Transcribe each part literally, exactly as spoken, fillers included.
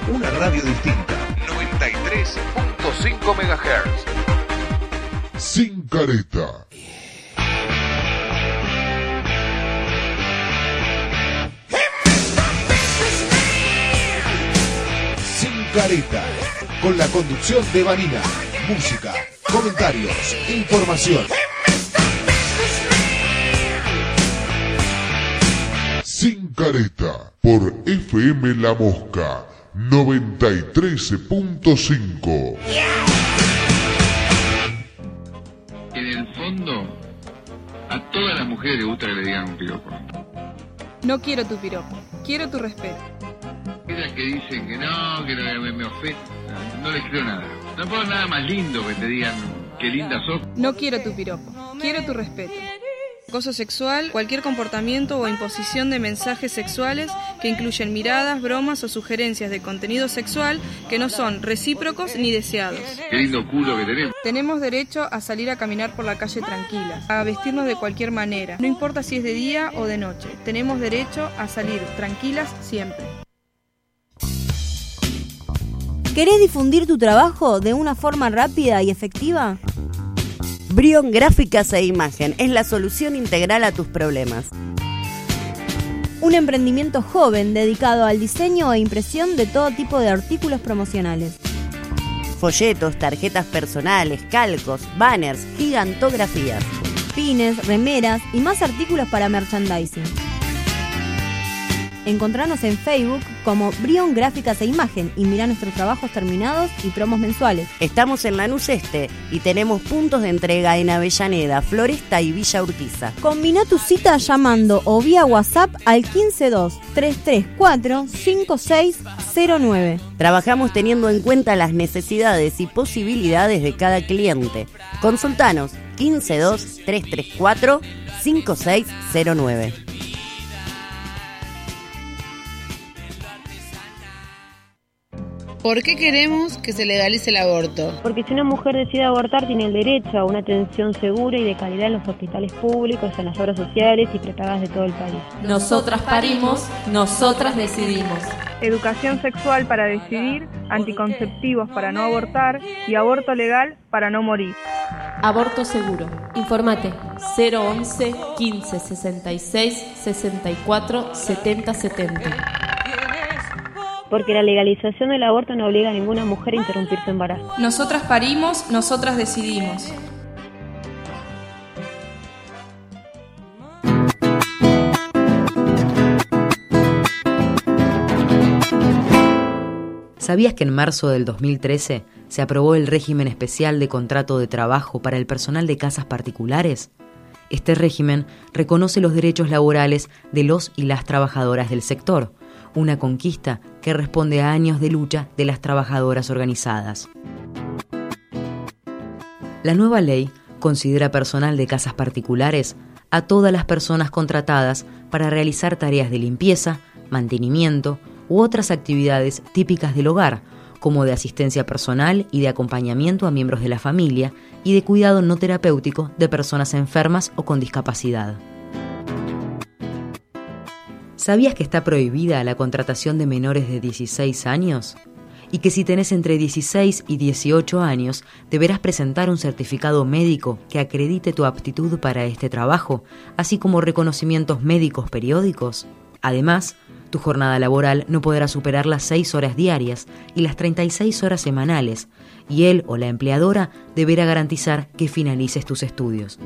una radio distinta. noventa y tres punto cinco megahertz. Sin careta. Sin careta. Con la conducción de Vanina. Música, comentarios, información. Sin careta. Por F M La Mosca. noventa y tres punto cinco. En el fondo, a todas las mujeres les gusta que le digan un piropo. No quiero tu piropo, quiero tu respeto. Esas que dicen que no, que no, me, me ofende, no, no les creo nada. No puedo nada más lindo que te digan qué linda sos. No quiero tu piropo, quiero tu respeto. Acoso sexual, cualquier comportamiento o imposición de mensajes sexuales que incluyen miradas, bromas o sugerencias de contenido sexual que no son recíprocos ni deseados. Qué lindo culo que tenemos. Tenemos derecho a salir a caminar por la calle tranquilas, a vestirnos de cualquier manera, no importa si es de día o de noche. Tenemos derecho a salir tranquilas siempre. ¿Querés difundir tu trabajo de una forma rápida y efectiva? Brion Gráficas e Imagen es la solución integral a tus problemas. Un emprendimiento joven dedicado al diseño e impresión de todo tipo de artículos promocionales. Folletos, tarjetas personales, calcos, banners, gigantografías, pines, remeras y más artículos para merchandising. Encontranos en Facebook como Brion Gráficas e Imagen y mirá nuestros trabajos terminados y promos mensuales. Estamos en Lanús Este y tenemos puntos de entrega en Avellaneda, Floresta y Villa Urquiza. Combina tu cita llamando o vía WhatsApp al quince dos, tres tres cuatro, cinco seis cero nueve. Trabajamos teniendo en cuenta las necesidades y posibilidades de cada cliente. Consultanos quince dos, tres tres cuatro, cinco seis cero nueve. ¿Por qué queremos que se legalice el aborto? Porque si una mujer decide abortar tiene el derecho a una atención segura y de calidad en los hospitales públicos, en las obras sociales y prepagas de todo el país. Nosotras parimos, nosotras decidimos. Educación sexual para decidir, anticonceptivos para no abortar y aborto legal para no morir. Aborto seguro. Informate cero once, quince, sesenta y seis, sesenta y cuatro, setenta, setenta. Porque la legalización del aborto no obliga a ninguna mujer a interrumpir su embarazo. Nosotras parimos, nosotras decidimos. ¿Sabías que en marzo del dos mil trece se aprobó el régimen especial de contrato de trabajo para el personal de casas particulares? Este régimen reconoce los derechos laborales de los y las trabajadoras del sector, una conquista que responde a años de lucha de las trabajadoras organizadas. La nueva ley considera personal de casas particulares a todas las personas contratadas para realizar tareas de limpieza, mantenimiento u otras actividades típicas del hogar, como de asistencia personal y de acompañamiento a miembros de la familia y de cuidado no terapéutico de personas enfermas o con discapacidad. ¿Sabías que está prohibida la contratación de menores de dieciséis años? Y que si tenés entre dieciséis y dieciocho años, deberás presentar un certificado médico que acredite tu aptitud para este trabajo, así como reconocimientos médicos periódicos. Además, tu jornada laboral no podrá superar las seis horas diarias y las treinta y seis horas semanales, y él o la empleadora deberá garantizar que finalices tus estudios.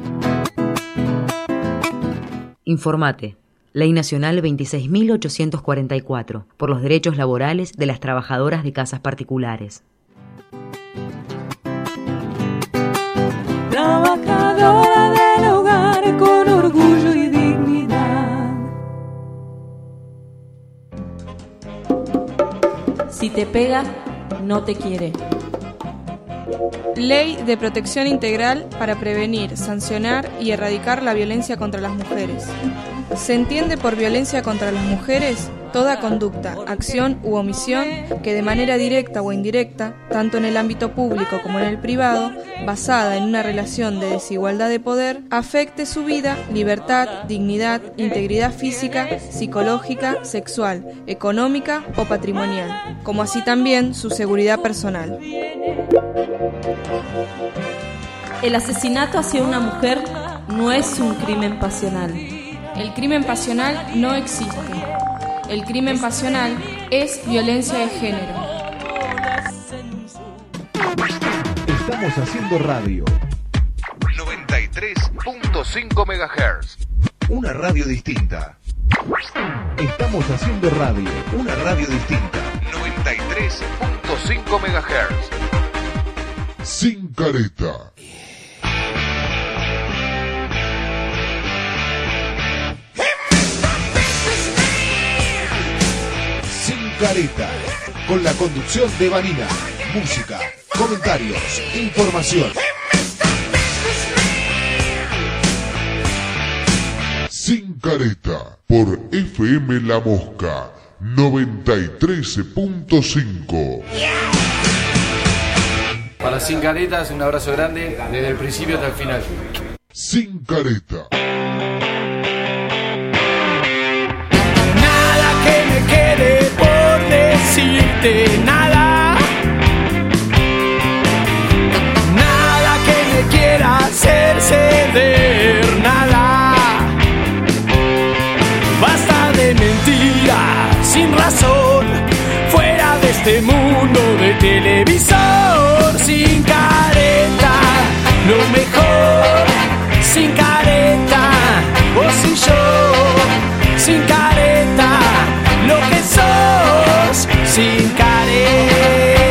Informate. Ley Nacional veintiséis mil ochocientos cuarenta y cuatro, por los derechos laborales de las trabajadoras de casas particulares. Trabajadora del hogar con orgullo y dignidad. Si te pega, no te quiere. Ley de Protección Integral para prevenir, sancionar y erradicar la violencia contra las mujeres. Se entiende por violencia contra las mujeres Toda conducta, acción u omisión que de manera directa o indirecta, tanto en el ámbito público como en el privado, basada en una relación de desigualdad de poder, afecte su vida, libertad, dignidad, integridad física, psicológica, sexual, económica o patrimonial, como así también su seguridad personal. El asesinato hacia una mujer no es un crimen pasional. El crimen pasional no existe. El crimen pasional es violencia de género. Estamos haciendo radio. noventa y tres punto cinco megahertz. Una radio distinta. Estamos haciendo radio. Una radio distinta. noventa y tres punto cinco megahertz. Sin careta. Sin careta. Con la conducción de Vanina. Música, comentarios, información. Sin careta. Por F M La Mosca. noventa y tres punto cinco. Para Sin Caretas, un abrazo grande desde el principio hasta el final. Sin careta. Nada que me quede por decirte, nada. Nada que me quiera hacer ceder, nada. Basta de mentiras sin razón, fuera de este mundo de televisor. Sin careta, lo mejor. Sin careta, vos y yo. Sin careta, lo que sos. Sin careta.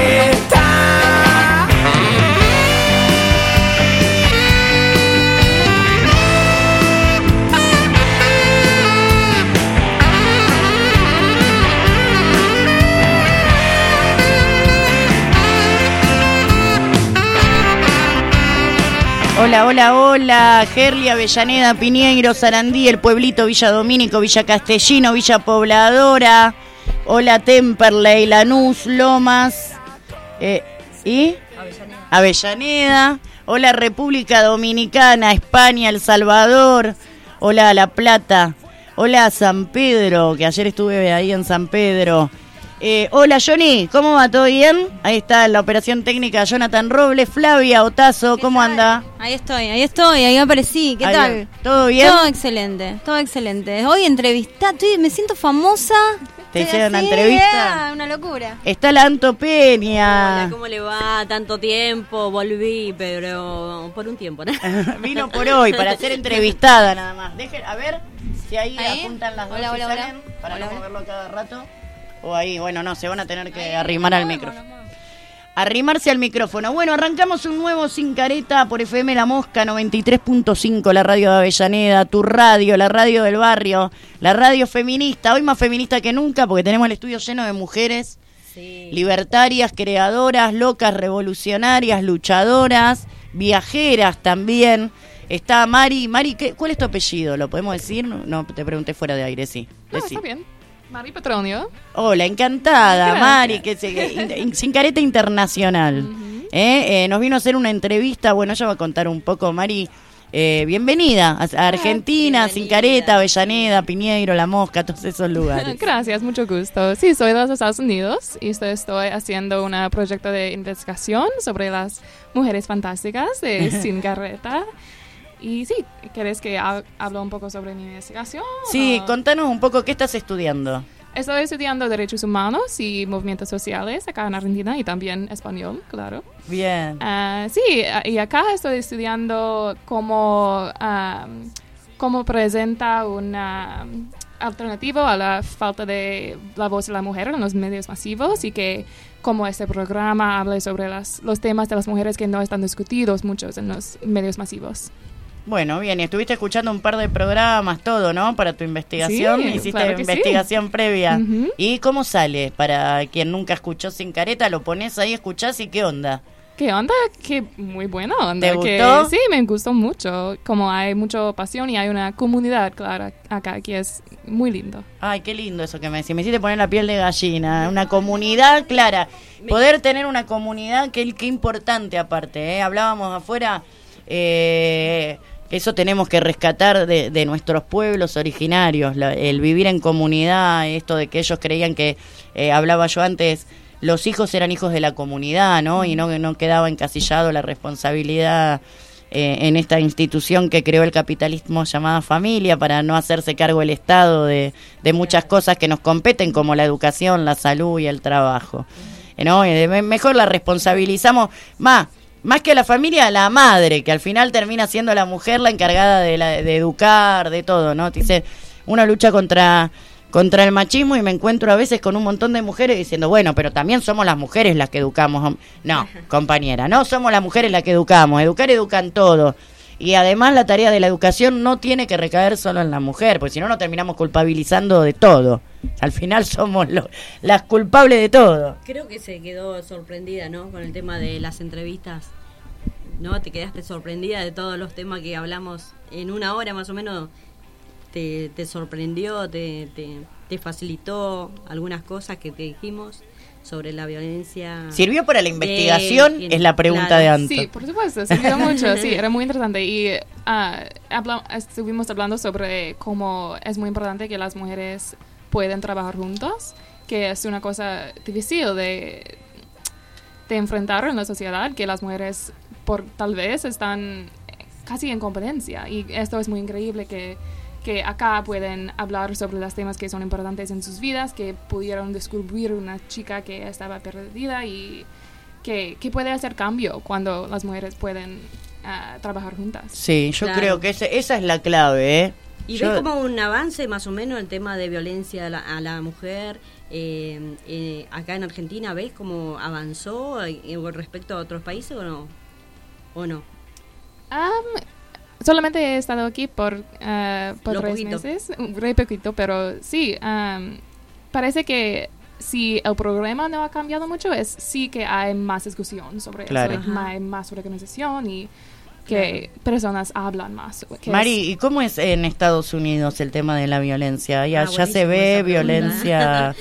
Hola, hola, hola, Gerli, Avellaneda, Piñeiro, Sarandí, el pueblito, Villa Domínico, Villa Castellino, Villa Pobladora, hola Temperley, Lanús, Lomas, eh, ¿y? Avellaneda. Avellaneda, hola República Dominicana, España, El Salvador, hola La Plata, hola San Pedro, que ayer estuve ahí en San Pedro. Eh, hola Johnny, ¿cómo va? ¿Todo bien? Ahí está la operación técnica Jonathan Robles. Flavia Otazo, ¿cómo anda? Ahí estoy, ahí estoy, ahí aparecí. ¿Qué ahí, tal? ¿Todo bien? Todo excelente, todo excelente. Hoy entrevistada, me siento famosa. ¿Te hicieron una entrevista? Yeah, una locura. Está la Anto Peña. Hola, ¿cómo le va? Tanto tiempo, volví, pero por un tiempo, ¿no? Vino por hoy, para ser entrevistada nada más. Dejen, a ver si ahí, ahí apuntan las dos hola, y hola, salen, hola. para hola, no hola. moverlo cada rato. O ahí, bueno, no, se van a tener que arrimar al micrófono. Arrimarse al micrófono. Bueno, arrancamos un nuevo Sin Careta por F M La Mosca noventa y tres punto cinco, la radio de Avellaneda, tu radio, la radio del barrio, la radio feminista, hoy más feminista que nunca porque tenemos el estudio lleno de mujeres sí. libertarias, creadoras, locas, revolucionarias, luchadoras, viajeras también. Está Mari, Mari, ¿qué, ¿cuál es tu apellido? ¿Lo podemos decir? No, te pregunté fuera de aire, sí. No, está bien. Mari Petronio. Hola, encantada, Gracias. Mari, que se, Sin Careta Internacional. Uh-huh. eh, eh, nos vino a hacer una entrevista, bueno, ella va a contar un poco, Mari. Eh, bienvenida a, a Argentina, bienvenida. Sin Careta, Avellaneda, Piñeiro, La Mosca, todos esos lugares. Gracias, mucho gusto. Sí, soy de los Estados Unidos y estoy, estoy haciendo un proyecto de investigación sobre las mujeres fantásticas de Sin Careta. Y sí, ¿querés que ha- hablo un poco sobre mi investigación? Sí, o? contanos un poco, ¿qué estás estudiando? Estoy estudiando derechos humanos y movimientos sociales acá en Argentina y también español, claro. Bien. Uh, sí, y acá estoy estudiando cómo, um, cómo presenta una alternativa a la falta de la voz de la mujer en los medios masivos y que cómo este programa habla sobre las, los temas de las mujeres que no están discutidos muchos en los medios masivos. Bueno, bien, y estuviste escuchando un par de programas, todo, ¿no? Para tu investigación, Sí, hiciste claro que investigación sí. previa. Uh-huh. ¿Y cómo sale? Para quien nunca escuchó Sin Careta, lo pones ahí, escuchás y ¿qué onda? ¿Qué onda? Qué muy buena onda. ¿Te que, gustó? Sí, me gustó mucho. Como hay mucha pasión y hay una comunidad clara acá que es muy lindo. Ay, qué lindo eso que me decís. Me hiciste poner la piel de gallina. Una comunidad clara. Poder tener una comunidad, que qué importante aparte. ¿eh? Hablábamos afuera, eh, eso tenemos que rescatar de, de nuestros pueblos originarios. La, el vivir en comunidad, esto de que ellos creían que, eh, hablaba yo antes, los hijos eran hijos de la comunidad, ¿no? Y no, no quedaba encasillado la responsabilidad eh, en esta institución que creó el capitalismo llamada familia, para no hacerse cargo el Estado de, de muchas cosas que nos competen, como la educación, la salud y el trabajo. Eh, ¿no? Eh, mejor la responsabilizamos más. Más que a la familia, a la madre, que al final termina siendo la mujer la encargada de, la, de educar, de todo, ¿no? Dice, uno lucha contra... contra el machismo y me encuentro a veces con un montón de mujeres diciendo, bueno, pero también somos las mujeres las que educamos. No, compañera, no somos las mujeres las que educamos. Educar, educan todo. Y además la tarea de la educación no tiene que recaer solo en la mujer, porque si no nos terminamos culpabilizando de todo. Al final somos lo, las culpables de todo. Creo que se quedó sorprendida, ¿no? Con el tema de las entrevistas. ¿No? Te quedaste sorprendida de todos los temas que hablamos en una hora más o menos. Te, te sorprendió, te, te, te facilitó algunas cosas que te dijimos sobre la violencia. ¿Sirvió para la investigación? De, es la pregunta claro. de Anto. Sí, por supuesto, sirvió mucho, sí, era muy interesante. Y uh, habla, estuvimos hablando sobre cómo es muy importante que las mujeres puedan trabajar juntas, que es una cosa difícil de, de enfrentar en la sociedad, que las mujeres por tal vez están casi en competencia. Y esto es muy increíble que que acá pueden hablar sobre los temas que son importantes en sus vidas, que pudieron descubrir una chica que estaba perdida y que, que puede hacer cambio cuando las mujeres pueden uh, trabajar juntas. Sí, yo Claro. creo que ese, esa es la clave, ¿eh? ¿Y yo... ves como un avance más o menos el tema de violencia a la, a la mujer eh, eh, acá en Argentina? ¿Ves cómo avanzó eh, respecto a otros países o no? ¿O no? Um, solamente he estado aquí por, uh, por Lo tres poquito. meses, un re poquito, pero sí, um, parece que si el programa no ha cambiado mucho, es sí que hay más discusión sobre Claro. eso, hay hay más organización y que Claro. personas hablan más. que Mari, es- ¿y cómo es en Estados Unidos el tema de la violencia? Ya, Ah, ya se buenísimo ve esa pregunta. violencia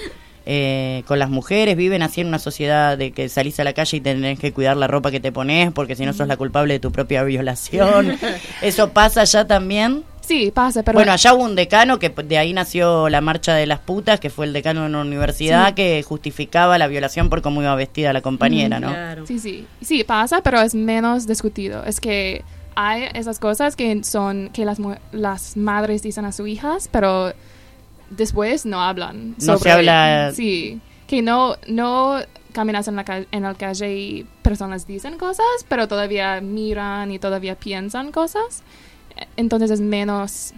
eh, con las mujeres, viven así en una sociedad de que salís a la calle y tenés que cuidar la ropa que te pones porque si no sos la culpable de tu propia violación. ¿Eso pasa allá también? Sí, pasa, pero... Bueno, allá hubo un decano que de ahí nació la marcha de las putas, que fue el decano de una universidad Sí. que justificaba la violación por cómo iba vestida la compañera, ¿no? Claro. Sí, sí, sí pasa, pero es menos discutido. Es que hay esas cosas que son que las mu- las madres dicen a sus hijas, pero después no hablan. No se habla- Sí, que no no caminas en la ca- en la calle y personas dicen cosas, pero todavía miran y todavía piensan cosas. Eh, Entonces es menos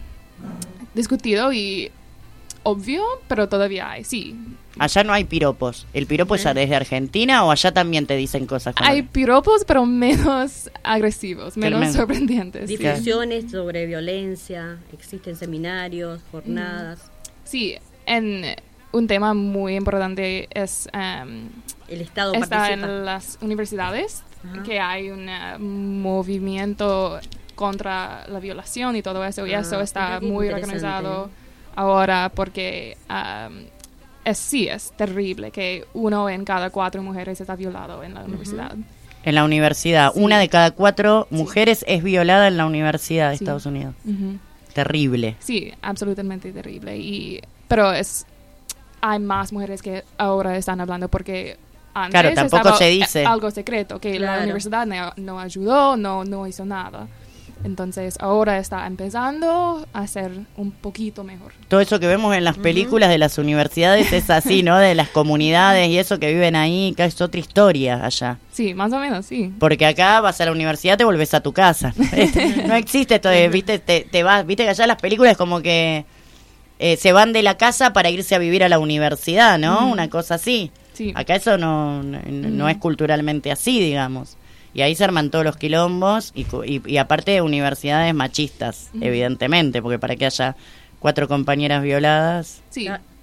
discutido y obvio, pero todavía hay, sí. Allá no hay piropos. ¿El piropo es desde Argentina o allá también te dicen cosas? como- Hay piropos, pero menos agresivos, menos men- sorprendentes. Difusiones sobre violencia, existen seminarios, jornadas. Sí, en un tema muy importante es um, El Estado está participa. en las universidades, Ajá. que hay un uh, movimiento contra la violación y todo eso, y Ah, eso está mira qué muy interesante. organizado ahora porque um, es, sí, es terrible que uno en cada cuatro mujeres está violado en la universidad. En la universidad. Sí. Una de cada cuatro mujeres es violada en la universidad de Sí. Estados Unidos. Ujú. Terrible. Sí, absolutamente terrible. Y, pero es hay más mujeres que ahora están hablando porque antes Claro, tampoco estaba se dice. algo secreto, que la Claro. universidad no, no ayudó, no, no hizo nada. Entonces ahora está empezando a ser un poquito mejor. Todo eso que vemos en las películas de las universidades es así, ¿no? De las comunidades y eso que viven ahí, que es otra historia allá. Sí, más o menos, sí. Porque acá vas a la universidad, te volvés a tu casa. No existe esto de, viste, te, te vas, viste que allá las películas como que eh, se van de la casa para irse a vivir a la universidad, ¿no? Ujú. Una cosa así. Sí. Acá eso no, no, no es culturalmente así, digamos. Y ahí se arman todos los quilombos y, cu- y, y aparte universidades machistas, Ujú. evidentemente, porque para que haya cuatro compañeras violadas. Sí. Ah,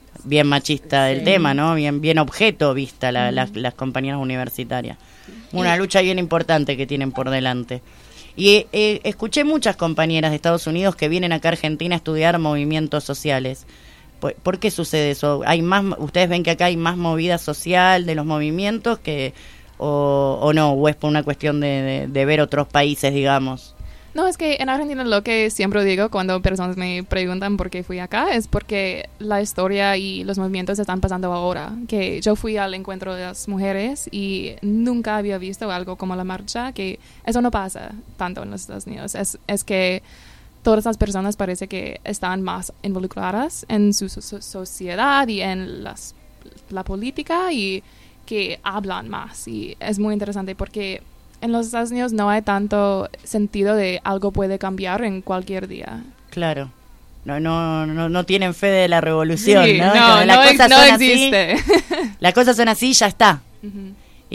bien machista el Sí. tema, ¿no? Bien, bien objeto vista la, Mm. las, las compañeras universitarias. Una lucha bien importante que tienen por delante. Y eh, escuché muchas compañeras de Estados Unidos que vienen acá a Argentina a estudiar movimientos sociales. ¿Por, por qué sucede eso? ¿Hay más, ustedes ven que acá hay más movida social de los movimientos que o, o no? ¿O es por una cuestión de, de, de ver otros países, digamos? No, es que en Argentina lo que siempre digo cuando personas me preguntan por qué fui acá es porque la historia y los movimientos están pasando ahora. Que yo fui al encuentro de las mujeres y nunca había visto algo como la marcha, que eso no pasa tanto en los Estados Unidos. Es, es que todas las personas parece que están más involucradas en su so- sociedad y en las, la política y que hablan más. Y es muy interesante porque en los Estados Unidos no hay tanto sentido de algo puede cambiar en cualquier día. Claro. No, no, no, no tienen fe de la revolución, Sí, ¿no? no, Como las no ex- cosas no son existe. así, las cosas son así, ya está. Ujú.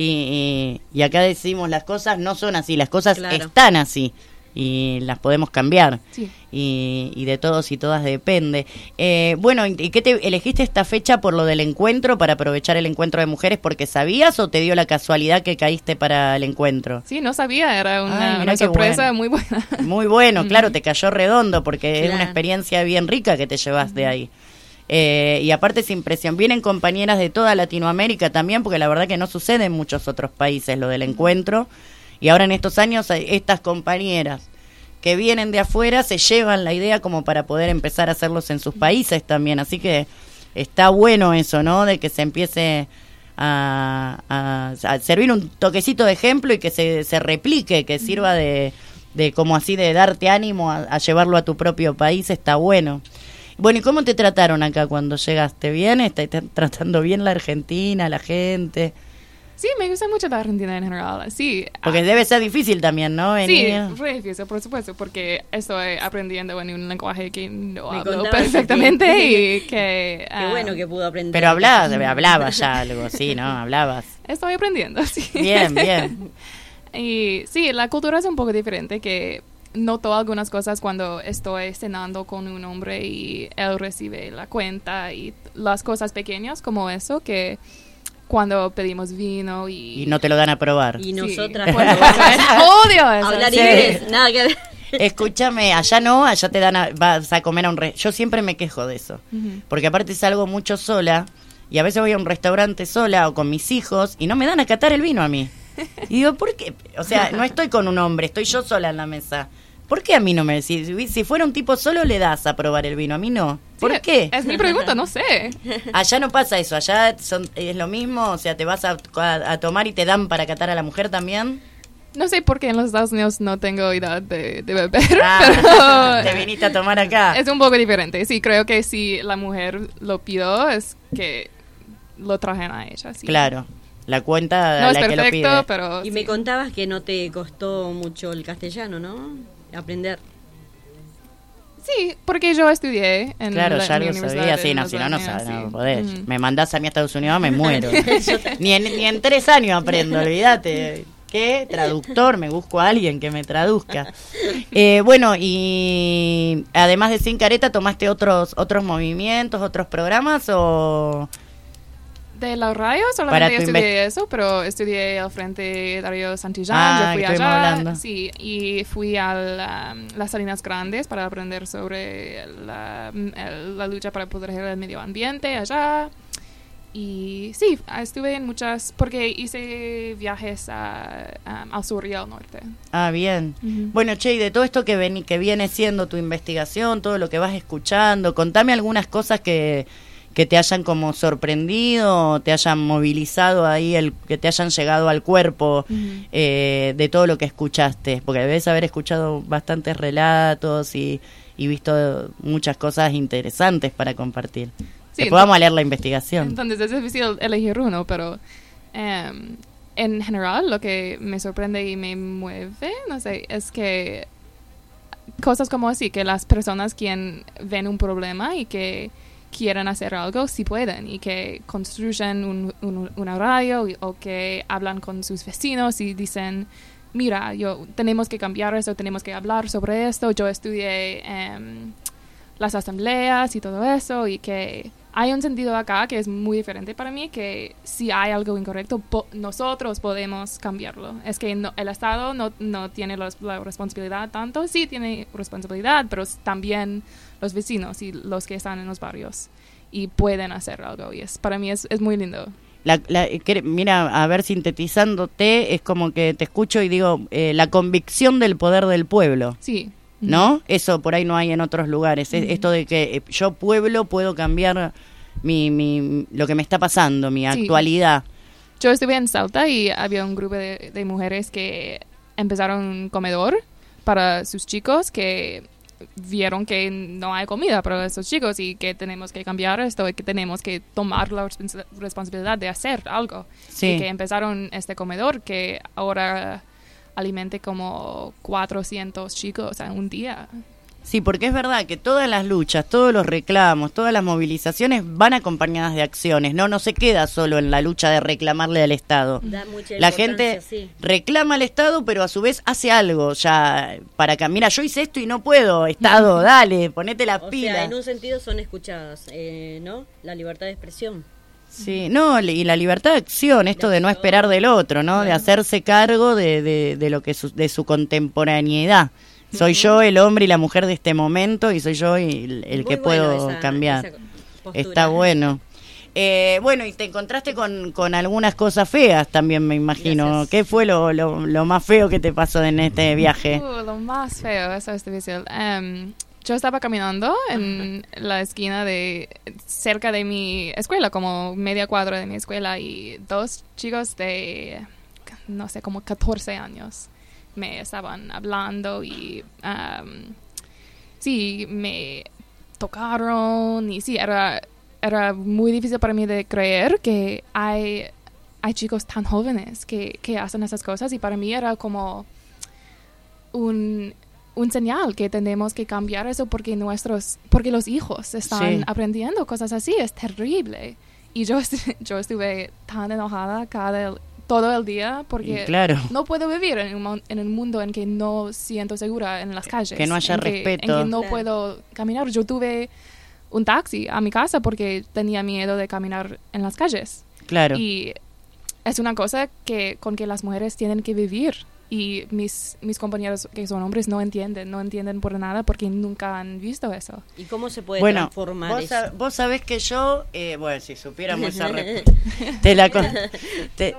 Y, y, y acá decimos, las cosas no son así, las cosas Claro. están así. Y las podemos cambiar. Sí. Y, y de todos y todas depende. Eh, bueno, ¿y qué te elegiste esta fecha por lo del encuentro, para aprovechar el encuentro de mujeres? ¿Porque sabías o te dio la casualidad que caíste para el encuentro? Sí, no sabía, era una, Ay, mirá una qué sorpresa bueno. muy buena. Muy bueno, claro, te cayó redondo porque es Claro. una experiencia bien rica que te llevas de ahí. Eh, y aparte es impresión. Vienen compañeras de toda Latinoamérica también, porque la verdad que no sucede en muchos otros países lo del encuentro. Y ahora en estos años eh, estas compañeras que vienen de afuera se llevan la idea como para poder empezar a hacerlos en sus países también. Así que está bueno eso, ¿no? De que se empiece a, a, a servir un toquecito de ejemplo y que se, se replique, que sirva de, de como así de darte ánimo a, a llevarlo a tu propio país. Está bueno. Bueno, ¿y cómo te trataron acá cuando llegaste? ¿Bien? ¿Está está tratando bien la Argentina, la gente? Sí, me gusta mucho la Argentina en general, sí. Porque debe ser difícil también, ¿no? Sí, Venir. re difícil, por supuesto, porque estoy aprendiendo en un lenguaje que no Me hablo contabas perfectamente que- y que... Qué ah, bueno que pudo aprender. Pero hablabas, hablabas ya algo, sí, ¿no? Hablabas. Estoy aprendiendo, sí. Bien, bien. Y sí, la cultura es un poco diferente, que noto algunas cosas cuando estoy cenando con un hombre y él recibe la cuenta y las cosas pequeñas como eso, que cuando pedimos vino y... Y no te lo dan a probar. Y nosotras Sí. cuando vas a Odio eso. hablar Sí. inglés, nada que ver. Escúchame, allá no, allá te dan a, vas a comer a un re... Yo siempre me quejo de eso, Ujú. porque aparte salgo mucho sola y a veces voy a un restaurante sola o con mis hijos y no me dan a catar el vino a mí. Y digo, ¿por qué? O sea, no estoy con un hombre, estoy yo sola en la mesa. ¿Por qué a mí no me decís? Si, si fuera un tipo solo le das a probar el vino, a mí no. ¿Por Sí, qué? Es mi pregunta, no sé. Allá no pasa eso, allá son, es lo mismo, o sea, te vas a, a, a tomar y te dan para catar a la mujer también. No sé por qué en los Estados Unidos no tengo edad de, de beber, Ah, pero te viniste a tomar acá. es un poco diferente. Sí, creo que si la mujer lo pidió es que lo trajen a ella. Sí. Claro, la cuenta No a es la que lo perfecto, pide. pero Y sí. me contabas que no te costó mucho el castellano, ¿no? Aprender. Sí, porque yo estudié en Claro, la, ya mi lo universidad sabía, en sí, no, los si no, no Estados sabes, Unidos, no sí. podés. Mm. Me mandás a mí a Estados Unidos, me muero. ni, en, ni en tres años aprendo, olvídate. ¿Qué? Traductor, me busco a alguien que me traduzca. Eh, bueno, y además de Sin Careta, ¿tomaste otros otros movimientos, otros programas o...? De la radio Para solamente tu estudié eso, pero estudié al frente Darío Santillán, Ah, yo fui que estuvimos allá, hablando. sí, y fui a la- las Salinas Grandes para aprender sobre la, el- la lucha para proteger el medio ambiente allá. Y sí, estuve en muchas, porque hice viajes a, a- al sur y al norte. Ah, bien. Ujú. Bueno, che, y de todo esto que, ven, que viene siendo tu investigación, todo lo que vas escuchando, contame algunas cosas que, que te hayan como sorprendido, te hayan movilizado ahí, el que te hayan llegado al cuerpo Ujú. eh, de todo lo que escuchaste, porque debes haber escuchado bastantes relatos y, y visto muchas cosas interesantes para compartir. Sí, Después vamos a entonces- leer la investigación. Entonces es difícil elegir uno, pero em, en general lo que me sorprende y me mueve, no sé, es que cosas como así, que las personas quien ven un problema y que quieren hacer algo, sí pueden, y que construyen un, un- una radio y- o que hablan con sus vecinos y dicen, mira, yo tenemos que cambiar esto, tenemos que hablar sobre esto, yo estudié em, las asambleas y todo eso, y que hay un sentido acá que es muy diferente para mí, que si hay algo incorrecto, po- nosotros podemos cambiarlo. Es que no, el Estado no, no tiene los, la responsabilidad tanto, sí tiene responsabilidad, pero también los vecinos y los que están en los barrios y pueden hacer algo. Y es, para mí es, es muy lindo. La, la, que, mira, a ver, sintetizándote, es como que te escucho y digo, eh, la convicción del poder del pueblo. Sí. ¿No? Eso por ahí no hay en otros lugares. Uh-huh. Es, esto de que yo, pueblo, puedo cambiar mi, mi, lo que me está pasando, mi sí. actualidad. Yo estuve en Salta y había un grupo de, de mujeres que empezaron un comedor para sus chicos, que vieron que no hay comida para esos chicos y que tenemos que cambiar esto y que tenemos que tomar la respons- responsabilidad de hacer algo. Sí. Y que empezaron este comedor que ahora alimente como cuatrocientos chicos en un día. Sí, porque es verdad que todas las luchas, todos los reclamos, todas las movilizaciones van acompañadas de acciones, no no se queda solo en la lucha de reclamarle al Estado. Da mucha La gente sí. reclama al Estado, pero a su vez hace algo ya para que, mira, yo hice esto y no puedo, Estado, dale, ponete las o pilas. sea, en un sentido son escuchadas, eh, ¿no? La libertad de expresión. Sí, no, y la libertad de acción, esto de no esperar del otro, ¿no? De hacerse cargo de, de, de lo que su, de su contemporaneidad. Soy uh-huh. yo el hombre y la mujer de este momento y soy yo el, el que bueno puedo esa, cambiar. Esa Está bueno. Eh, bueno, y te encontraste con, con algunas cosas feas también, me imagino. Gracias. ¿Qué fue lo, lo, lo más feo que te pasó en este viaje? Uh, lo más feo, eso es difícil. Um, Yo estaba caminando en la esquina de cerca de mi escuela, como media cuadra de mi escuela, y dos chicos de, no sé, como catorce años me estaban hablando y um, sí, me tocaron y sí, era, era muy difícil para mí de creer que hay, hay chicos tan jóvenes que, que hacen esas cosas, y para mí era como un... un señal que tenemos que cambiar eso porque nuestros porque los hijos están sí. aprendiendo cosas así. Es terrible. Y yo, est- yo estuve tan enojada cada todo el día porque claro. no puedo vivir en un, en un mundo en que no siento segura en las calles. Que no haya en respeto. Que, en que no claro. puedo caminar. Yo tuve un taxi a mi casa porque tenía miedo de caminar en las calles. Claro. Y es una cosa que con que las mujeres tienen que vivir. Y mis, mis compañeros que son hombres no entienden, no entienden por nada porque nunca han visto eso. ¿Y cómo se puede bueno, transformar vos eso? Sa- vos sabés que yo, eh, bueno, si supiéramos esa respuesta, te la con- te,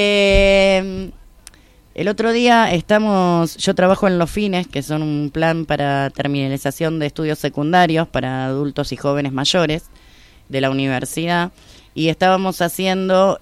eh, el otro día estamos, yo trabajo en Los Fines, que son un plan para terminalización de estudios secundarios para adultos y jóvenes mayores de la universidad, y estábamos haciendo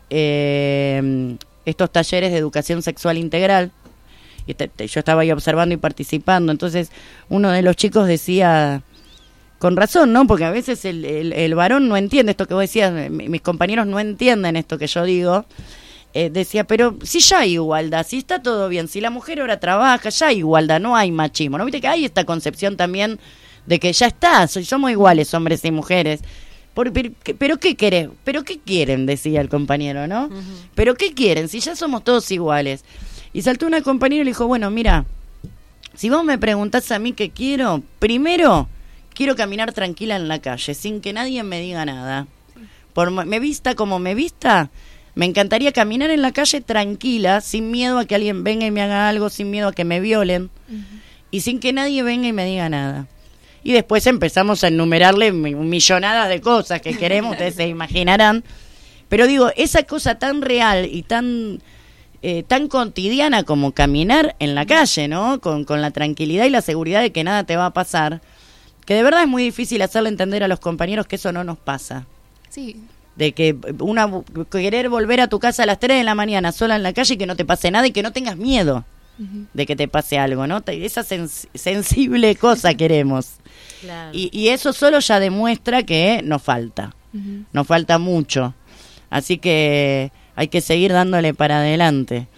eh, estos talleres de educación sexual integral. Y te, te, yo estaba ahí observando y participando. Entonces uno de los chicos decía, con razón, ¿no? Porque a veces el, el, el varón no entiende esto que vos decías, m- mis compañeros no entienden esto que yo digo. Eh, decía, pero si ya hay igualdad, si está todo bien, si la mujer ahora trabaja, ya hay igualdad, no hay machismo, ¿no? Viste que hay esta concepción también de que ya está, soy, somos iguales hombres y mujeres. Por, pero, pero ¿qué querés? ¿Pero qué quieren? Decía el compañero, ¿no? Uh-huh. ¿Pero qué quieren? Si ya somos todos iguales. Y saltó una compañera y le dijo, bueno, mira, si vos me preguntás a mí qué quiero, primero quiero caminar tranquila en la calle, sin que nadie me diga nada. Por me vista como me vista, me encantaría caminar en la calle tranquila, sin miedo a que alguien venga y me haga algo, sin miedo a que me violen, uh-huh. y sin que nadie venga y me diga nada. Y después empezamos a enumerarle millonadas de cosas que queremos, ustedes se imaginarán. Pero digo, esa cosa tan real y tan... Eh, tan cotidiana como caminar en la calle, ¿no? Con, con la tranquilidad y la seguridad de que nada te va a pasar, que de verdad es muy difícil hacerle entender a los compañeros que eso no nos pasa. Sí. De que una querer volver a tu casa a las tres de la mañana sola en la calle y que no te pase nada y que no tengas miedo uh-huh. de que te pase algo, ¿no? Esa sens- sensible cosa queremos. Claro. Y, y eso solo ya demuestra que nos falta, uh-huh. nos falta mucho. Así que hay que seguir dándole para adelante.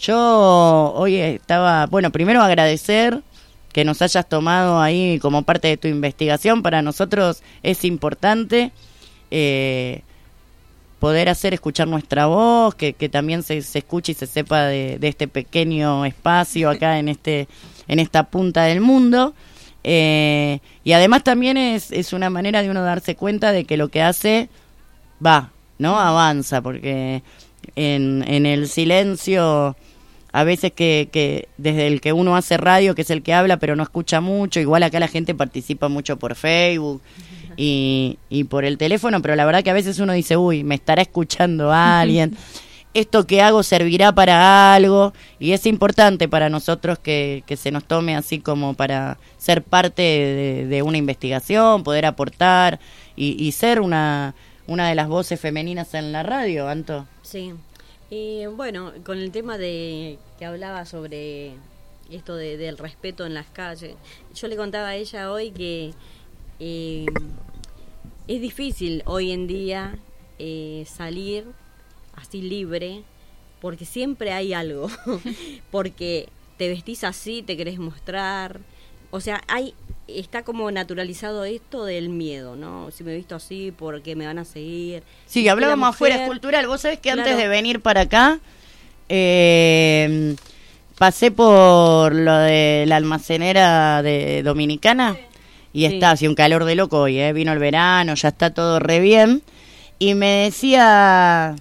Yo hoy estaba, bueno, primero agradecer que nos hayas tomado ahí como parte de tu investigación. Para nosotros es importante eh, poder hacer escuchar nuestra voz, que, que también se, se escuche y se sepa de, de este pequeño espacio acá en este en esta punta del mundo. Eh, y además también es, es una manera de uno darse cuenta de que lo que hace va, ¿no? Avanza, porque en, en el silencio, a veces que, que desde el que uno hace radio, que es el que habla, pero no escucha mucho, igual acá la gente participa mucho por Facebook y, y por el teléfono, pero la verdad que a veces uno dice, uy, me estará escuchando alguien. Esto que hago servirá para algo, y es importante para nosotros que, que se nos tome así como para ser parte de, de una investigación, poder aportar y, y ser una, una de las voces femeninas en la radio, Anto. Sí, y bueno, con el tema de que hablaba sobre esto de, del respeto en las calles, yo le contaba a ella hoy que eh, es difícil hoy en día eh, salir así libre, porque siempre hay algo, porque te vestís así, te querés mostrar, o sea, hay está como naturalizado esto del miedo, ¿no? Si me he visto así, porque me van a seguir. Sí, hablábamos afuera, es cultural. Vos sabés que claro, antes de venir para acá, eh, pasé por lo de la almacenera de Dominicana, y sí, está, hacía un calor de loco hoy, ¿eh? Vino el verano, ya está todo re bien, y me decía...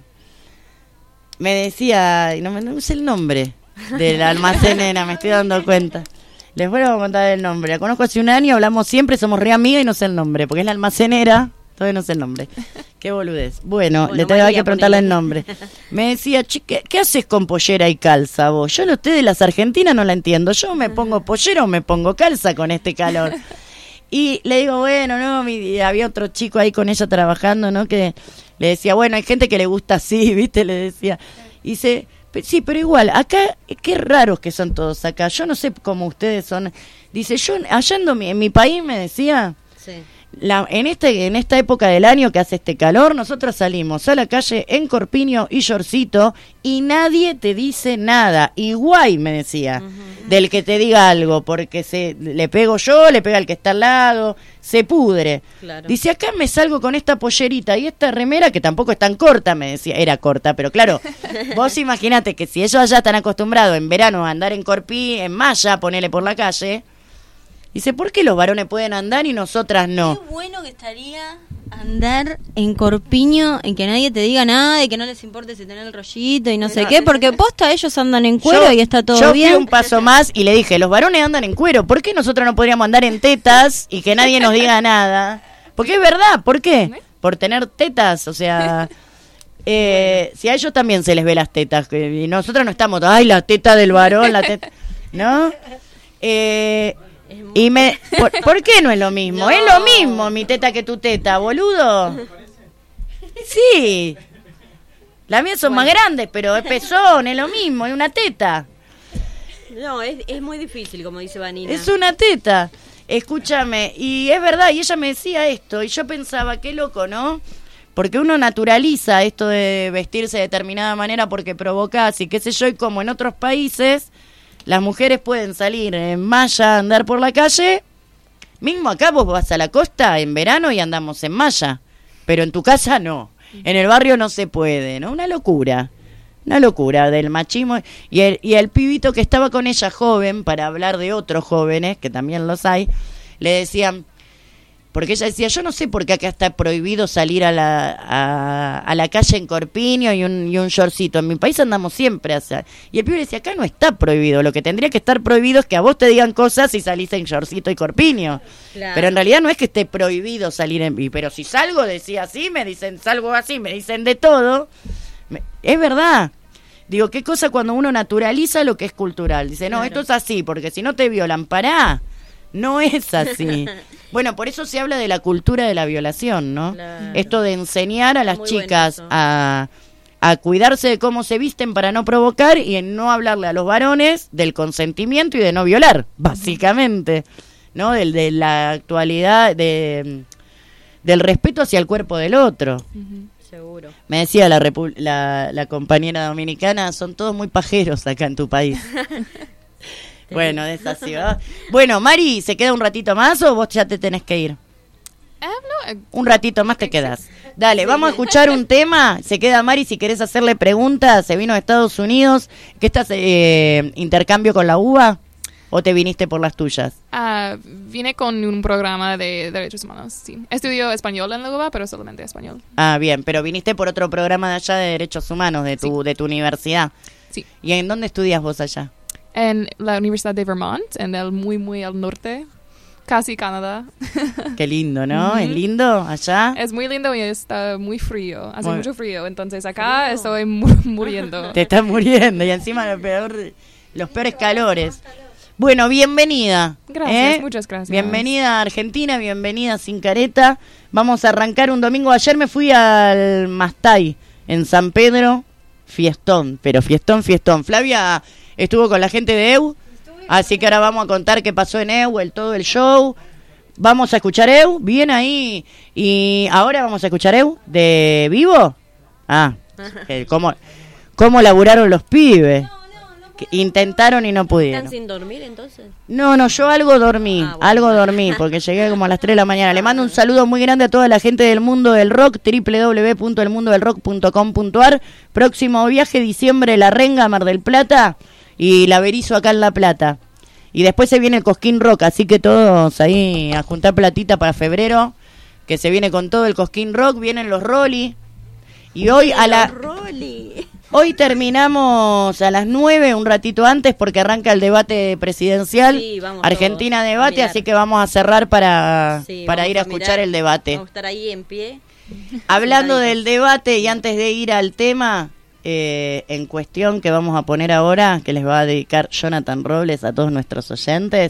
Me decía, no me no sé el nombre de la almacenera, me estoy dando cuenta. Les vuelvo a contar el nombre. La conozco hace un año, hablamos siempre, somos re amigas y no sé el nombre, porque es la almacenera, todavía no sé el nombre. Qué boludez. Bueno, bueno le tengo que preguntarle el nombre. Me decía, chique, ¿qué haces con pollera y calza vos? Yo a ustedes las argentinas no la entiendo. Yo me pongo pollera o me pongo calza con este calor. Y le digo, bueno, no, mi, había otro chico ahí con ella trabajando, ¿no? Que le decía, bueno, hay gente que le gusta así, ¿viste? Le decía. Y dice, sí, pero igual, acá, qué raros que son todos acá. Yo no sé cómo ustedes son. Dice, yo, allá en mi, en mi país, me decía, sí, la, en, este, en esta época del año que hace este calor, nosotros salimos a la calle en corpiño y shortcito y nadie te dice nada. Y guay, me decía, uh-huh, del que te diga algo, porque se le pego yo, le pega al que está al lado, se pudre. Claro. Dice, acá me salgo con esta pollerita y esta remera, que tampoco es tan corta, me decía, era corta, pero claro, vos imaginate que si ellos allá están acostumbrados en verano a andar en corpí, en malla, ponele por la calle. Dice, ¿por qué los varones pueden andar y nosotras no? Qué bueno que estaría andar en corpiño, en que nadie te diga nada y que no les importe si tenés el rollito y no sé no, qué, porque posta ellos andan en cuero yo, y está todo yo bien. Yo fui un paso más y le dije, los varones andan en cuero, ¿por qué nosotros no podríamos andar en tetas y que nadie nos diga nada? Porque es verdad, ¿por qué? Por tener tetas, o sea... Eh, bueno. Si a ellos también se les ve las tetas, y nosotros no estamos, ay, la teta del varón, la teta... ¿No? Eh... Y me, ¿por, ¿por qué no es lo mismo? No. Es lo mismo mi teta que tu teta, boludo. Sí. Las mías son bueno. más grandes, pero es pezón, es lo mismo, es una teta. No, es, es muy difícil, como dice Vanina. Es una teta. Escúchame, y es verdad, y ella me decía esto, y yo pensaba, qué loco, ¿no? Porque uno naturaliza esto de vestirse de determinada manera porque provocas y qué sé yo, y como en otros países... Las mujeres pueden salir en malla a andar por la calle. Mismo acá vos vas a la costa en verano y andamos en malla. Pero en tu casa no. En el barrio no se puede, ¿no? Una locura. Una locura del machismo. Y el, y el pibito que estaba con ella joven, para hablar de otros jóvenes, que también los hay, le decían... Porque ella decía, yo no sé por qué acá está prohibido salir a la a, a la calle en corpiño y un, y un shortcito. En mi país andamos siempre hacia... Y el pibe decía, acá no está prohibido. Lo que tendría que estar prohibido es que a vos te digan cosas si salís en shortcito y corpiño. Claro. Pero en realidad no es que esté prohibido salir en... Pero si salgo, decía así, me dicen, salgo así, me dicen de todo. Me, es verdad. Digo, qué cosa cuando uno naturaliza lo que es cultural. Dice, no, claro, esto es así, porque si no te violan, pará. No es así. Bueno, por eso se habla de la cultura de la violación, ¿no? Claro. Esto de enseñar a las Muy chicas bueno a, a cuidarse de cómo se visten para no provocar y en no hablarle a los varones del consentimiento y de no violar, básicamente, ¿no? Del, de la actualidad, de, del respeto hacia el cuerpo del otro. Uh-huh. Seguro. Me decía la, repu- la, la compañera dominicana, son todos muy pajeros acá en tu país. Bueno, es así, ¿verdad? Bueno, Mari, ¿se queda un ratito más o vos ya te tenés que ir? Uh, no, uh, un ratito más te quedas. Dale, vamos a escuchar un tema. Se queda Mari si querés hacerle preguntas. Se vino de Estados Unidos. ¿Qué estás, eh, intercambio con la uva? o te viniste por las tuyas? Ah, vine con un programa de derechos humanos, sí. Estudio español en la U B A, pero solamente español. Ah, bien, pero viniste por otro programa de allá de derechos humanos, de tu, sí. de tu universidad. Sí. ¿Y en dónde estudias vos allá? En la Universidad de Vermont, en el muy, muy al norte. Casi Canadá. Qué lindo, ¿no? Mm-hmm. ¿Es lindo allá? Es muy lindo y está muy frío. Hace muy... mucho frío. Entonces acá ¿Frío? estoy mu- muriendo. Te estás muriendo y encima lo peor, los peores calores. Bueno, bienvenida. Gracias, ¿eh? muchas gracias. Bienvenida a Argentina, bienvenida a Sin Careta. Vamos a arrancar un domingo. Ayer me fui al Mastay, en San Pedro. Fiestón, pero fiestón, fiestón. Flavia estuvo con la gente de E U. Así que ahora vamos a contar qué pasó en E U, el, todo el show. Vamos a escuchar E U, bien ahí. Y ahora vamos a escuchar E U de vivo. Ah, ¿cómo, cómo laburaron los pibes? Que intentaron y no pudieron. ¿Están sin dormir entonces? No, no, yo algo dormí, ah, bueno. algo dormí, porque llegué como a las tres de la mañana. Le mando un saludo muy grande a toda la gente del mundo del rock, doble u doble u doble u punto el mundo del rock punto com punto a r. Próximo viaje, diciembre, La Renga, Mar del Plata. Y la Berizo acá en La Plata. Y después se viene el Cosquín Rock, así que todos ahí a juntar platita para febrero, que se viene con todo el Cosquín Rock, vienen los Rolly. Y hoy a la hoy terminamos a las nueve, un ratito antes, porque arranca el debate presidencial. Sí, Argentina debate, así que vamos a cerrar para, sí, para ir a, a escuchar mirar, el debate. Vamos a estar ahí en pie. Hablando del debate y antes de ir al tema Eh, en cuestión que vamos a poner ahora, que les va a dedicar Jonathan Robles a todos nuestros oyentes.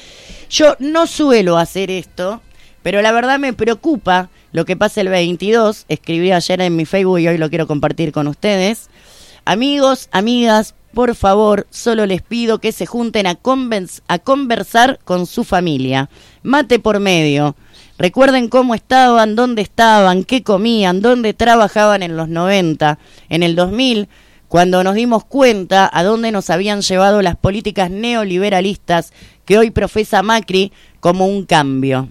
Yo no suelo hacer esto, pero la verdad me preocupa lo que pasa el veintidós. Escribí ayer en mi Facebook y hoy lo quiero compartir con ustedes. Amigos, amigas, por favor, solo les pido que se junten a, conven- a conversar con su familia. Mate por medio. Recuerden cómo estaban, dónde estaban, qué comían, dónde trabajaban en los noventa, en el dos mil, cuando nos dimos cuenta a dónde nos habían llevado las políticas neoliberalistas que hoy profesa Macri como un cambio.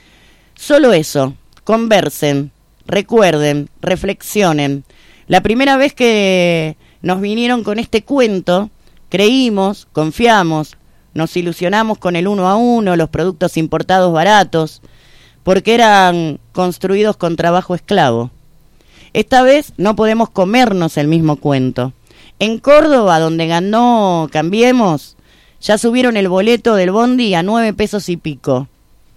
Solo eso, conversen, recuerden, reflexionen. La primera vez que nos vinieron con este cuento, creímos, confiamos, nos ilusionamos con el uno a uno, los productos importados baratos, porque eran construidos con trabajo esclavo. Esta vez no podemos comernos el mismo cuento. En Córdoba, donde ganó Cambiemos, ya subieron el boleto del bondi a nueve pesos y pico.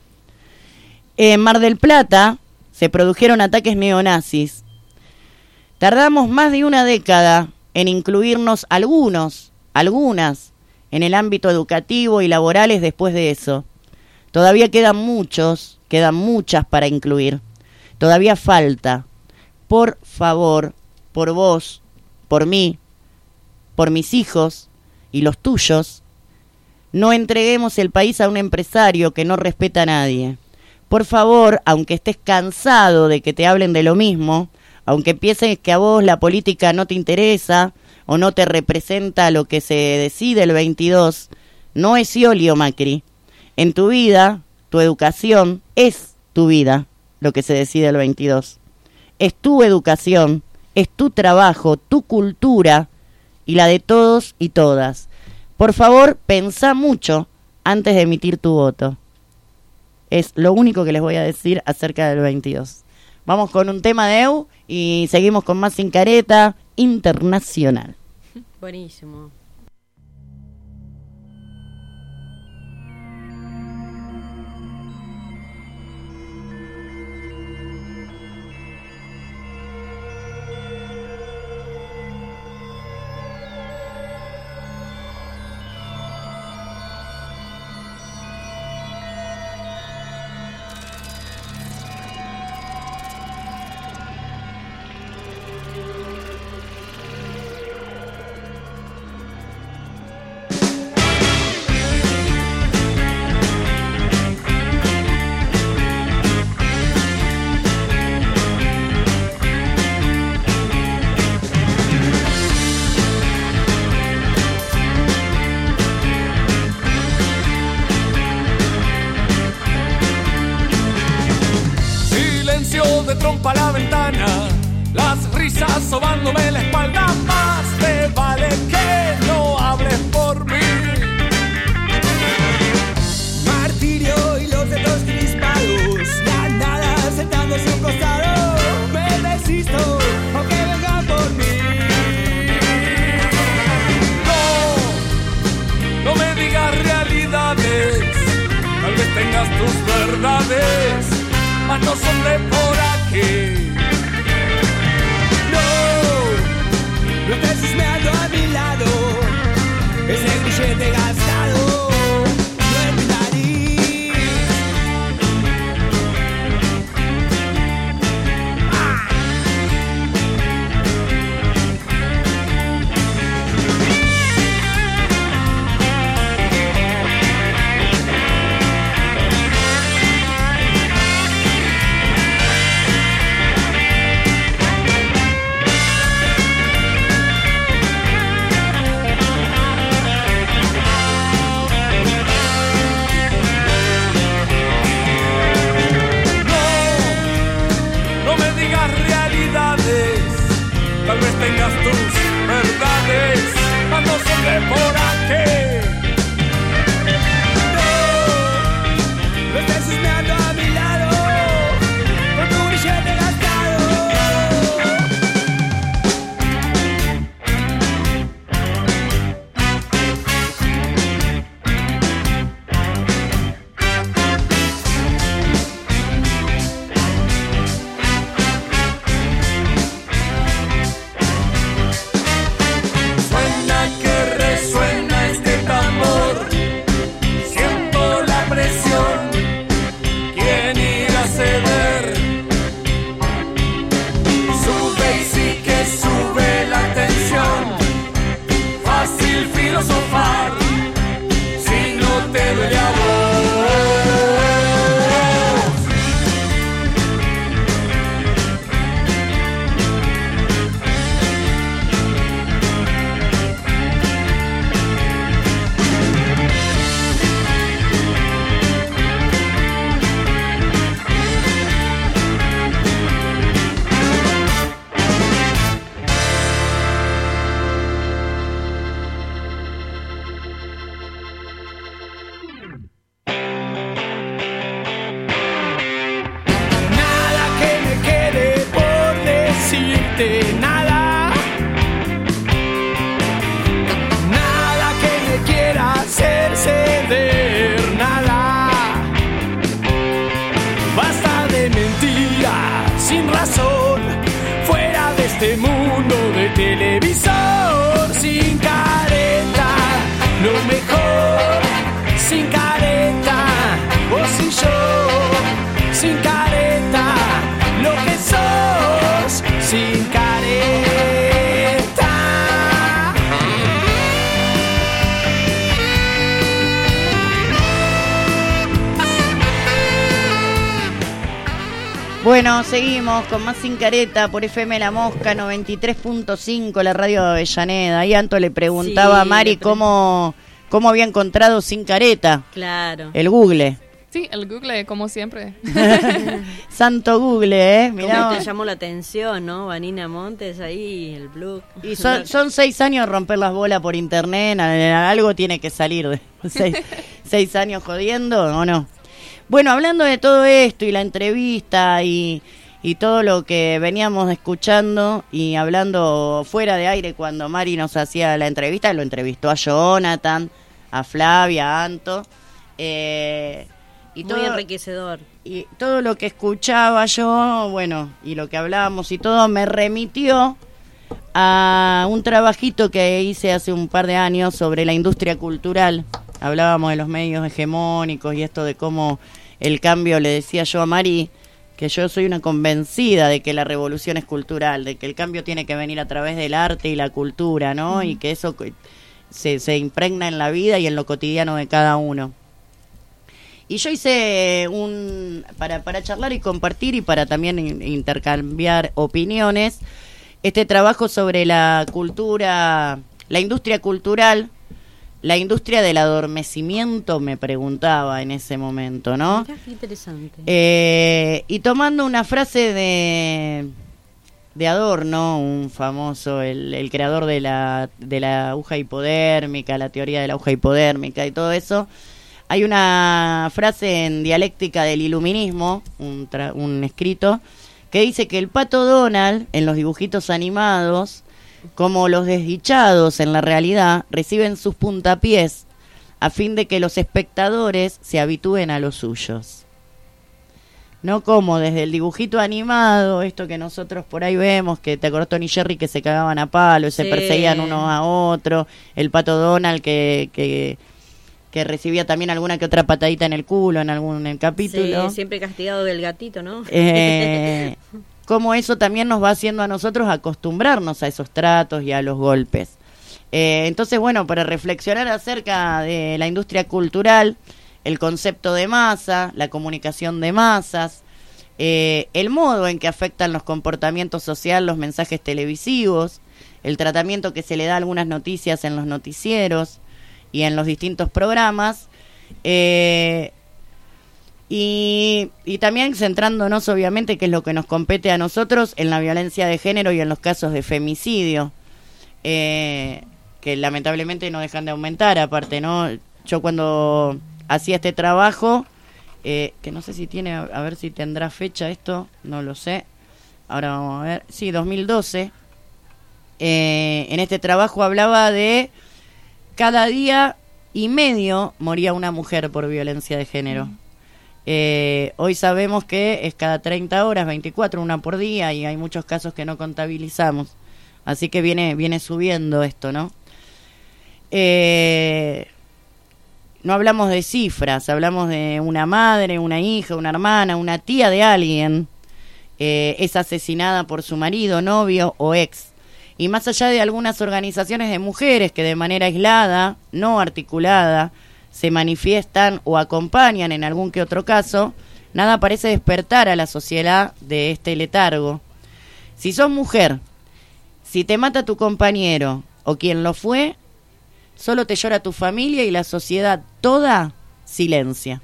En Mar del Plata se produjeron ataques neonazis. Tardamos más de una década en incluirnos algunos, algunas, en el ámbito educativo y laborales después de eso. Todavía quedan muchos, quedan muchas para incluir. Todavía falta. Por favor, por vos, por mí, por mis hijos y los tuyos, no entreguemos el país a un empresario que no respeta a nadie. Por favor, aunque estés cansado de que te hablen de lo mismo, aunque pienses que a vos la política no te interesa o no te representa lo que se decide el veintidós, no es Scioli o Macri. En tu vida, tu educación es tu vida, lo que se decide el veintidós. Es tu educación, es tu trabajo, tu cultura y la de todos y todas. Por favor, pensá mucho antes de emitir tu voto. Es lo único que les voy a decir acerca del veintidós. Vamos con un tema de E U y seguimos con más Sin Careta Internacional. Buenísimo. De trompa a la ventana, las risas sobándome la espalda. Más te vale que no hables por mí. verdades, mas no son de por aquí. No, no estés husmeando a mi lado, ese grillete gastado no es mi nariz. ¡Ah! Tal vez tengas tus verdades, mas no son de por aquí. No, no estés husmeando a mi lado, con tu grillete gastado. Si no te duele a nada, nada que me quiera hacer ceder, nada. Basta de mentiras sin razón, fuera de este mundo de televisor. Sin careta, lo mejor, sin careta, vos y yo, sin careta, lo que sos, sin careta. Bueno, seguimos con más Sin Careta por F M La Mosca noventa y tres punto cinco, la radio de Avellaneda. Ahí Anto le preguntaba sí, a Mari pre- cómo, cómo había encontrado Sin Careta. Claro. El Google. Sí, el Google, como siempre. Santo Google, ¿eh? Mirá. ¿Cómo te llamó la atención, no? Vanina Montes ahí, el blog. Y son, son seis años romper las bolas por internet, algo tiene que salir de seis, seis años jodiendo, ¿o no? Bueno, hablando de todo esto y la entrevista y, y todo lo que veníamos escuchando y hablando fuera de aire cuando Mari nos hacía la entrevista, lo entrevistó a Jonathan, a Flavia, a Anto. Eh, y Muy todo, enriquecedor. Y todo lo que escuchaba yo, bueno, y lo que hablábamos y todo, me remitió a un trabajito que hice hace un par de años sobre la industria cultural. Hablábamos de los medios hegemónicos y esto de cómo el cambio, le decía yo a Mari, que yo soy una convencida de que la revolución es cultural, de que el cambio tiene que venir a través del arte y la cultura, ¿no? Uh-huh. Y que eso se, se impregna en la vida y en lo cotidiano de cada uno. Y yo hice un, para, para charlar y compartir y para también intercambiar opiniones, este trabajo sobre la cultura, la industria cultural, la industria del adormecimiento, me preguntaba en ese momento, ¿no? Mirá, qué interesante. Eh, y tomando una frase de, de Adorno, un famoso, el, el creador de la, de la aguja hipodérmica, la teoría de la aguja hipodérmica y todo eso, hay una frase en Dialéctica del Iluminismo, un, tra- un escrito, que dice que el pato Donald, en los dibujitos animados, como los desdichados en la realidad, reciben sus puntapiés a fin de que los espectadores se habitúen a los suyos. ¿no? Como desde el dibujito animado, esto que nosotros por ahí vemos, que te acordás Tony y Jerry que se cagaban a palo, se Sí. perseguían unos a otros, el Pato Donald que, que, que recibía también alguna que otra patadita en el culo en algún en el capítulo. Sí, siempre castigado del gatito, ¿no? Eh, como eso también nos va haciendo a nosotros acostumbrarnos a esos tratos y a los golpes. Eh, entonces, bueno, para reflexionar acerca de la industria cultural, el concepto de masa, la comunicación de masas, eh, el modo en que afectan los comportamientos sociales, los mensajes televisivos, el tratamiento que se le da a algunas noticias en los noticieros y en los distintos programas, eh, y, y también centrándonos obviamente, que es lo que nos compete a nosotros, en la violencia de género y en los casos de femicidio, eh, que lamentablemente no dejan de aumentar, aparte, ¿no? Yo cuando hacía este trabajo, eh, que no sé si tiene, a ver si tendrá fecha esto, no lo sé, ahora vamos a ver, sí, dos mil doce, eh, en este trabajo hablaba de cada día y medio moría una mujer por violencia de género. Mm. Eh, hoy sabemos que es cada treinta horas, veinticuatro, una por día, y hay muchos casos que no contabilizamos, así que viene, viene subiendo esto, ¿no? Eh... No hablamos de cifras, hablamos de una madre, una hija, una hermana, una tía de alguien, eh, es asesinada por su marido, novio o ex. Y más allá de algunas organizaciones de mujeres que de manera aislada, no articulada, se manifiestan o acompañan en algún que otro caso, nada parece despertar a la sociedad de este letargo. Si sos mujer, si te mata tu compañero o quien lo fue, solo te llora tu familia y la sociedad toda silencia.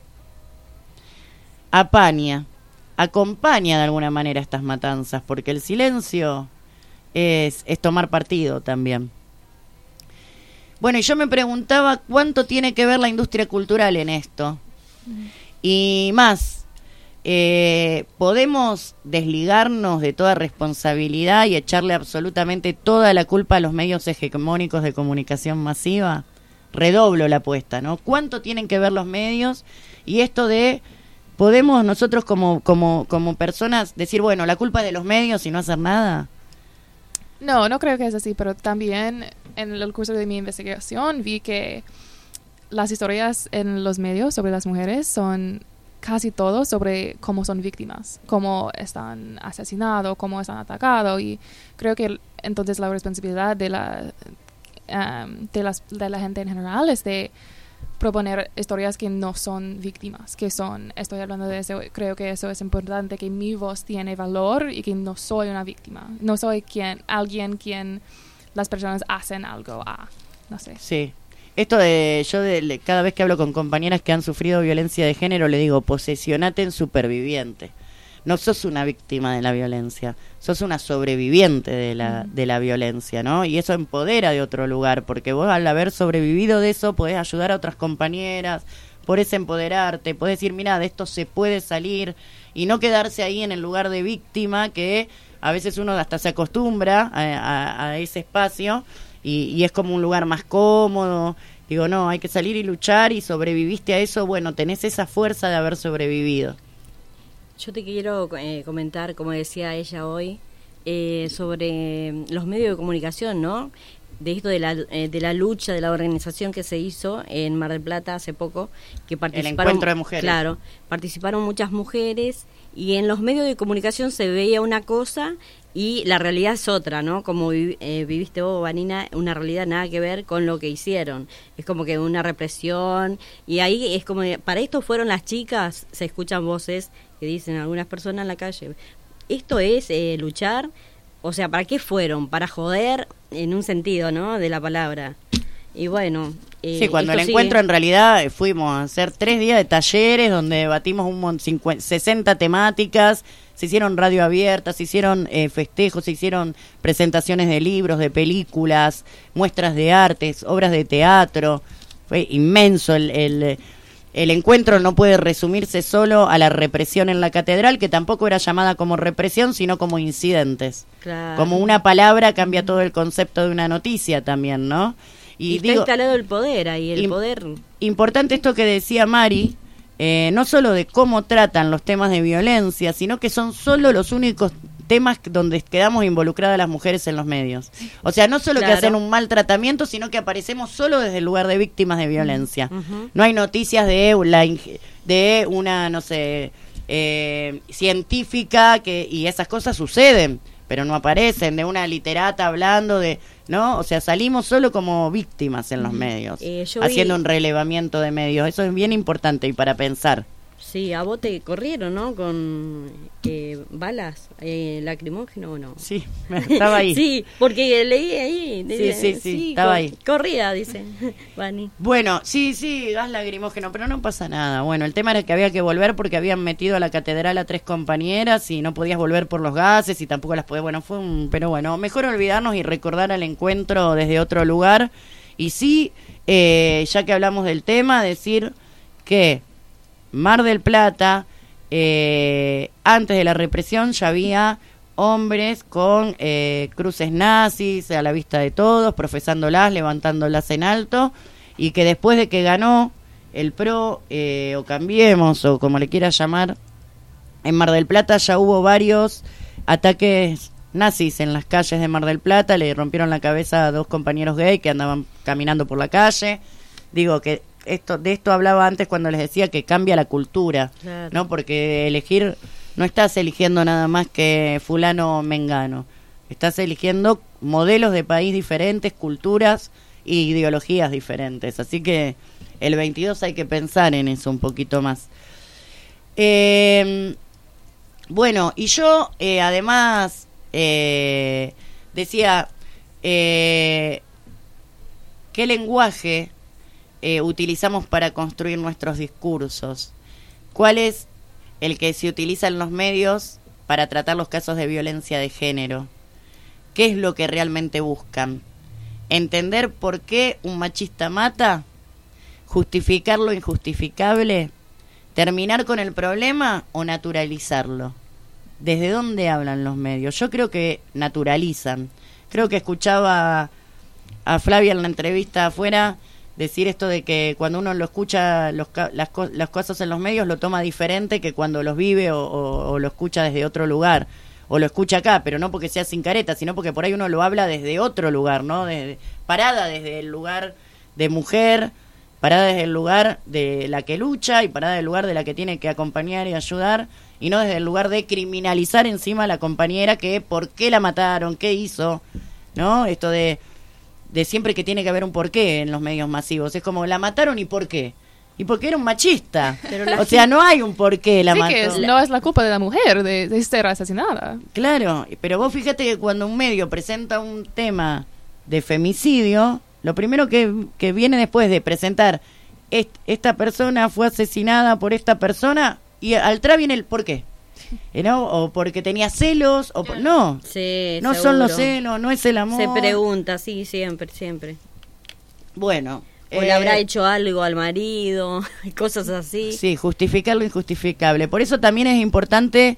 Apaña, acompaña de alguna manera estas matanzas, porque el silencio es, es tomar partido también. Bueno, y yo me preguntaba cuánto tiene que ver la industria cultural en esto. Mm. Y más, eh, ¿podemos desligarnos de toda responsabilidad y echarle absolutamente toda la culpa a los medios hegemónicos de comunicación masiva? Redoblo la apuesta, ¿no? ¿Cuánto tienen que ver los medios? Y esto de, ¿podemos nosotros como, como, como personas decir, bueno, la culpa es de los medios y no hacer nada? No, no creo que es así, pero también en el curso de mi investigación vi que las historias en los medios sobre las mujeres son casi todo sobre cómo son víctimas, cómo están asesinados, cómo están atacados, y creo que entonces la responsabilidad de la um, de las de la gente en general es de proponer historias que no son víctimas, que son, estoy hablando de eso, creo que eso es importante, que mi voz tiene valor y que no soy una víctima, no soy quien alguien quien las personas hacen algo a, no sé. Sí. Esto de, yo de, cada vez que hablo con compañeras que han sufrido violencia de género, le digo, posesionate en superviviente. No sos una víctima de la violencia, sos una sobreviviente de la, de la violencia, ¿no? Y eso empodera de otro lugar, porque vos al haber sobrevivido de eso podés ayudar a otras compañeras, podés empoderarte, podés decir, mira, de esto se puede salir, y no quedarse ahí en el lugar de víctima, que a veces uno hasta se acostumbra a, a, a ese espacio, Y, y es como un lugar más cómodo. Digo, no, hay que salir y luchar, y sobreviviste a eso, bueno, tenés esa fuerza de haber sobrevivido. Yo te quiero eh, comentar, como decía ella hoy, eh, sobre los medios de comunicación, ¿no? De esto de la, eh, de la lucha, de la organización que se hizo en Mar del Plata hace poco, que participaron, el encuentro de mujeres. Claro, participaron muchas mujeres, y en los medios de comunicación se veía una cosa y la realidad es otra, ¿no? Como vi, eh, viviste vos, Vanina, una realidad nada que ver con lo que hicieron. Es como que una represión, y ahí es como, para esto fueron las chicas, se escuchan voces que dicen algunas personas en la calle, esto es eh, luchar, o sea, ¿para qué fueron? Para joder, en un sentido, ¿no? De la palabra. Y bueno... Eh, sí, cuando el sigue. encuentro en realidad fuimos a hacer tres días de talleres donde debatimos un mon, cincuenta, sesenta temáticas, se hicieron radio abiertas, se hicieron eh, festejos, se hicieron presentaciones de libros, de películas, muestras de artes, obras de teatro. Fue inmenso el, el, el encuentro. No puede resumirse solo a la represión en la catedral, que tampoco era llamada como represión, sino como incidentes. Claro. Como una palabra cambia todo el concepto de una noticia también, ¿no? Y, y está digo, instalado el poder ahí, el im, poder. Importante esto que decía Mari, eh, no solo de cómo tratan los temas de violencia, sino que son solo los únicos temas donde quedamos involucradas las mujeres en los medios. O sea, no solo Claro. que hacen un mal tratamiento, sino que aparecemos solo desde el lugar de víctimas de violencia. Ujú. No hay noticias de, la, ing- de una, no sé, eh, científica, que y esas cosas suceden, pero no aparecen, de una literata hablando de... ¿no? O sea, salimos solo como víctimas en los medios, Eh, yo vi- haciendo un relevamiento de medios. Eso es bien importante y para pensar. Sí, a vos te corrieron, ¿no? Con eh, balas, eh, lacrimógeno o no. Sí, estaba ahí. Sí, porque leí ahí. Sí, dice, sí, sí, estaba cor- ahí. Corría, dice Vani. Bueno, sí, sí, gas lacrimógeno, pero no pasa nada. Bueno, el tema era que había que volver porque habían metido a la catedral a tres compañeras y no podías volver por los gases y tampoco las podías... Bueno, fue un... Pero bueno, mejor olvidarnos y recordar el encuentro desde otro lugar. Y sí, eh, ya que hablamos del tema, decir que Mar del Plata, eh, antes de la represión ya había hombres con eh, cruces nazis a la vista de todos, profesándolas, levantándolas en alto, y que después de que ganó el PRO, eh, o Cambiemos, o como le quieras llamar, en Mar del Plata ya hubo varios ataques nazis en las calles de Mar del Plata, le rompieron la cabeza a dos compañeros gay que andaban caminando por la calle. Digo que esto de esto hablaba antes cuando les decía que cambia la cultura, Claro. ¿no? Porque elegir, no estás eligiendo nada más que fulano o mengano, estás eligiendo modelos de país diferentes, culturas y ideologías diferentes, así que el veintidós hay que pensar en eso un poquito más. Eh, bueno, y yo eh, además eh, decía, eh, ¿qué lenguaje eh, utilizamos para construir nuestros discursos? ¿Cuál es el que se utiliza en los medios para tratar los casos de violencia de género? ¿Qué es lo que realmente buscan? ¿Entender por qué un machista mata? ¿Justificar lo injustificable? ¿Terminar con el problema o naturalizarlo? ¿Desde dónde hablan los medios? Yo creo que naturalizan. Creo que escuchaba a Flavia en la entrevista afuera decir esto de que cuando uno lo escucha los, ca- las, co- las cosas en los medios lo toma diferente que cuando los vive o, o- o lo escucha desde otro lugar, o lo escucha acá, pero no porque sea sin careta, sino porque por ahí uno lo habla desde otro lugar, ¿no? Desde, parada desde el lugar de mujer, parada desde el lugar de la que lucha y parada desde el lugar de la que tiene que acompañar y ayudar, y no desde el lugar de criminalizar encima a la compañera que por qué la mataron, qué hizo, ¿no? Esto de de siempre que tiene que haber un porqué en los medios masivos. Es como, la mataron y por qué. Y porque era un machista. Pero la o sea, no hay un porqué la Sí, mató. que es- no es la culpa de la mujer de, de ser asesinada. Claro, pero vos fíjate que cuando un medio presenta un tema de femicidio, lo primero que, que viene después de presentar, est- esta persona fue asesinada por esta persona, y al atrás viene el por qué. Eh, ¿no? O porque tenía celos, o por- no. Sí, No seguro. son los celos, no es el amor. Se pregunta, sí, siempre, siempre. Bueno. O le eh, habrá hecho algo al marido, cosas así. Sí, justificar lo injustificable. Por eso también es importante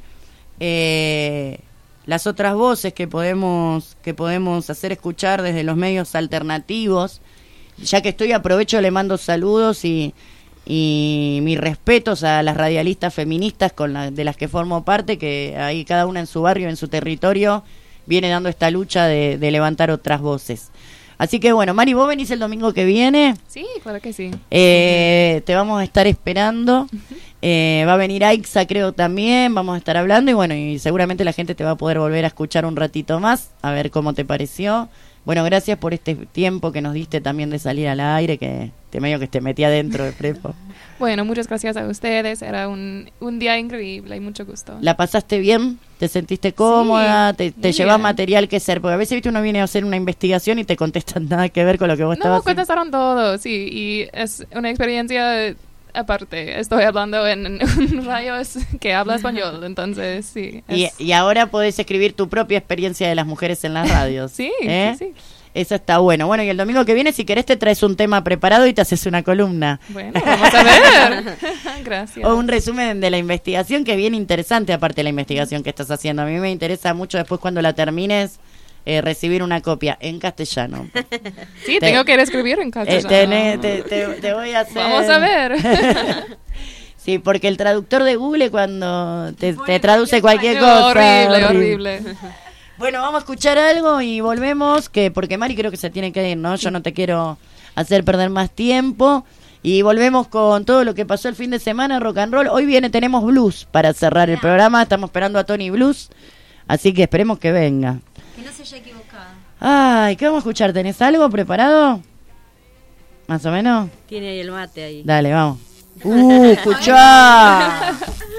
eh, las otras voces que podemos que podemos hacer escuchar desde los medios alternativos. Ya que estoy, aprovecho, le mando saludos y, y mis respetos a las radialistas feministas con la, de las que formo parte, que ahí cada una en su barrio, en su territorio, viene dando esta lucha de, de levantar otras voces. Así que bueno, Mari, ¿vos venís el domingo que viene? Sí, claro que sí. Eh, te vamos a estar esperando. Eh, va a venir Aixa, creo, también. Vamos a estar hablando y bueno, y seguramente la gente te va a poder volver a escuchar un ratito más, a ver cómo te pareció. Bueno, gracias por este tiempo que nos diste también de salir al aire, que te medio que te metí adentro de prepo. Bueno, muchas gracias a ustedes. Era un, un día increíble y mucho gusto. ¿La pasaste bien? ¿Te sentiste cómoda? Sí, ¿Te, te muy llevas bien. material que ser? Porque a veces, viste, uno viene a hacer una investigación y te contestan nada que ver con lo que vos No, estabas haciendo. contestaron todo, sí. Y es una experiencia aparte. Estoy hablando en un radio es- que habla español, entonces sí. Y, es- y ahora podés escribir tu propia experiencia de las mujeres en las radios. Sí, ¿eh? sí, sí. Eso está bueno. Bueno, y el domingo que viene, si querés, te traes un tema preparado y te haces una columna. Bueno, vamos a ver. Gracias. O un resumen de la investigación, que es bien interesante, aparte de la investigación que estás haciendo. A mí me interesa mucho después, cuando la termines, eh, recibir una copia en castellano. Sí, Te- tengo que escribir en Eh, castellano. tenés- te, te- te voy a hacer... Vamos a ver. Sí, porque el traductor de Google cuando te, te traduce cualquier cosa. Horrible, horrible. Bueno, vamos a escuchar algo y volvemos, que porque Mari creo que se tiene que ir, ¿no? Yo no te quiero hacer perder más tiempo. Y volvemos con todo lo que pasó el fin de semana, rock and roll. Hoy viene, tenemos blues para cerrar el programa. Estamos esperando a Tony Blues, así que esperemos que venga. Que no se haya equivocado. Ay, ¿qué vamos a escuchar? ¿Tenés algo preparado? ¿Más o menos? Tiene ahí el mate ahí. Dale, vamos. ¡Uh, escuchá!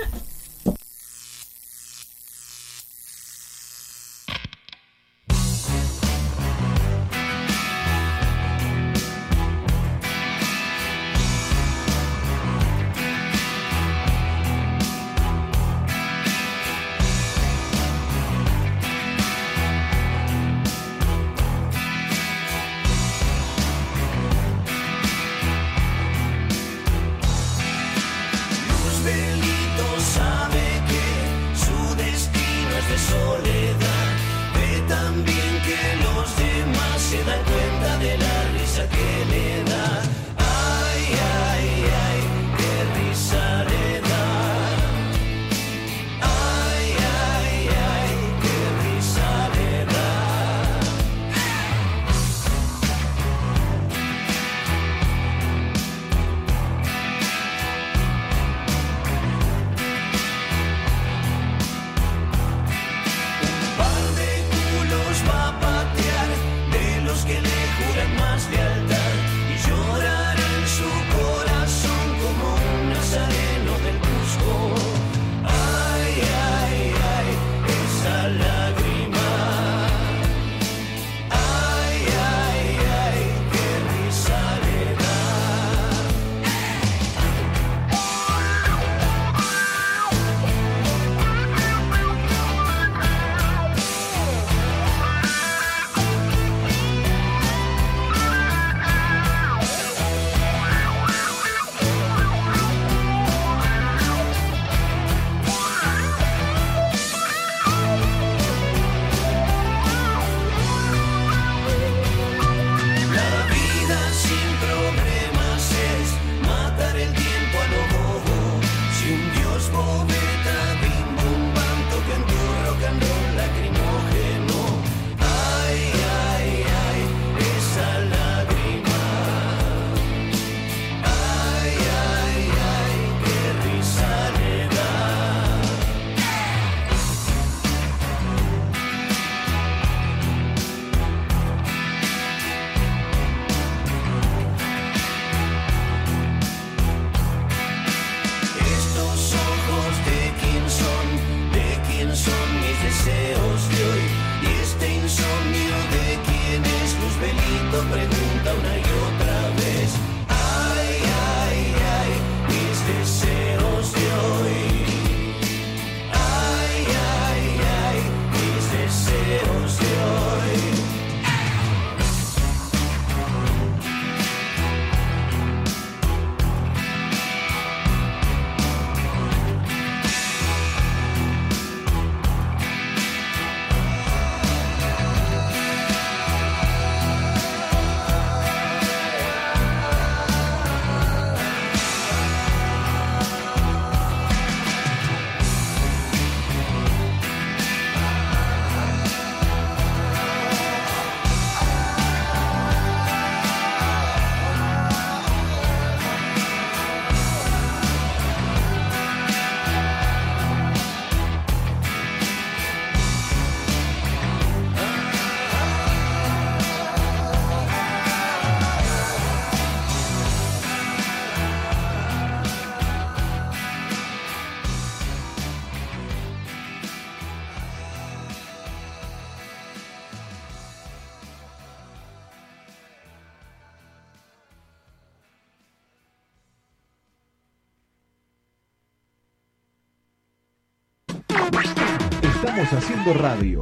Estamos haciendo radio.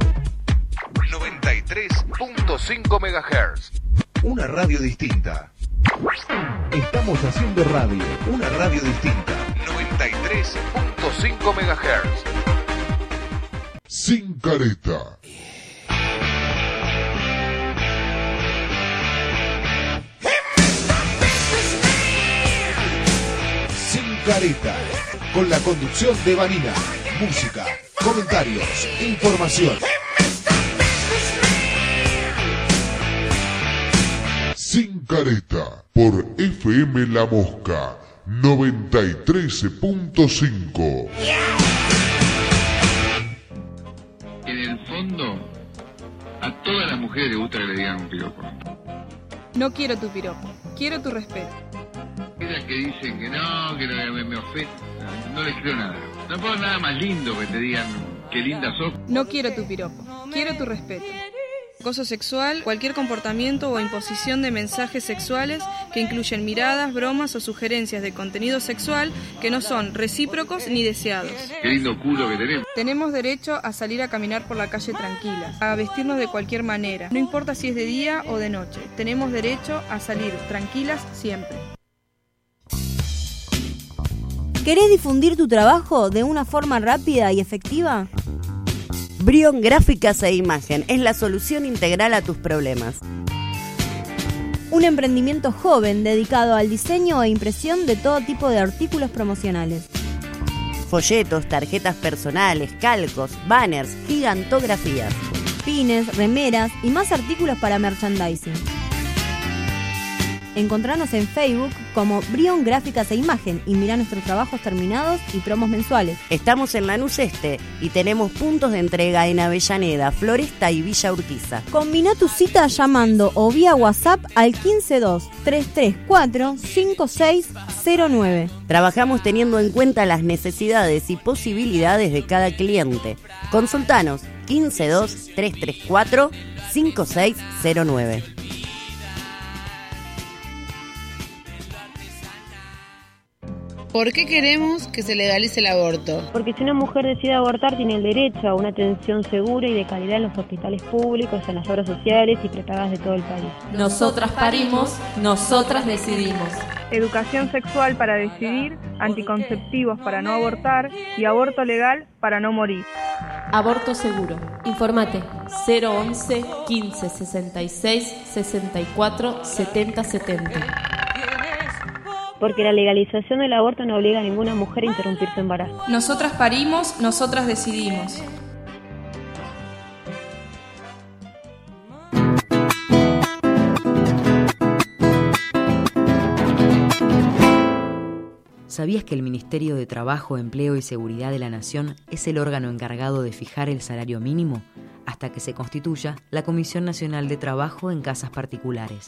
noventa y tres punto cinco megahertz. Una radio distinta. Estamos haciendo radio. Una radio distinta. noventa y tres punto cinco megahertz. Sin careta. Sin careta. con la conducción de Vanina. Música, comentarios, información. Sin Careta, por F M La Mosca, noventa y tres punto cinco. En el fondo, a todas las mujeres les gusta que le digan un piropo. No quiero tu piropo, quiero tu respeto. Aquellas que dicen que no, que no, me, me ofende, no, no les creo nada. No puedo nada más lindo que te digan qué linda sos. No quiero tu piropo, quiero tu respeto. Acoso sexual, cualquier comportamiento o imposición de mensajes sexuales que incluyen miradas, bromas o sugerencias de contenido sexual que no son recíprocos ni deseados. Qué lindo culo que tenemos. Tenemos derecho a salir a caminar por la calle tranquilas, a vestirnos de cualquier manera, no importa si es de día o de noche. Tenemos derecho a salir tranquilas siempre. ¿Querés difundir tu trabajo de una forma rápida y efectiva? Brion Gráficas e Imagen es la solución integral a tus problemas. Un emprendimiento joven dedicado al diseño e impresión de todo tipo de artículos promocionales. Folletos, tarjetas personales, calcos, banners, gigantografías, pines, remeras y más artículos para merchandising. Encontranos en Facebook como Brion Gráficas e Imagen y mirá nuestros trabajos terminados y promos mensuales. Estamos en Lanús Este y tenemos puntos de entrega en Avellaneda, Floresta y Villa Urquiza. Combina tu cita llamando o vía WhatsApp al uno dos, tres tres cuatro, cinco seis cero nueve. Trabajamos teniendo en cuenta las necesidades y posibilidades de cada cliente. Consultanos uno dos, tres tres cuatro, cinco seis cero nueve. ¿Por qué queremos que se legalice el aborto? Porque si una mujer decide abortar tiene el derecho a una atención segura y de calidad en los hospitales públicos, en las obras sociales y prepagas de todo el país. Nosotras parimos, nosotras decidimos. Educación sexual para decidir, anticonceptivos para no abortar y aborto legal para no morir. Aborto seguro. Informate cero once, quince, sesenta y seis, sesenta y cuatro, setenta, setenta. Porque la legalización del aborto no obliga a ninguna mujer a interrumpir su embarazo. Nosotras parimos, nosotras decidimos. ¿Sabías que el Ministerio de Trabajo, Empleo y Seguridad de la Nación es el órgano encargado de fijar el salario mínimo hasta que se constituya la Comisión Nacional de Trabajo en Casas Particulares?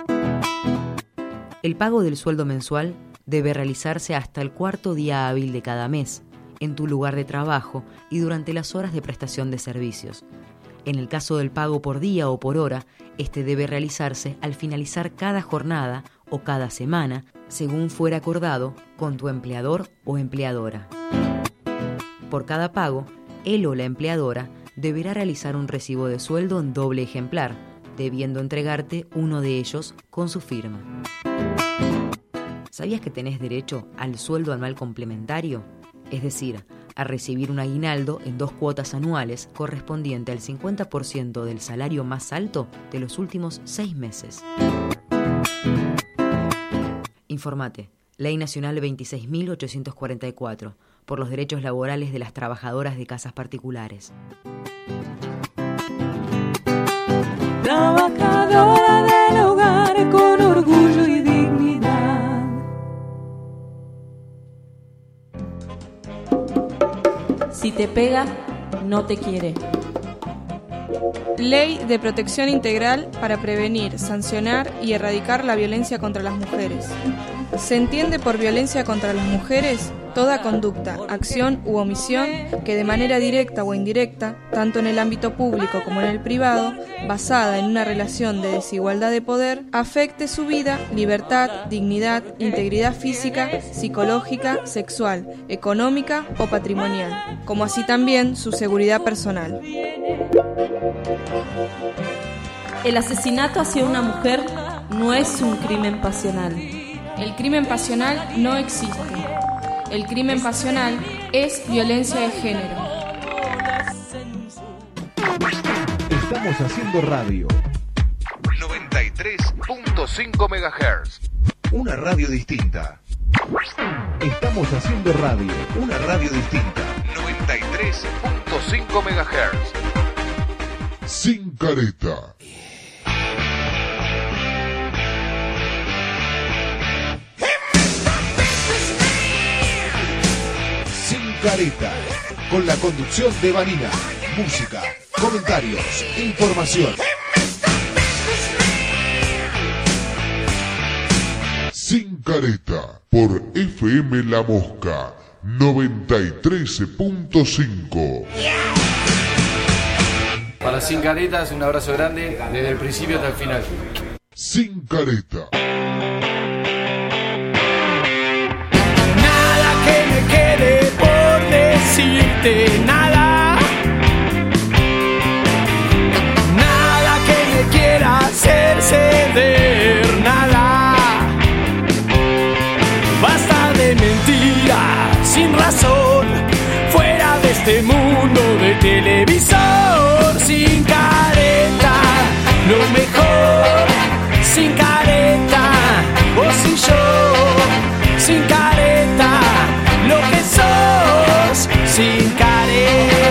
El pago del sueldo mensual debe realizarse hasta el cuarto día hábil de cada mes, en tu lugar de trabajo y durante las horas de prestación de servicios. En el caso del pago por día o por hora, este debe realizarse al finalizar cada jornada o cada semana, según fuera acordado con tu empleador o empleadora. Por cada pago, él o la empleadora deberá realizar un recibo de sueldo en doble ejemplar, debiendo entregarte uno de ellos con su firma. ¿Sabías que tenés derecho al sueldo anual complementario? Es decir, a recibir un aguinaldo en dos cuotas anuales correspondiente al cincuenta por ciento del salario más alto de los últimos seis meses. Informate. Ley Nacional veintiséis mil ochocientos cuarenta y cuatro, por los derechos laborales de las trabajadoras de casas particulares. Trabajadora del hogar con orgullo y dignidad. Si te pega, no te quiere. Ley de Protección Integral para prevenir, sancionar y erradicar la violencia contra las mujeres. Se entiende por violencia contra las mujeres toda conducta, acción u omisión que de manera directa o indirecta, tanto en el ámbito público como en el privado, basada en una relación de desigualdad de poder, afecte su vida, libertad, dignidad, integridad física, psicológica, sexual, económica o patrimonial, como así también su seguridad personal. El asesinato hacia una mujer no es un crimen pasional. El crimen pasional no existe. El crimen pasional es violencia de género. Estamos haciendo radio. noventa y tres punto cinco megahertz. Una radio distinta. Estamos haciendo radio, una radio distinta. noventa y tres punto cinco megahertz. Sin careta. Sin careta, con la conducción de Vanina. Música, comentarios, información. Sin careta, por F M La Mosca, noventa y tres punto cinco. Para Sin Caretas, un abrazo grande desde el principio hasta el final. Sin careta. Nada que me quede por decirte, nada. Nada que me quiera hacer ceder, nada. Basta de mentiras sin razón, fuera de este mundo de televisor. Sin careta, lo mejor. Sin careta, vos y yo. Sin careta, lo que sos. Sin careta.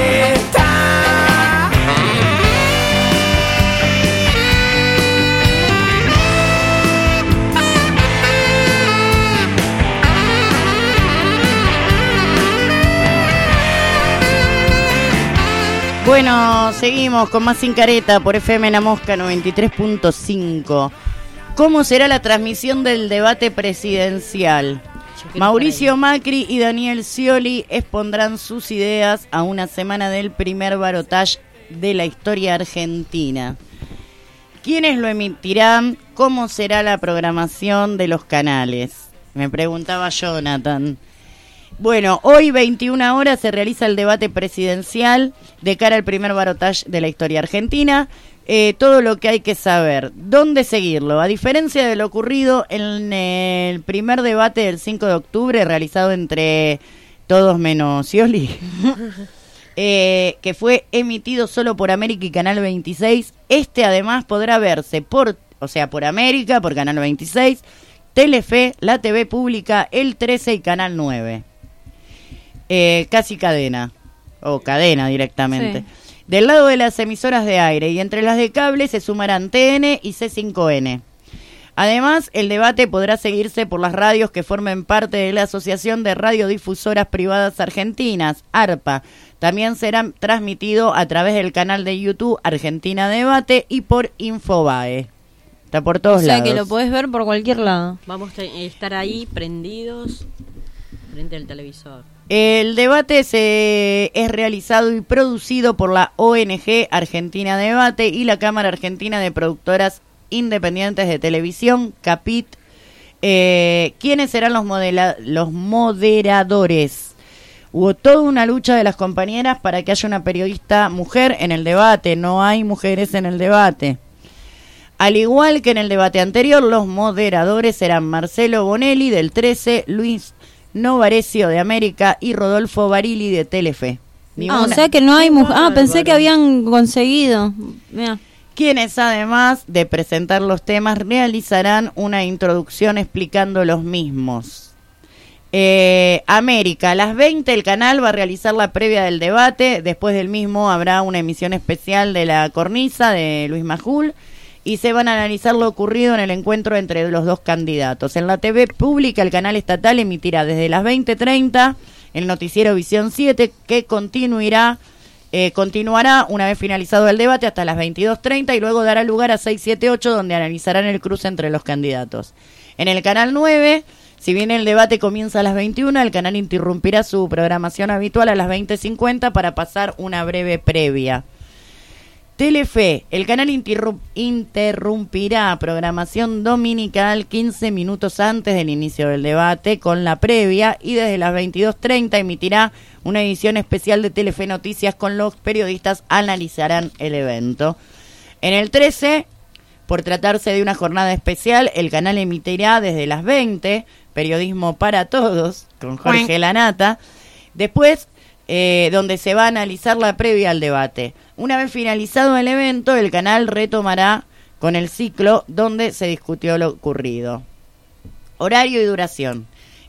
Bueno, seguimos con más Sin Careta por F M La Mosca noventa y tres punto cinco. ¿Cómo será la transmisión del debate presidencial? Mauricio Macri y Daniel Scioli expondrán sus ideas a una semana del primer balotaje de la historia argentina. ¿Quiénes lo emitirán? ¿Cómo será la programación de los canales? Me preguntaba Jonathan. Bueno, hoy veintiuna horas se realiza el debate presidencial de cara al primer balotaje de la historia argentina. Eh, todo lo que hay que saber, dónde seguirlo. A diferencia de lo ocurrido en el primer debate del cinco de octubre realizado entre todos menos Scioli, eh, que fue emitido solo por América y Canal veintiséis, este además podrá verse por, o sea, por América, por Canal veintiséis, Telefe, la T V Pública, El trece y Canal nueve. Eh, casi cadena, o cadena directamente. Sí. Del lado de las emisoras de aire y entre las de cable se sumarán T N y C cinco N. Además, el debate podrá seguirse por las radios que formen parte de la Asociación de Radiodifusoras Privadas Argentinas, ARPA. También será transmitido a través del canal de YouTube Argentina Debate y por Infobae. Está por todos lados. O sea que lo podés ver por cualquier lado. Vamos a estar ahí prendidos frente al televisor. El debate se es realizado y producido por la O N G Argentina Debate y la Cámara Argentina de Productoras Independientes de Televisión, CAPIT. Eh, ¿Quiénes serán los, modela- los moderadores? Hubo toda una lucha de las compañeras para que haya una periodista mujer en el debate. No hay mujeres en el debate. Al igual que en el debate anterior, los moderadores serán Marcelo Bonelli del trece, Luis Novarecio de América y Rodolfo Barili de Telefe. Ah, o sea que no hay mujer. Ah, pensé que habían conseguido. Mira. Quienes además de presentar los temas realizarán una introducción explicando los mismos. Eh, América, a las veinte el canal va a realizar la previa del debate. Después del mismo habrá una emisión especial de La Cornisa de Luis Majul y se van a analizar lo ocurrido en el encuentro entre los dos candidatos. En la T V Pública, el canal estatal emitirá desde las veinte treinta el noticiero Visión siete, que continuará, eh, continuará una vez finalizado el debate hasta las veintidós treinta y luego dará lugar a seis siete ocho, donde analizarán el cruce entre los candidatos. En el canal nueve, si bien el debate comienza a las veintiuna, el canal interrumpirá su programación habitual a las veinte cincuenta para pasar una breve previa. Telefe, el canal interrum- interrumpirá programación dominical quince minutos antes del inicio del debate con la previa y desde las veintidós treinta emitirá una edición especial de Telefe Noticias con los periodistas analizarán el evento. En el trece, por tratarse de una jornada especial, el canal emitirá desde las veinte Periodismo para Todos con Jorge Lanata. Después, eh, donde se va a analizar la previa al debate. Una vez finalizado el evento, el canal retomará con el ciclo donde se discutió lo ocurrido. Horario y duración.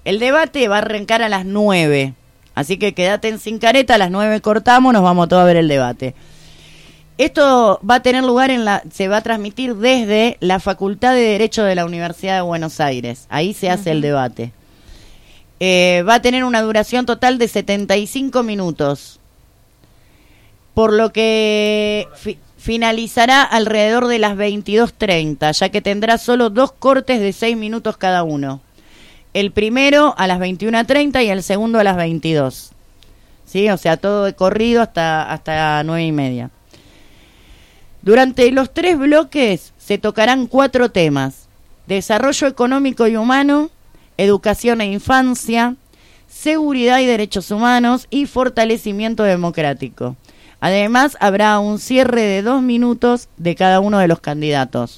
El debate va a arrancar a las nueve. Así que quédate en Sin Careta, a las nueve cortamos, nos vamos todos a ver el debate. Esto va a tener lugar en la, se va a transmitir desde la Facultad de Derecho de la Universidad de Buenos Aires. Ahí se hace uh-huh. el debate. Eh, va a tener una duración total de setenta y cinco minutos. Por lo que fi- finalizará alrededor de las veintidós treinta, ya que tendrá solo dos cortes de seis minutos cada uno. El primero a las veintiuna treinta y el segundo a las veintidós. ¿Sí? O sea, todo de corrido hasta, hasta nueve y media. Durante los tres bloques se tocarán cuatro temas: desarrollo económico y humano, educación e infancia, seguridad y derechos humanos y fortalecimiento democrático. Además, habrá un cierre de dos minutos de cada uno de los candidatos.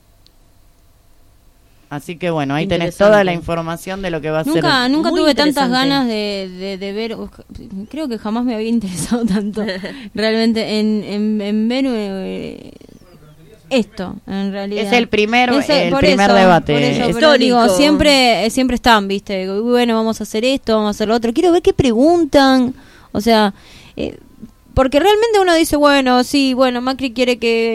Así que bueno, ahí tenés toda la información de lo que va a nunca, ser. Nunca tuve tantas ganas de, de, de ver, creo que jamás me había interesado tanto realmente en, en, en ver eh, esto, en realidad. Es el primer, es el, el primer eso, debate eso, histórico. Digo, siempre, siempre están, viste, bueno, vamos a hacer esto, vamos a hacer lo otro. Quiero ver qué preguntan, o sea... Eh, Porque realmente uno dice, bueno, sí, bueno, Macri quiere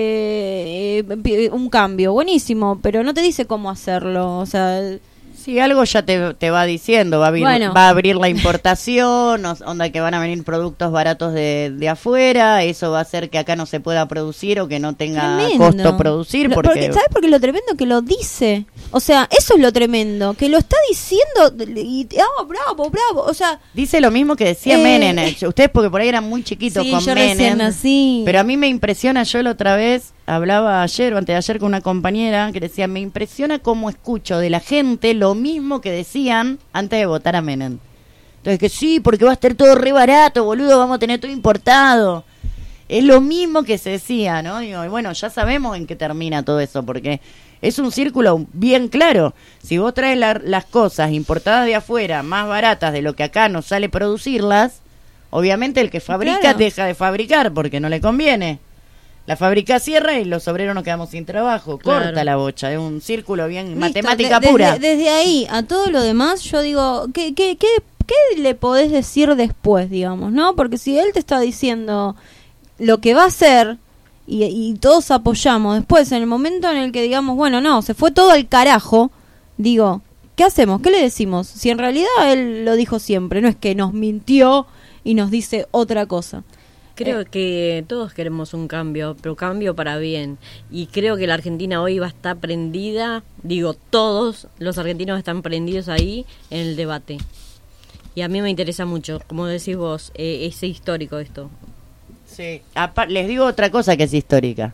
que eh, un cambio, buenísimo, pero no te dice cómo hacerlo, o sea... Sí, algo ya te, te va diciendo, va a, abrir, bueno. va a abrir la importación, onda que van a venir productos baratos de, de afuera, eso va a hacer que acá no se pueda producir o que no tenga tremendo. costo producir. Lo, porque... porque ¿sabes por qué lo tremendo? Que lo dice, o sea, eso es lo tremendo, que lo está diciendo y, oh, bravo, bravo, o sea... Dice lo mismo que decía eh... Menem, ustedes porque por ahí eran muy chiquitos sí, con yo Menem, nací. Pero a mí me impresiona, yo la otra vez... Hablaba ayer o antes de ayer con una compañera que decía, me impresiona cómo escucho de la gente lo mismo que decían antes de votar a Menem. Entonces que sí, porque va a estar todo re barato, boludo, vamos a tener todo importado. Es lo mismo que se decía, ¿no? Digo, y bueno, ya sabemos en qué termina todo eso, porque es un círculo bien claro. Si vos traes la, las cosas importadas de afuera, más baratas de lo que acá nos sale producirlas, obviamente el que fabrica claro. deja de fabricar porque no le conviene. La fábrica cierra y los obreros nos quedamos sin trabajo. Claro. Corta la bocha, es un círculo bien Listo. matemática de, pura. Desde, desde ahí a todo lo demás, yo digo, ¿qué, qué, qué, ¿qué le podés decir después, digamos? ¿No? Porque si él te está diciendo lo que va a hacer y, y todos apoyamos, después en el momento en el que digamos, bueno, no, se fue todo al carajo, digo, ¿qué hacemos? ¿Qué le decimos? Si en realidad él lo dijo siempre, no es que nos mintió y nos dice otra cosa. Creo eh. que todos queremos un cambio, pero cambio para bien. Y creo que la Argentina hoy va a estar prendida, digo, todos los argentinos están prendidos ahí en el debate. Y a mí me interesa mucho, como decís vos, eh, es histórico esto. Sí. Apar- les digo otra cosa que es histórica.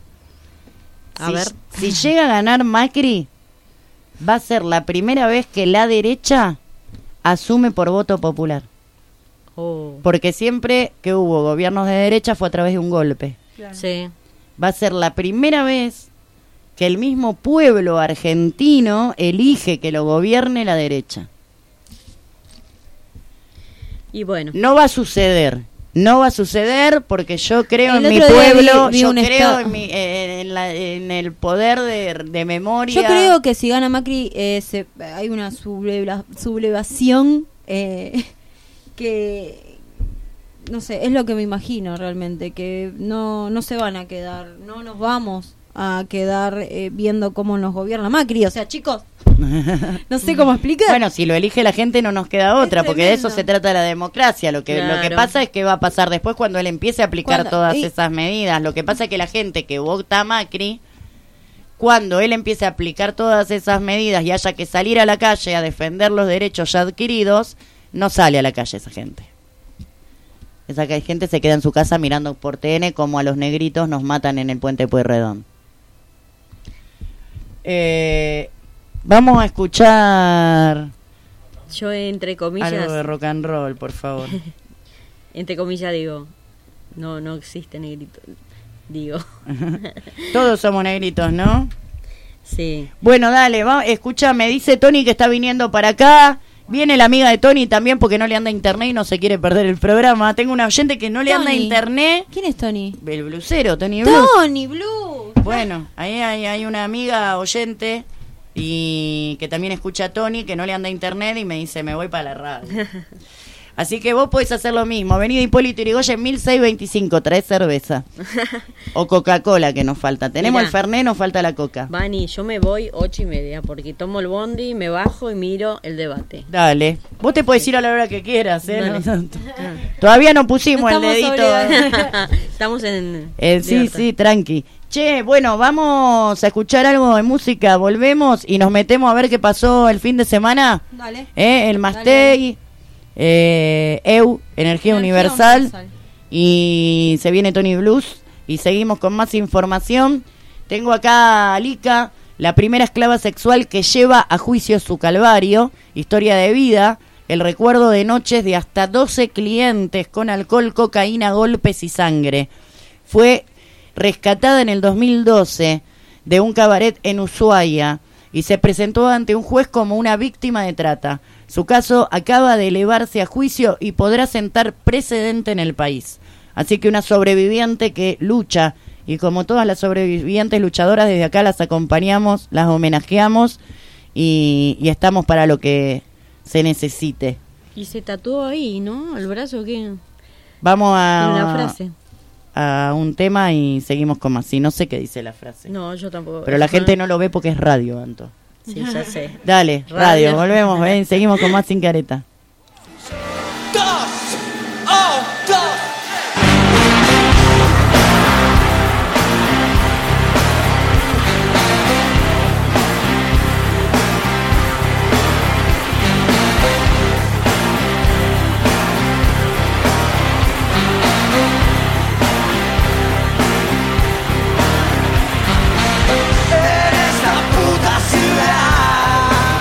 A si, ver. Si llega a ganar Macri, va a ser la primera vez que la derecha asume por voto popular. Oh. Porque siempre que hubo gobiernos de derecha fue a través de un golpe. Claro. Sí. Va a ser la primera vez que el mismo pueblo argentino elige que lo gobierne la derecha. Y bueno. No va a suceder. No va a suceder porque yo creo el en mi pueblo, pueblo, vi, vi yo creo estado... en, mi, eh, en, la, en el poder de, de memoria. Yo creo que si gana Macri eh, se, hay una subleva, sublevación eh, que, no sé, es lo que me imagino realmente, que no, no se van a quedar, no nos vamos a quedar eh, viendo cómo nos gobierna Macri, o sea, chicos, no sé cómo explicar. Bueno, si lo elige la gente no nos queda otra, porque de eso se trata la democracia. Lo que claro. lo que pasa es que va a pasar después cuando él empiece a aplicar cuando, todas y... esas medidas. Lo que pasa es que la gente que vota a Macri, cuando él empiece a aplicar todas esas medidas y haya que salir a la calle a defender los derechos ya adquiridos, no sale a la calle esa gente. Esa gente se queda en su casa mirando por T N como a los negritos nos matan en el puente Pueyrredón. Eh... Vamos a escuchar. Yo entre comillas. Algo de rock and roll, por favor. Entre comillas digo, no, no existe negrito. Digo. Todos somos negritos, ¿no? Sí. Bueno, dale, va, escucha, me dice Tony que está viniendo para acá. Viene la amiga de Tony también porque no le anda internet y no se quiere perder el programa. Tengo una oyente que no le Tony. anda internet. ¿Quién es Tony? El blusero, Tony Blues. Tony Blues. Bueno, ahí hay, hay una amiga oyente y que también escucha a Tony, que no le anda internet y me dice, me voy para la radio. Así que vos podés hacer lo mismo. Avenida Hipólito Yrigoyen mil seiscientos veinticinco, traes cerveza. O Coca-Cola que nos falta. Tenemos Mirá. el Fernet, nos falta la Coca. Vani, yo me voy ocho y media porque tomo el bondi, me bajo y miro el debate. Dale. Vos te podés ir a la hora que quieras, ¿eh? Dale. No- Todavía no pusimos el dedito. Estamos en... Eh, sí, libertad. sí, tranqui. Che, bueno, vamos a escuchar algo de música. Volvemos y nos metemos a ver qué pasó el fin de semana. Dale. Eh, el Mastey, eh, E U, Energía, Energía Universal, Universal. y se viene Tony Blues. Y seguimos con más información. Tengo acá a Lika, la primera esclava sexual que lleva a juicio su calvario, historia de vida, el recuerdo de noches de hasta doce clientes con alcohol, cocaína, golpes y sangre. Fue rescatada en el dos mil doce de un cabaret en Ushuaia y se presentó ante un juez como una víctima de trata. Su caso acaba de elevarse a juicio y podrá sentar precedente en el país. Así que una sobreviviente que lucha, y como todas las sobrevivientes luchadoras, desde acá las acompañamos, las homenajeamos y, y estamos para lo que se necesite. Y se tatuó ahí, ¿no? ¿El brazo qué? Vamos En la a, frase. a un tema y seguimos con más. Sí, no sé qué dice la frase. No, yo tampoco. Pero la gente no lo ve porque es radio, Anto. Sí, ya sé. Dale, radio, volvemos, ven, seguimos con más Sin Careta. Dos, oh, dos. En esta puta ciudad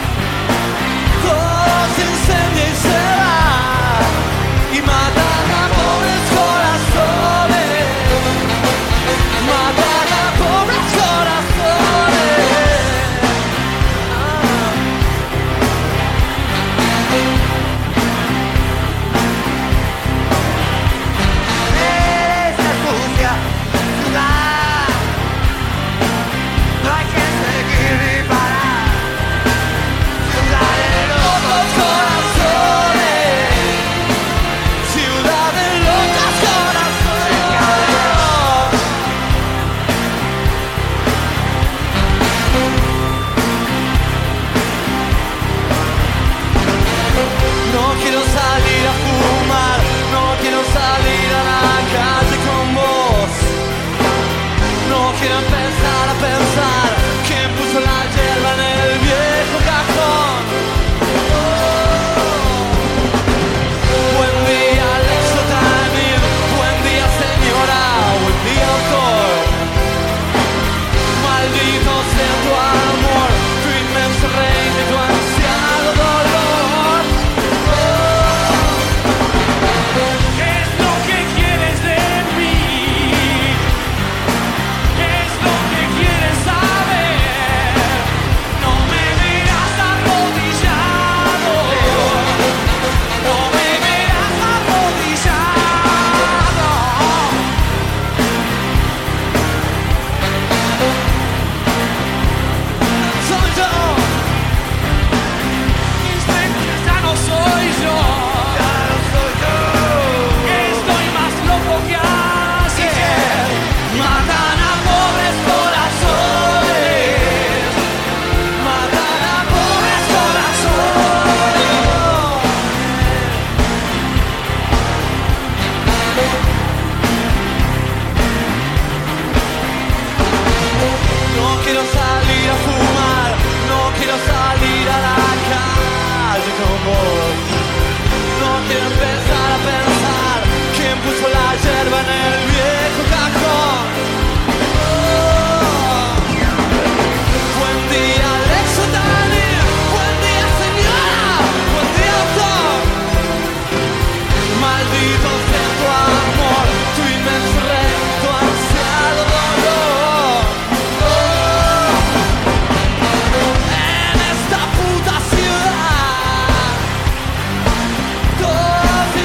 todo se incendia y se va y matan a pobres corazones, matan a pobres corazones. En esta sucia ciudad no hay que seguir ni parar. Ciudad de locos corazones, ciudad de locos corazones. No quiero salir a fumar, no quiero salir a la calle con vos. No quiero empezar a pensar quién puso la hierba en el viejo cajón. Buen día, Alex Otanin. Buen día, señora. Buen día, autor. Maldito sea tu amor, tu inmenso reino y tu ansiado dolor. ¿Qué es lo que quieres de mí? ¿Qué es lo que quieres saber? No me verás arrodillado, no me verás arrodillado. Soy yo, instante ya no soy yo, ya no soy yo. Estoy más loco que ayer. Matan a pobres corazones, matan a pobres corazones. No quiero salir a fumar, no quiero salir a la calle con vos. No quiero empezar a pensar quién puso la hierba en el viejo cajón. Buen día, Alex Otanin. Buen día, señora. Buen día, autor. Maldito sea tu amor, tu inmenso reino, tu ansiado dolor. En esta puta ciudad todo se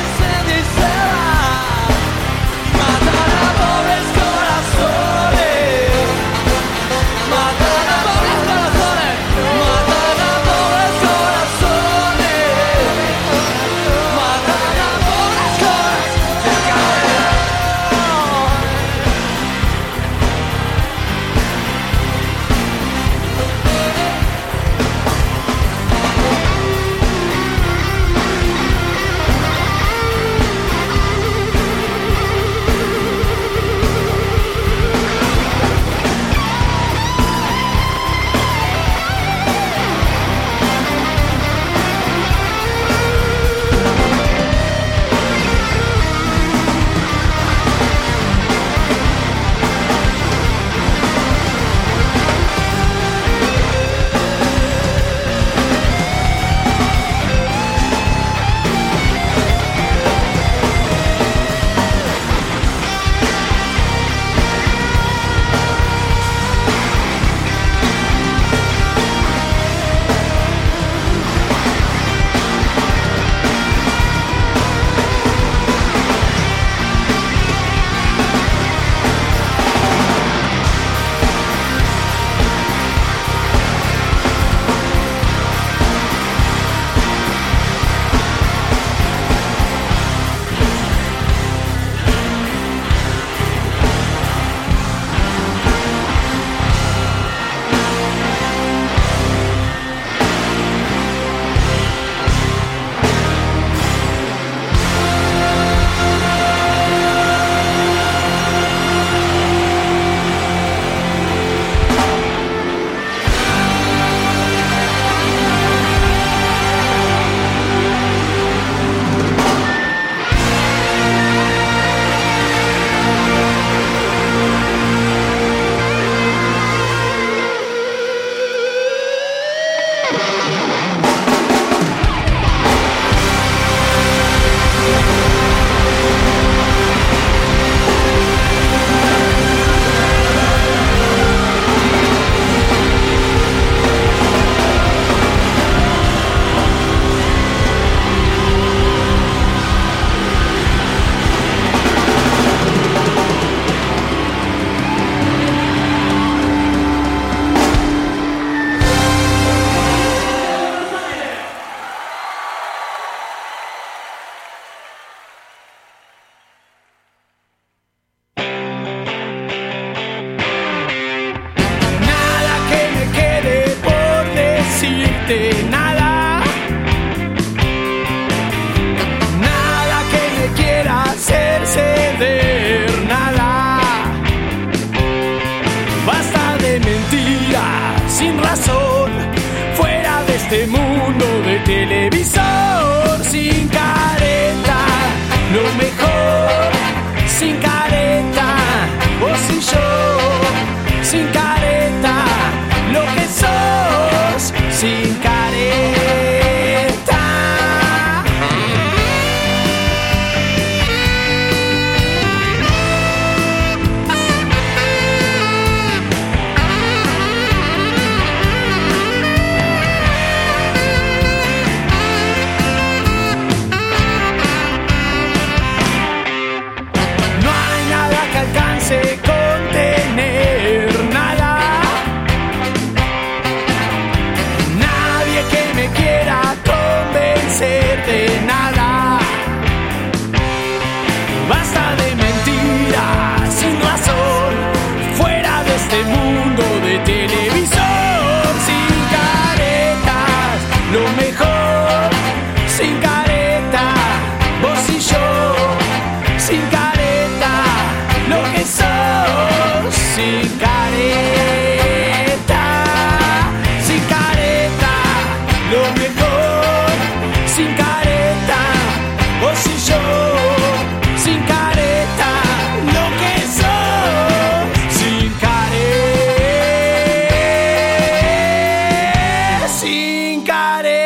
Nada, nada que me quiera hacer ceder, nada. Basta de mentiras sin razón, fuera de este mundo de televisor. Sin careta, lo mejor, sin careta, vos y yo, sin careta, lo que sos, sin careta. No hay nada que alcance contener, nada. Nadie que me quiera convencer de nada. Basta de mentiras sin razón, fuera de este mundo de televisor. Sin caretas, lo mejor, sin careta, vos y yo, sin careta, lo que sos, sin careta, sin careta, lo mejor, sin careta, vos y yo, sin careta, lo que sos, sin careta, sin careta.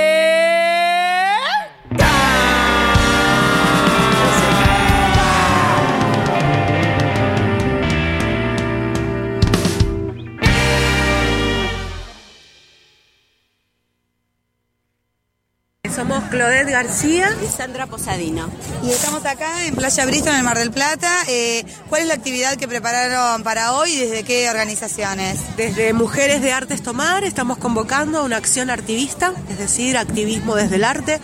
Somos Claudette García y Sandra Posadino. y estamos acá en Playa Bristol, en el Mar del Plata. Eh, ¿Cuál es la actividad que prepararon para hoy y desde qué organizaciones? Desde Mujeres de Artes Tomar estamos convocando una acción artivista, es decir, activismo desde el arte,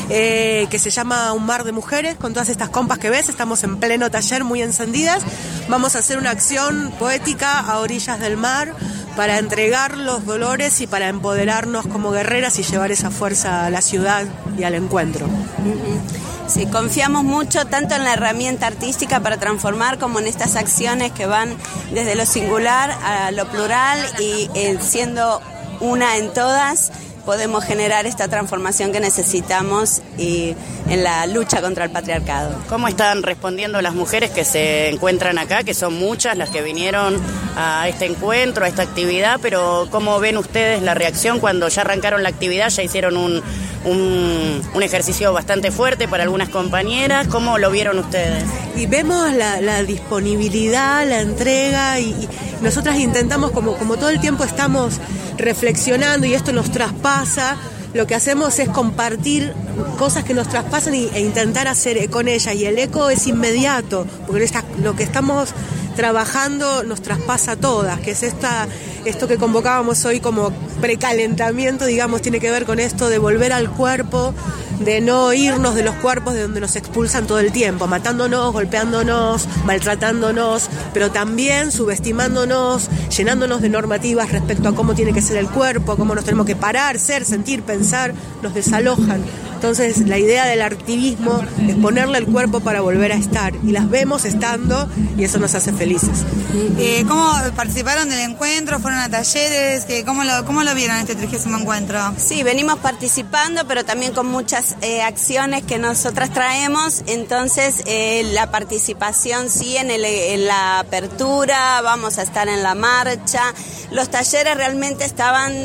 eh, que se llama Un Mar de Mujeres, con todas estas compas que ves. Estamos en pleno taller, muy encendidas. Vamos a hacer una acción poética a orillas del mar para entregar los dolores y para empoderarnos como guerreras y llevar esa fuerza a la ciudad y al encuentro. Uh-huh. Sí, confiamos mucho tanto en la herramienta artística para transformar como en estas acciones que van desde lo singular a lo plural y eh, siendo una en todas podemos generar esta transformación que necesitamos y en la lucha contra el patriarcado. ¿Cómo están respondiendo las mujeres que se encuentran acá, que son muchas las que vinieron a este encuentro, a esta actividad, pero cómo ven ustedes la reacción cuando ya arrancaron la actividad, ya hicieron un, un, un ejercicio bastante fuerte para algunas compañeras? ¿Cómo lo vieron ustedes? Y vemos la, la disponibilidad, la entrega y, y nosotras intentamos, como, como todo el tiempo estamos reflexionando y esto nos traspasa, lo que hacemos es compartir cosas que nos traspasan y, e intentar hacer con ellas, y el eco es inmediato, porque esta, lo que estamos trabajando nos traspasa a todas, que es esta, esto que convocábamos hoy como precalentamiento, digamos, tiene que ver con esto de volver al cuerpo, de no irnos de los cuerpos de donde nos expulsan todo el tiempo, matándonos, golpeándonos, maltratándonos, pero también subestimándonos, llenándonos de normativas respecto a cómo tiene que ser el cuerpo, cómo nos tenemos que parar, ser, sentir, pensar, nos desalojan. Entonces la idea del activismo es ponerle el cuerpo para volver a estar, y las vemos estando y eso nos hace felices. Eh, ¿Cómo participaron del encuentro? ¿Fueron a talleres? ¿Cómo lo, cómo lo vieron este trigésimo encuentro? Sí, venimos participando, pero también con muchas eh, acciones que nosotras traemos, entonces eh, la participación sí en, el, en la apertura, vamos a estar en la marcha. Los talleres realmente estaban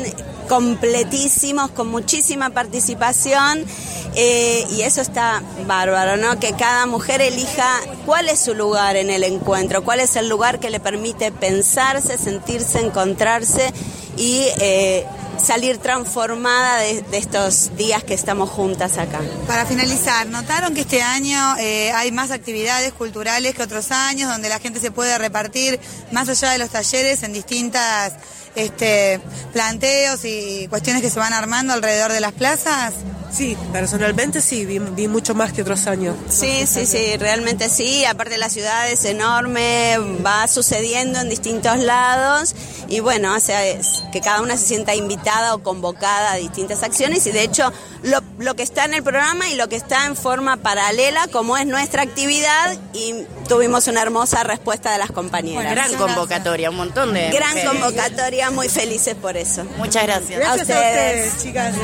completísimos, con muchísima participación, eh, y eso está bárbaro, ¿no? Que cada mujer elija cuál es su lugar en el encuentro, cuál es el lugar que le permite pensarse, sentirse, encontrarse y eh, salir transformada de, de estos días que estamos juntas acá. Para finalizar, ¿notaron que este año eh, hay más actividades culturales que otros años, donde la gente se puede repartir más allá de los talleres en distintas este, planteos y cuestiones que se van armando alrededor de las plazas? Sí, personalmente sí, vi, vi mucho más que otros años. Sí, sí, sí, realmente sí. Aparte la ciudad es enorme, va sucediendo en distintos lados y bueno, hace que cada una se sienta invitada o convocada a distintas acciones, y de hecho lo, lo que está en el programa y lo que está en forma paralela, como es nuestra actividad, y tuvimos una hermosa respuesta de las compañeras. Bueno, gran convocatoria, un montón de Gran mujeres. convocatoria, muy felices por eso. Muchas gracias. Gracias a ustedes, a ustedes chicas.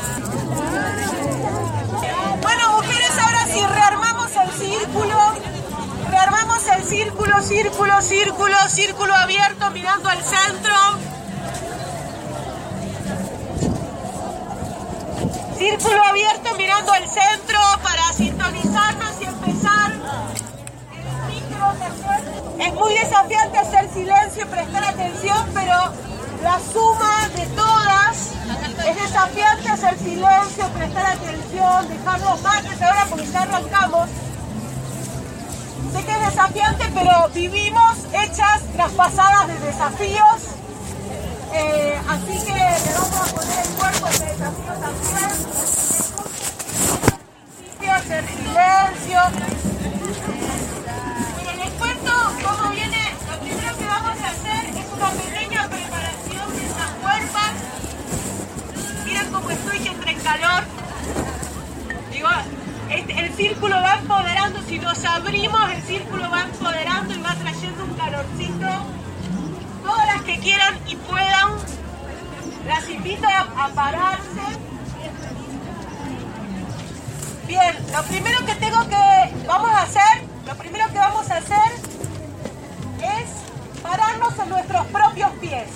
Bueno, mujeres, ahora sí, rearmamos el círculo, rearmamos el círculo, círculo, círculo, círculo abierto mirando al centro. Círculo abierto mirando al centro para sintonizarnos y empezar. El micro, es muy desafiante hacer silencio y prestar atención, pero la suma de todas es desafiante hacer silencio, prestar atención, dejar los mates ahora porque ya arrancamos. Sé que es desafiante, pero vivimos hechas traspasadas de desafíos. Eh, así que le vamos a poner el cuerpo en el desafío también. Hacer silencio. Miren, les cuento cómo viene. Lo primero que vamos a hacer es una pequeña preparación de estas cuerpas. Miren cómo estoy, que entra en calor. Digo, este, el círculo va empoderando. Si nos abrimos, el círculo va empoderando y va trayendo un calorcito. Todas las que quieran y puedan, las invito a, a pararse. Bien, lo primero que tengo que vamos a hacer, lo primero que vamos a hacer es pararnos en nuestros propios pies.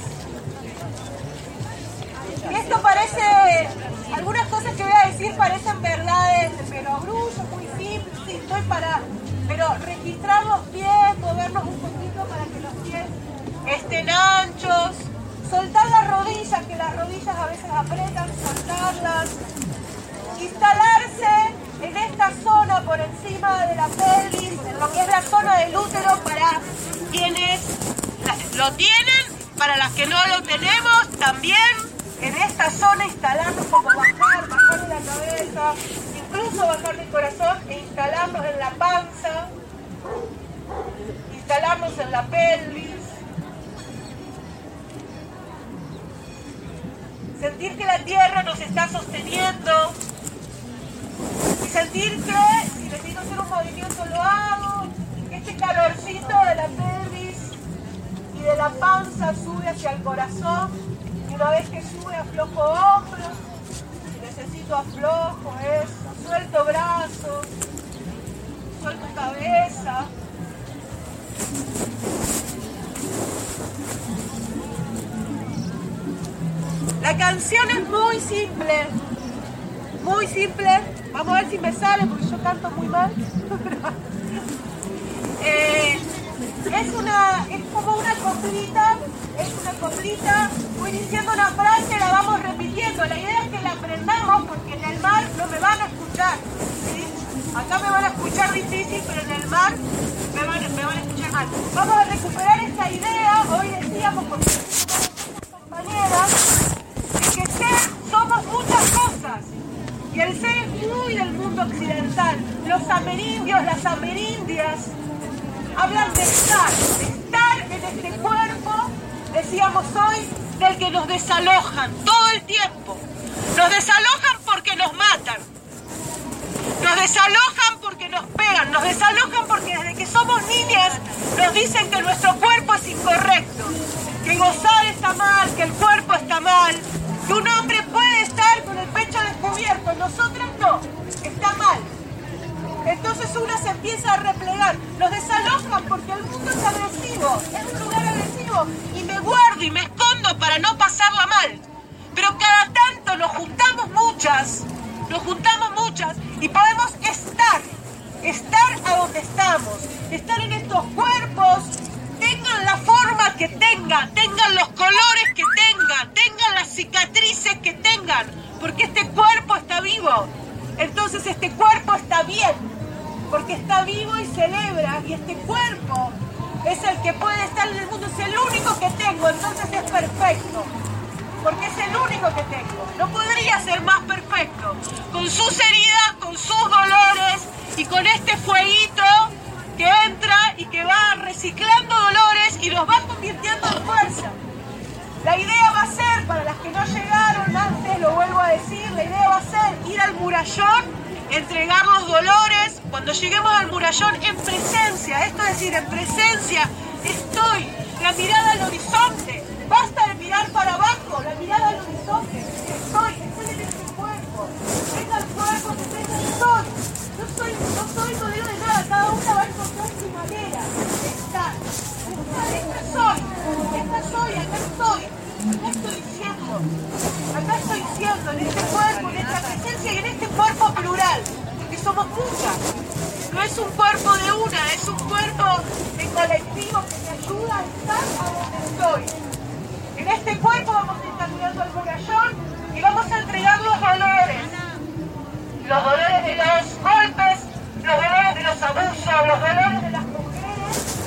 Y esto parece, algunas cosas que voy a decir parecen verdades, pero grullo, muy simple, sí, estoy para, pero registrar los pies, movernos un poquito para que los pies estén anchos, soltar las rodillas, que las rodillas a veces apretan, soltarlas. Instalarse en esta zona por encima de la pelvis, en lo que es la zona del útero para quienes lo tienen, para las que no lo tenemos, también en esta zona instalarnos como bajar, bajar de la cabeza, incluso bajar del corazón e instalarnos en la panza, instalarnos en la pelvis. Sentir que la tierra nos está sosteniendo. Y sentir que, si necesito hacer un movimiento, lo hago. Este calorcito de la pelvis y de la panza sube hacia el corazón. Y una vez que sube, aflojo hombros. Si necesito, aflojo eso. Suelto brazos. Suelto cabeza. La canción es muy simple. Muy simple. Vamos a ver si me sale porque yo canto muy mal. eh, es una, es como una coplita, es una coplita. Voy diciendo una frase, la vamos repitiendo. La idea es que la aprendamos porque en el mar no me van a escuchar, ¿sí? Acá me van a escuchar difícil, pero en el mar me van, me van a escuchar mal. Vamos a recuperar esta idea. Hoy decíamos con mis compañeras de que ser somos muchas cosas. Y el ser es muy del mundo occidental. Los amerindios, las amerindias, hablan de estar, de estar en este cuerpo, decíamos hoy, del que nos desalojan todo el tiempo. Nos desalojan porque nos matan. Nos desalojan porque nos pegan. Nos desalojan porque desde que somos niñas nos dicen que nuestro cuerpo es incorrecto. Que gozar está mal, que el cuerpo está mal. Que un hombre puede estar con el pecho descubierto, nosotras no, está mal. Entonces una se empieza a replegar, nos desalojan porque el mundo es agresivo, es un lugar agresivo, y me guardo y me escondo para no pasarla mal. Pero pero cada tanto nos juntamos muchas, nos juntamos muchas y podemos estar, estar a donde estamos, estar en estos cuerpos, tengan la forma que tengan, tengan los colores que tengan, tengan las cicatrices que tengan, porque este cuerpo está vivo, entonces este cuerpo está bien, porque está vivo y celebra, y este cuerpo es el que puede estar en el mundo, es el único que tengo, entonces es perfecto, porque es el único que tengo, no podría ser más perfecto, con sus heridas, con sus dolores y con este fueguito que entra y que va reciclando dolores y los va convirtiendo en fuerza. La idea va a ser, para las que no llegaron antes, lo vuelvo a decir, la idea va a ser ir al murallón, entregar los dolores, cuando lleguemos al murallón en presencia, esto es decir, en presencia, estoy, la mirada al horizonte, basta de mirar para abajo, la mirada al horizonte, estoy, estoy en este cuerpo, venga el cuerpo, que venga, estoy, no soy, no soy modelo de nada, cada una va a encontrar su manera de estar, esta soy, esta soy, acá estoy, acá estoy siendo, acá estoy siendo, en este cuerpo, en esta presencia y en este cuerpo plural, porque somos muchas, no es un cuerpo de una, es un cuerpo de colectivo que me ayuda a estar a donde estoy. En este cuerpo vamos a estar mirando al murallón y vamos a entregar los dolores, los dolores de los golpes, los dolores de los abusos, los dolores de las mujeres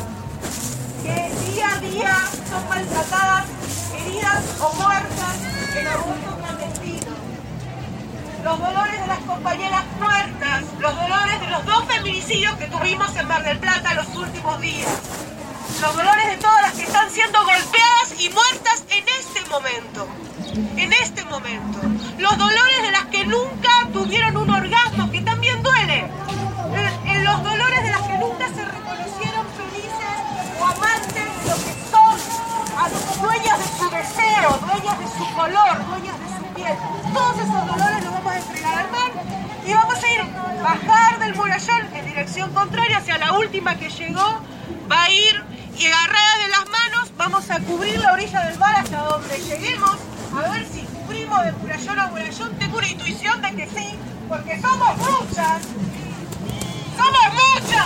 que día a día son maltratadas, heridas o muertas en abuso clandestino. Los dolores de las compañeras muertas, los dolores de los dos feminicidios que tuvimos en Mar del Plata los últimos días. Los dolores de todas las que están siendo golpeadas y muertas en este momento. En este momento. Los dolores de las que nunca tuvieron un orgasmo, que también duele. En los dolores de las que nunca se reconocieron felices o amantes de lo que son, a los dueñas de su deseo, dueñas de su color, dueñas de su piel. Todos esos dolores los vamos a entregar al mar y vamos a ir, bajar del murallón en dirección contraria hacia la última que llegó, va a ir y agarradas de las manos vamos a cubrir la orilla del mar hasta donde lleguemos, a ver si cubrimos de murallón a murallón. Tengo una intuición de que sí, porque somos muchas, somos muchas.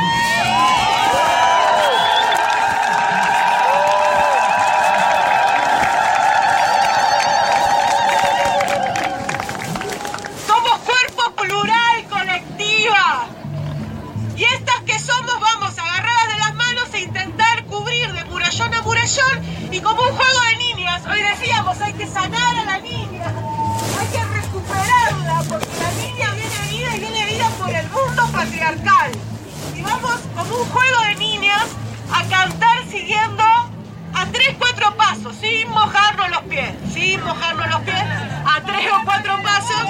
Somos cuerpo plural, colectiva, y estas que somos vamos agarradas de las manos e intentar cubrir de murallón a murallón, y como un juego de niñas, hoy decíamos, hay que sanar a la niña, hay que recuperarla, porque la niña viene herida y viene herida por el mundo patriarcal, y vamos como un juego de niñas a cantar siguiendo a tres, cuatro pasos, sin mojarnos los pies, sin mojarnos los pies, a tres o cuatro pasos.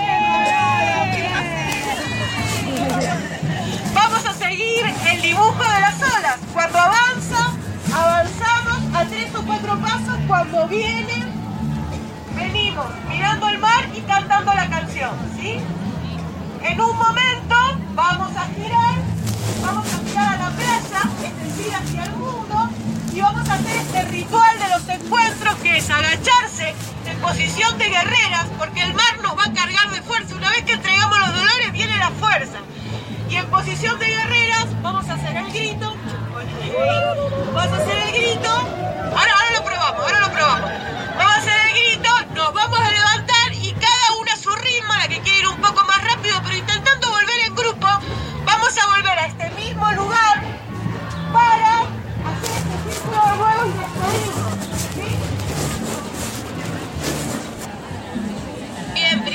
Vamos a seguir el dibujo de las olas. Cuando avanza, avanzamos a tres o cuatro pasos. Cuando viene, venimos mirando el mar y cantando la canción, ¿sí? En un momento vamos a girar, vamos a girar a la playa, es decir, hacia el mundo, y vamos a hacer este ritual de los encuentros, que es agacharse en posición de guerreras, porque el mar nos va a cargar de fuerza. Una vez que entregamos los dolores, viene la fuerza. Y en posición de guerreras vamos a hacer el grito. Vamos a hacer el grito. Ahora, ahora lo probamos, ahora lo probamos. Vamos a hacer el grito, nos vamos a levantar y cada una a su ritmo, la que quiere ir un poco más rápido, pero intentando volver en grupo, vamos a volver a este mismo lugar para hacer este círculo de nuevo y despedirnos, ¿sí? Bien,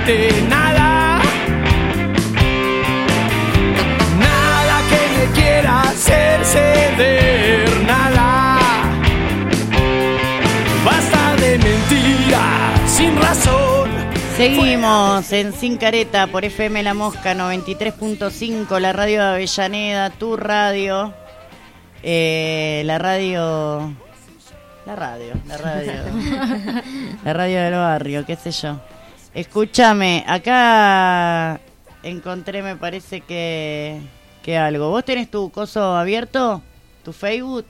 absolutamente nada. Nada que me quiera hacer ceder, nada. Basta de mentiras sin razón. Seguimos en Sin Careta por F M La Mosca noventa y tres punto cinco, la radio de Avellaneda, tu radio, eh, la radio, la radio, la radio, la radio del barrio, qué sé yo. Escúchame, acá encontré, me parece que, que algo. ¿Vos tenés tu coso abierto? ¿Tu Facebook?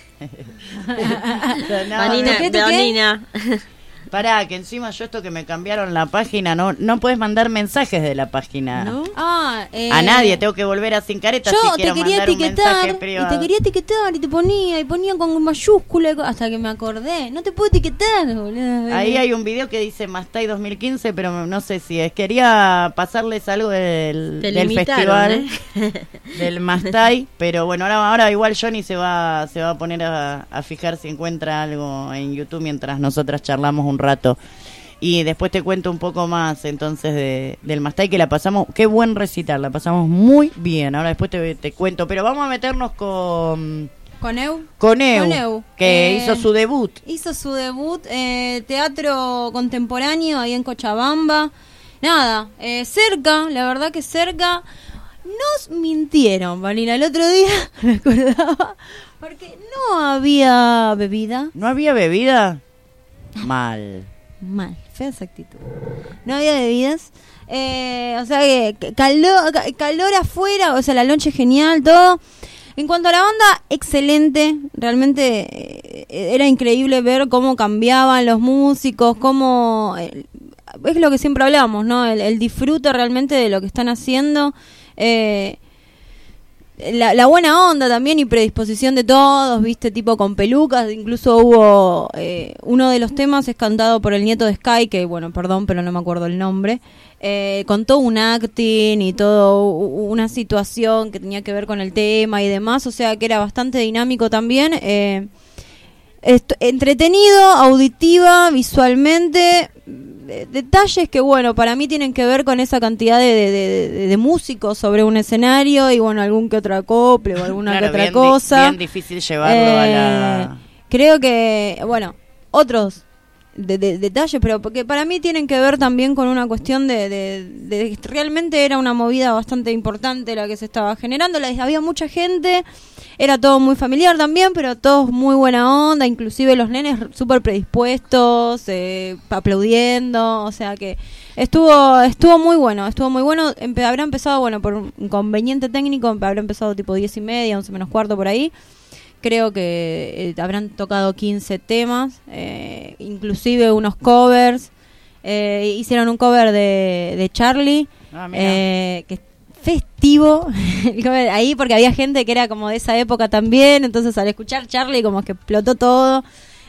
No, Vanina, Vanina. Pará, que encima yo esto que me cambiaron la página, no no puedes mandar mensajes de la página. ¿No? Ah, eh, a nadie, tengo que volver a Sin Careta yo si quiero te quería mandar un etiquetar mensaje y privado. te quería etiquetar y te ponía y ponía con mayúscula hasta que me acordé. No te puedo etiquetar, boludo. Ahí hay un video que dice Mastay dos mil quince, pero no sé si es. Quería pasarles algo del, del festival ¿eh? del Mastay, pero bueno, ahora ahora igual Johnny se va se va a poner a, a fijar si encuentra algo en YouTube mientras nosotras charlamos un rato. Y después te cuento un poco más entonces de, del Mastay, que la pasamos, qué buen recital, la pasamos muy bien. Ahora después te, te cuento, pero vamos a meternos con... ¿Con Eu? Con Eu, Con Eu. que Eh, hizo su debut. Hizo su debut, eh, teatro contemporáneo ahí en Cochabamba. Nada, eh, cerca, la verdad que cerca. Nos mintieron, Valina, el otro día me acordaba, porque no había bebida. ¿No había bebida? Mal. Mal, fea esa actitud. No había bebidas. Eh, o sea que calor, calor afuera, o sea, la noche genial, todo. En cuanto a la banda, excelente. Realmente eh, era increíble ver cómo cambiaban los músicos, cómo... Eh, es lo que siempre hablamos, ¿no? El, el disfrute realmente de lo que están haciendo. Eh, La, la buena onda también y predisposición de todos, viste, tipo con pelucas. Incluso hubo eh, uno de los temas es cantado por el nieto de Sky, que bueno, perdón, pero no me acuerdo el nombre, eh, con todo un acting y todo una situación que tenía que ver con el tema y demás, o sea que era bastante dinámico también, eh, est- entretenido, auditiva, visualmente, de- detalles que bueno, para mí tienen que ver con esa cantidad de, de, de, de músicos sobre un escenario y bueno, algún que otro acople o alguna Claro, que otra bien, cosa. di- bien difícil llevarlo a la... Eh, Creo que, bueno, otros de, de- detalles, pero porque para mí tienen que ver también con una cuestión de, de, de- realmente era una movida bastante importante la que se estaba generando, la, había mucha gente, era todo muy familiar también, pero todos muy buena onda, inclusive los nenes súper predispuestos, eh, aplaudiendo, o sea que estuvo estuvo muy bueno, estuvo muy bueno, Empe- habrá empezado, bueno, por un inconveniente técnico, habrá empezado tipo diez y media, once menos cuarto por ahí. Creo que eh, habrán tocado quince temas, eh, inclusive unos covers. Eh, hicieron un cover de, de Charlie, Ah, mira. eh, que es festivo. El cover ahí porque había gente que era como de esa época también. Entonces al escuchar Charlie como que explotó todo.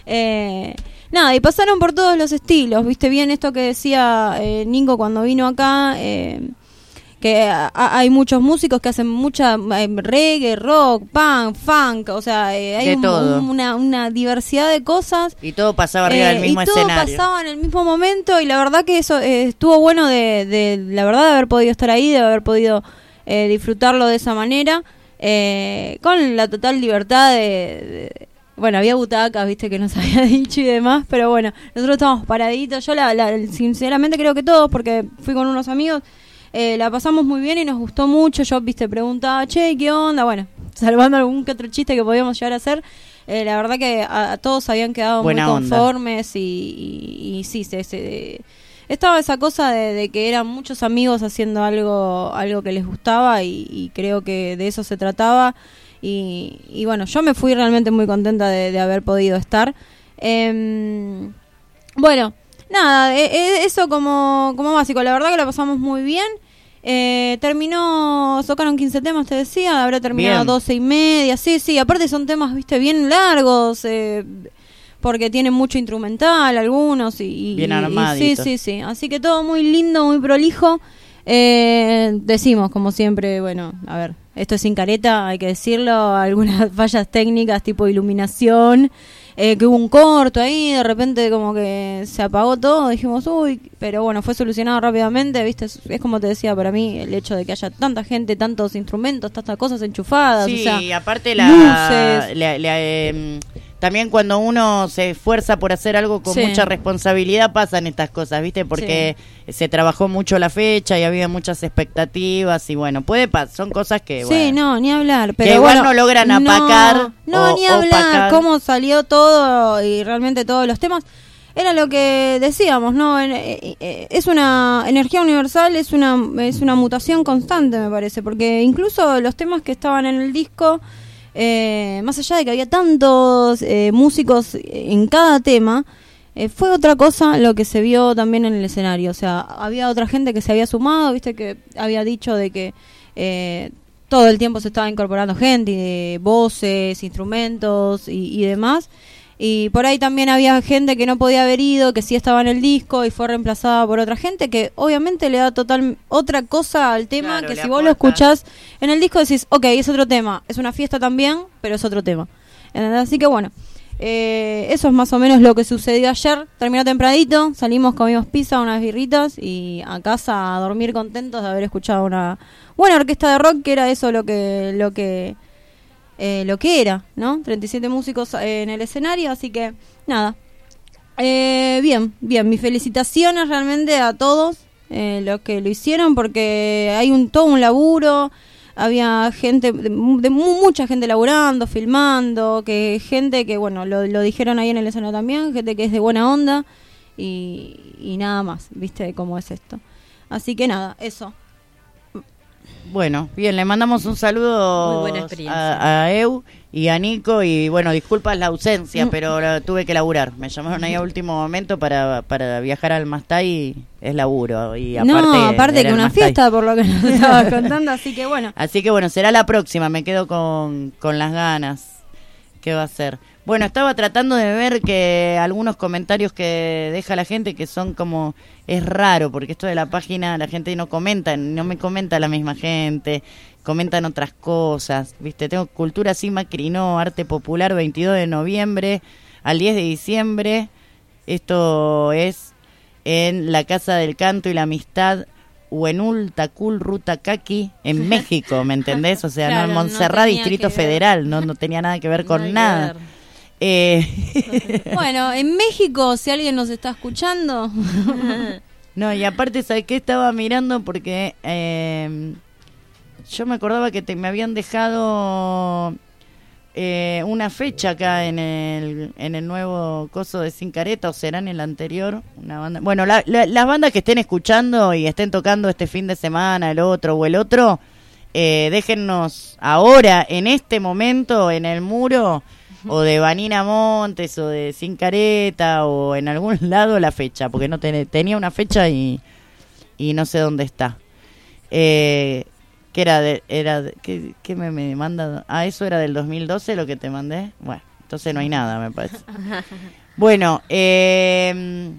Eh, nada, y pasaron por todos los estilos. Viste bien esto que decía eh, Nico cuando vino acá. Eh, que a- a- hay muchos músicos que hacen mucha eh, reggae, rock, punk, funk, o sea, eh, hay De un- todo. un- una, una diversidad de cosas. Y todo pasaba arriba Eh, del mismo y todo escenario. pasaba en el mismo momento y la verdad que eso eh, estuvo bueno de, de, la verdad, de haber podido estar ahí, de haber podido eh, disfrutarlo de esa manera, eh, con la total libertad de... de- bueno, había butacas, viste, que nos había dicho y demás, pero bueno, nosotros estábamos paraditos. Yo la, la- sinceramente creo que todos, porque fui con unos amigos, eh, la pasamos muy bien y nos gustó mucho. Yo, viste, preguntaba, che, ¿qué onda? Bueno, salvando algún que otro chiste que podíamos llegar a hacer. Eh, la verdad que a, a todos habían quedado Buena muy onda. conformes y, y, y sí, se, se- estaba esa cosa de, de que eran muchos amigos haciendo algo algo que les gustaba y, y creo que de eso se trataba. Y, y bueno, yo me fui realmente muy contenta de, de haber podido estar. Em, bueno, nada, e- e- eso como, como básico. La verdad que la pasamos muy bien. Eh, terminó, tocaron quince temas, te decía, habrá terminado Bien. doce y media. Sí, sí, aparte son temas, viste, bien largos, eh, porque tienen mucho instrumental algunos y, y- Bien y- armaditos. sí, sí, sí. Así que todo muy lindo, muy prolijo. Eh, decimos, como siempre, bueno, a ver, esto es Sin Careta, hay que decirlo, algunas fallas técnicas tipo iluminación eh, que hubo un corto ahí, de repente como que se apagó todo, dijimos, uy, pero bueno, fue solucionado rápidamente, ¿viste? Es, es como te decía, para mí, el hecho de que haya tanta gente, tantos instrumentos, tantas cosas enchufadas, sí, o sea, y aparte la, luces. la- la, eh, también cuando uno se esfuerza por hacer algo con Sí. mucha responsabilidad pasan estas cosas, ¿viste? Porque se trabajó mucho la fecha y había muchas expectativas y bueno, puede pasar, son cosas que, Sí, bueno, no, ni hablar. Pero que igual bueno, no logran no, apacar No, o ni hablar. opacar. Cómo salió todo y realmente todos los temas. Era lo que decíamos, ¿no? En- eh, eh, Es una energía universal, es una, es una mutación constante, me parece. Porque incluso los temas que estaban en el disco, eh, más allá de que había tantos eh, músicos en cada tema, eh, fue otra cosa lo que se vio también en el escenario. O sea, había otra gente que se había sumado, viste, que había dicho de que eh, todo el tiempo se estaba incorporando gente, y de voces, instrumentos y, y demás. Y por ahí también había gente que no podía haber ido, que sí estaba en el disco y fue reemplazada por otra gente, que obviamente le da total otra cosa al tema, Claro, que le si vos lo aporta. escuchás en el disco decís, ok, es otro tema, es una fiesta también, pero es otro tema. ¿Entendés? Así que bueno, eh, eso es más o menos lo que sucedió ayer. Terminó tempranito, salimos, comimos pizza, unas birritas y a casa a dormir contentos de haber escuchado una buena orquesta de rock, que era eso lo que... lo que Eh, lo que era, ¿no? treinta y siete músicos eh, en el escenario, así que nada. Eh, bien, bien, mis felicitaciones realmente a todos eh, los que lo hicieron, porque hay un todo un laburo, había gente, de, de mu- mucha gente laburando, filmando, que gente que, bueno, lo, lo dijeron ahí en el escenario también, gente que es de buena onda y, y nada más, ¿viste cómo es esto? Así que nada, eso. Bueno, bien, le mandamos un saludo Muy buena experiencia. a, a Eu y a Nico y bueno, disculpas la ausencia, Mm. pero la tuve que laburar. Me llamaron ahí a último momento para, para viajar al Mastay, es laburo. Y aparte, no, aparte era que el una Mastay. fiesta, por lo que nos estabas contando, así que bueno. Así que bueno, será la próxima, me quedo con, con las ganas. ¿Qué va a ser? Bueno, estaba tratando de ver que algunos comentarios que deja la gente que son como, es raro, porque esto de la página la gente no comenta, no me comenta la misma gente, comentan otras cosas, ¿viste? Tengo Cultura Sí Macri No, Arte Popular, veintidós de noviembre al diez de diciembre. Esto es en la Casa del Canto y la Amistad, Huenul, Tacul, Ruta Caqui, en México, ¿me entendés? O sea, Claro, no en no Montserrat, tenía Distrito que ver. Federal, no, no tenía nada que ver con Nada nada. que ver. Eh, Bueno, en México, si alguien nos está escuchando, no, y aparte, ¿sabes qué? Estaba mirando porque eh, yo me acordaba que te, me habían dejado eh, una fecha acá en el, en el nuevo coso de Sin Careta, o será en el anterior, una banda. Bueno, la- la- las bandas que estén escuchando y estén tocando este fin de semana, el otro o el otro, eh, déjennos ahora, en este momento, en el muro, o de Vanina Montes, o de Sin Careta, o en algún lado la fecha, porque no ten- tenía una fecha y, y no sé dónde está. Eh, ¿Qué era? De, era de- ¿qué, qué me, me manda? Ah, eso era del dos mil doce lo que te mandé. Bueno, entonces no hay nada, me parece. Bueno, eh,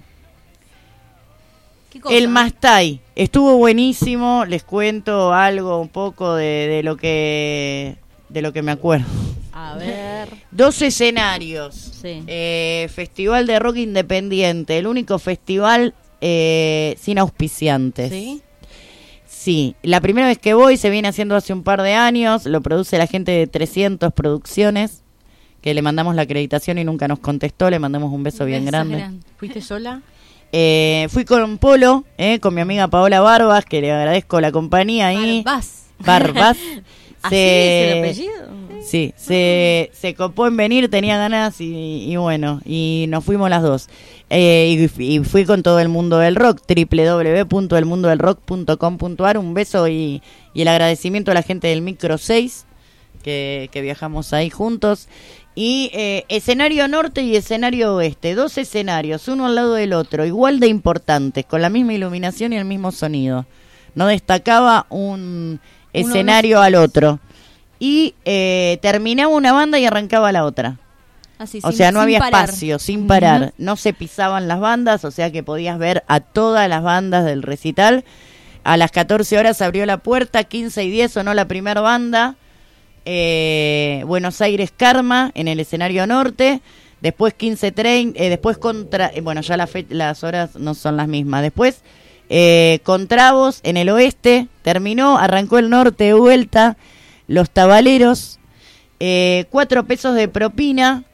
¿qué cosa? el Mastay estuvo buenísimo. Les cuento algo un poco de, de lo que de lo que me acuerdo. A ver. Dos escenarios. Sí. Eh, Festival de Rock Independiente, el único festival eh, sin auspiciantes. ¿Sí? Sí, la primera vez que voy se viene haciendo hace un par de años, lo produce la gente de trescientos Producciones, que le mandamos la acreditación y nunca nos contestó, le mandamos un beso bien Beso grande. grande. ¿Fuiste sola? Eh, fui con Polo, eh, con mi amiga Paola Barbas, que le agradezco la compañía ahí. Barbas. Barbas. ¿Así Se- es el apellido? Sí, se, se copó en venir, tenía ganas y, y bueno, y nos fuimos las dos. Eh, y, y fui con todo el mundo del rock, doble u doble u doble u punto el mundo del rock punto com punto a r. Un beso y, y el agradecimiento a la gente del Micro seis, que, que viajamos ahí juntos. Y eh, escenario norte y escenario oeste, dos escenarios, uno al lado del otro, igual de importantes, con la misma iluminación y el mismo sonido. No destacaba un escenario al otro. Y eh, terminaba una banda y arrancaba la otra. así, O sin- sea, no sin había parar. espacio, sin parar. Ujú. No se pisaban las bandas, o sea que podías ver a todas las bandas del recital. A las catorce horas se abrió la puerta, quince y diez sonó la primera banda. Eh, Buenos Aires Karma en el escenario norte. después quince treinta, eh, después contra, eh, bueno, ya la fe, las horas no son las mismas. Después eh, Contravos en el oeste, terminó, arrancó el norte de vuelta, Los Tabaleros, eh, cuatro pesos de propina,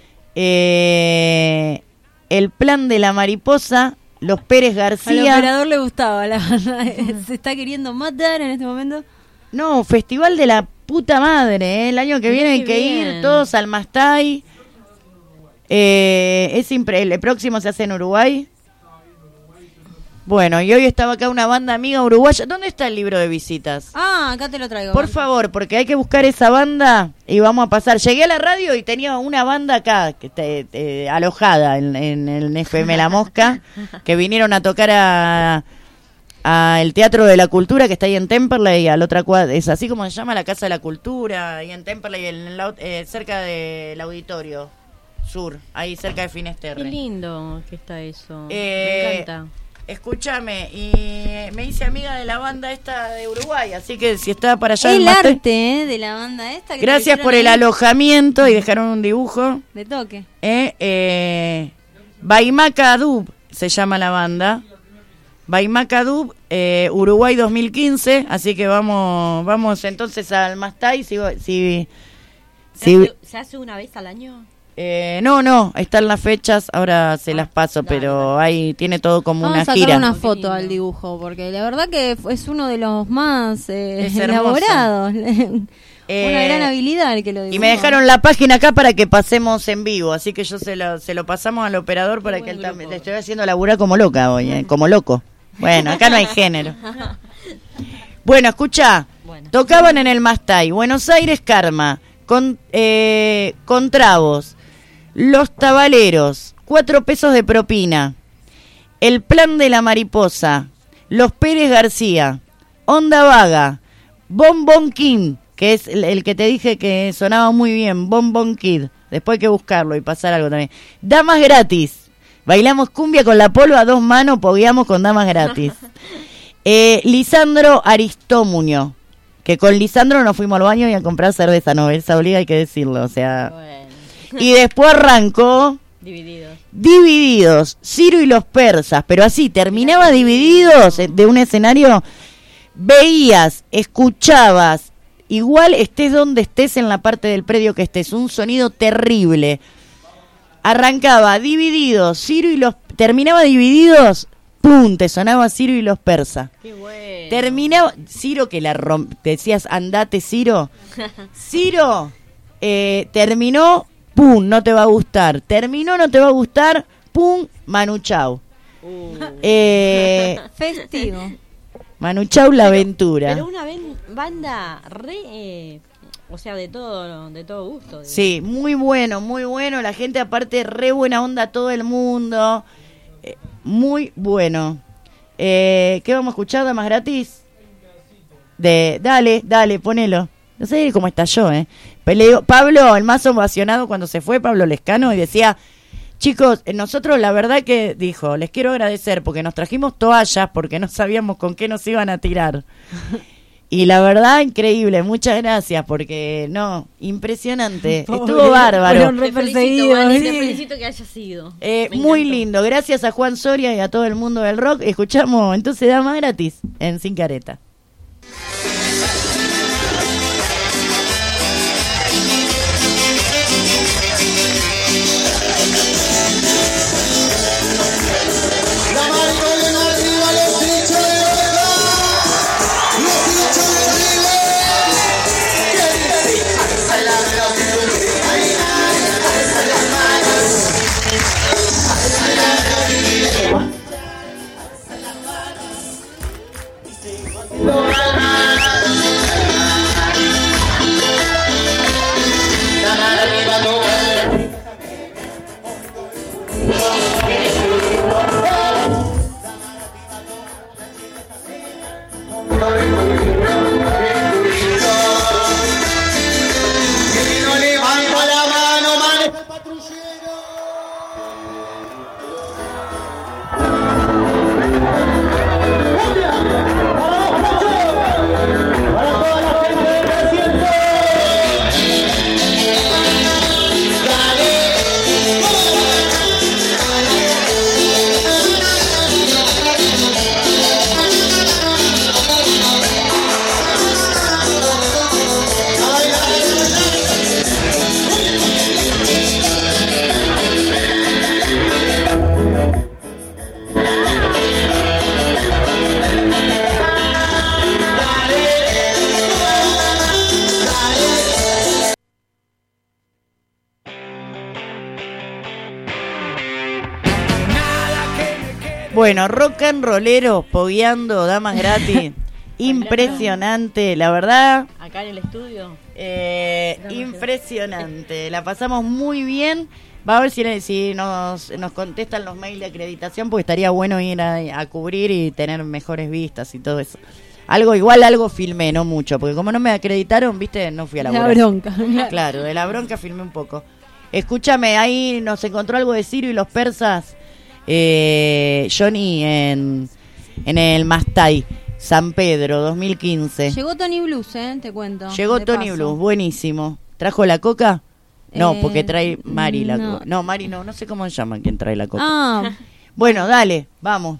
eh, El Plan de la Mariposa, Los Pérez García. Al operador le gustaba la banda. ¿Se está queriendo matar en este momento? No, Festival de la puta madre, ¿eh? El año que viene hay que ir todos al Mastay. Eh, es impre- el próximo se hace en Uruguay. Bueno, y hoy estaba acá una banda amiga uruguaya. ¿Dónde está el libro de visitas? Ah, acá te lo traigo. Por favor, porque hay que buscar esa banda y vamos a pasar. Llegué a la radio y tenía una banda acá, que te, te, alojada en, en el F M La Mosca, que vinieron a tocar a, a el Teatro de la Cultura, que está ahí en Temperley, al otra cuadra. Es así como se llama, la Casa de la Cultura, ahí en Temperley, en la, eh, cerca del Auditorio Sur, ahí cerca de Finisterre. Qué lindo que está eso. Eh, Me encanta. Escúchame, y me hice amiga de la banda esta de Uruguay, así que si está para allá... El Mastay, arte eh, de la banda esta. Que gracias por el ahí. alojamiento y dejaron un dibujo. De toque. Eh, eh, Baimaca Dub se llama la banda. Baimaca Dub, eh, Uruguay dos mil quince, así que vamos vamos entonces al Mastay. Si, si, ¿Se, si, hace, ¿Se hace una vez al año? Eh, no, no, están las fechas, ahora se las paso, pero ahí tiene todo como Vamos una a sacar gira. una foto al dibujo, porque la verdad que es uno de los más eh, Es hermoso. elaborados. Eh, Una gran habilidad el que lo dibujó. Y me dejaron la página acá para que pasemos en vivo, así que yo se lo, se lo pasamos al operador para que él también... Le estoy haciendo laburar como loca hoy, eh, como loco. Bueno, acá no hay género. Bueno, escuchá, bueno. Tocaban en el Mastay, Buenos Aires Karma, con, eh, Contravos, Los Tabaleros, cuatro pesos de propina, El Plan de la Mariposa, Los Pérez García, Onda Vaga, Bon Bon King, que es el, el que te dije que sonaba muy bien, Bon Bon Kid, después hay que buscarlo y pasar algo también. Damas Gratis, bailamos cumbia con la polva a dos manos, pogueamos con Damas Gratis. eh, Lisandro Aristomuño, que con Lisandro nos fuimos al baño y a comprar cerveza, no, esa obliga hay que decirlo, o sea... Bueno. Y después arrancó... Divididos. Divididos, Ciro y los Persas, pero así, terminaba Divididos de un escenario, veías, escuchabas, igual estés donde estés en la parte del predio que estés, un sonido terrible. Arrancaba Divididos, Ciro y los... Terminaba Divididos, pum, te sonaba Ciro y los Persas. Qué bueno. Terminaba... Ciro que la romp... Te decías, andate Ciro. Ciro eh, terminó... Pum, no te va a gustar. Terminó, no te va a gustar. Pum, Manu Chao. Uh. Eh, Festivo. Manu Chao, La Aventura. Pero una ven, banda re, eh, o sea, de todo, de todo gusto. De... Sí, muy bueno, muy bueno. La gente aparte re buena onda, todo el mundo. Eh, muy bueno. Eh, ¿Qué vamos a escuchar? ¿Damas Gratis? De, dale, dale, ponelo. No sé cómo estalló, ¿eh? Peleo, Pablo, el más ovacionado cuando se fue, Pablo Lescano, y decía, chicos, nosotros la verdad que, dijo, les quiero agradecer porque nos trajimos toallas porque no sabíamos con qué nos iban a tirar. Y la verdad, increíble, muchas gracias porque, no, impresionante, Pobre, estuvo bárbaro. Te felicito, Mani, te felicito que haya sido. Eh, muy lindo, gracias a Juan Soria y a todo el mundo del rock. Escuchamos entonces Damas Gratis en Sin Careta. No. Bueno, rock and rollero, pogueando, damas gratis. Impresionante, la verdad. Acá en el estudio. Eh, impresionante, la pasamos muy bien. Va a ver si, si nos, nos contestan los mails de acreditación, porque estaría bueno ir a, a cubrir y tener mejores vistas y todo eso. Algo igual, algo filmé, no mucho, porque como no me acreditaron, viste, no fui a laburar. La bronca. Claro, de la bronca filmé un poco. Escúchame, ahí nos encontró algo de Ciro y los persas, eh, Johnny, en, en el Mastay, San Pedro, dos mil quince. Llegó Tony Blues, eh, te cuento. Llegó Tony paso. Blues, buenísimo. ¿Trajo la coca? No, Eh, porque trae Mari la no. coca. No, Mari no, no sé cómo se llama quien trae la coca. Ah, Bueno, dale, vamos.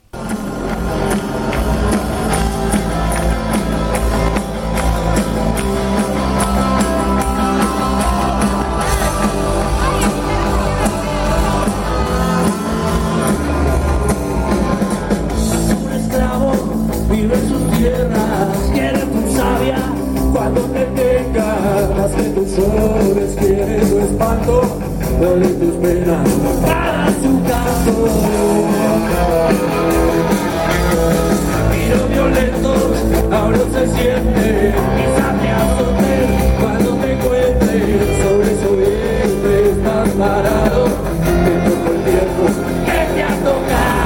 Un esclavo vive en sus tierras, quiere tu sabia cuando te tengas, que tus ores quiere tu espanto, duele tus penas para su canto. Tiro violentos, ahora se siente, quizá te azotes cuando te encuentres sobre su vientre, estás parado, te tocó el tiempo que te ha tocado.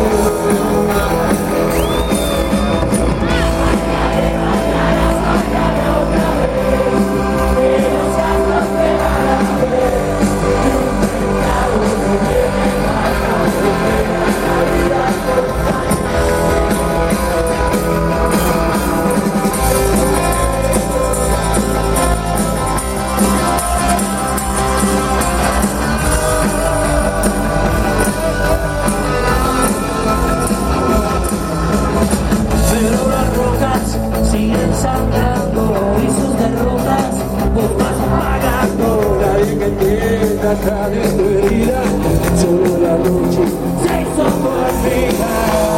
Pero las rocas siguen sangrando y sus derrotas vos vas pagando. Nadie que entienda atrás de tu herida, solo la noche se hizo tu amiga.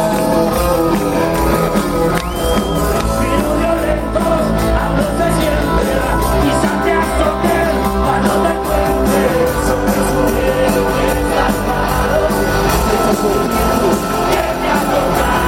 Pero violentos, aún se siente, quizá te azoten cuando te encuentres sobre su hielo que estás parado. Te tocó el tiempo que te ha tocado.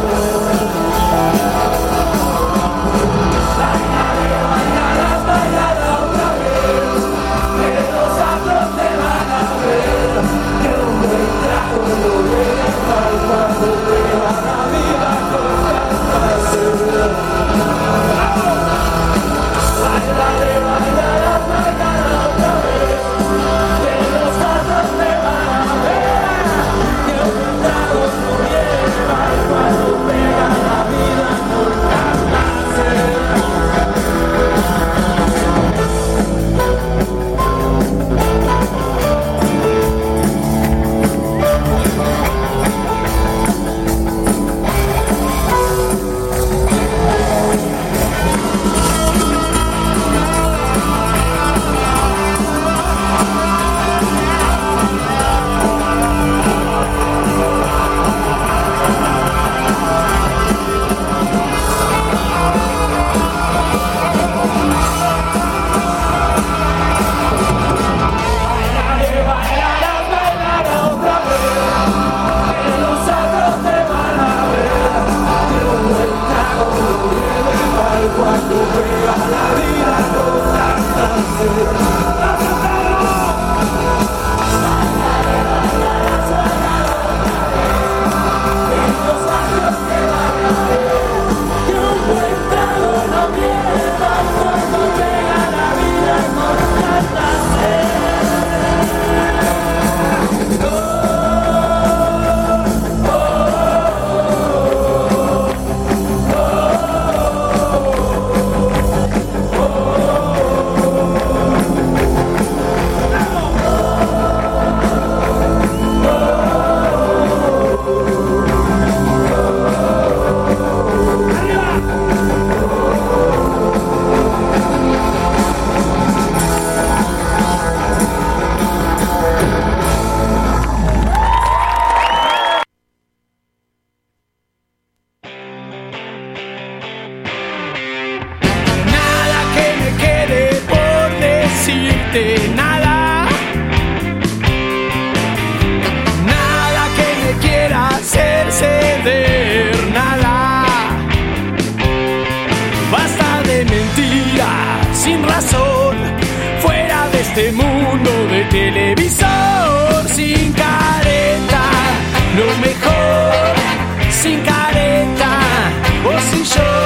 decirte nada, nada que me quiera hacer. sin razón, fuera de este mundo de televisor, sin careta, lo mejor, sin careta, vos y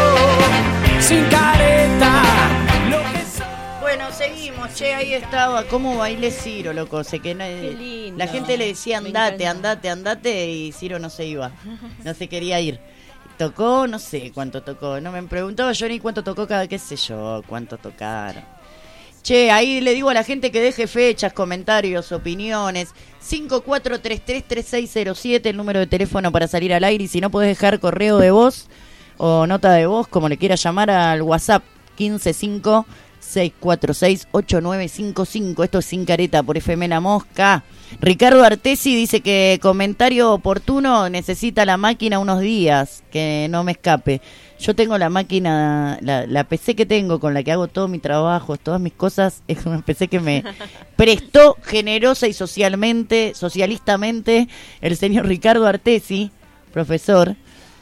yo, sin careta, lo que soy. Bueno, seguimos, che, ahí estaba, cómo bailé Ciro, loco, sé que no, lindo. la gente le decía andate, andate, andate y Ciro no se iba, no se quería ir. Tocó, no sé cuánto tocó, no me preguntaba yo ni cuánto tocó cada, qué sé yo, cuánto tocaron. Che, ahí le digo a la gente que deje fechas, comentarios, opiniones. cinco cuatro tres tres tres seis cero siete, el número de teléfono para salir al aire. Y si no, podés dejar correo de voz o nota de voz, como le quieras llamar, al WhatsApp quince cinco seis cuatro seis ocho nueve cinco cinco. Esto es Sin Careta por F M La Mosca. Ricardo Artesi dice que comentario oportuno, necesita la máquina unos días, que no me escape. Yo tengo la máquina, la, la P C que tengo, con la que hago todo mi trabajo, todas mis cosas, es una P C que me prestó generosa y socialmente, socialistamente, el señor Ricardo Artesi, profesor,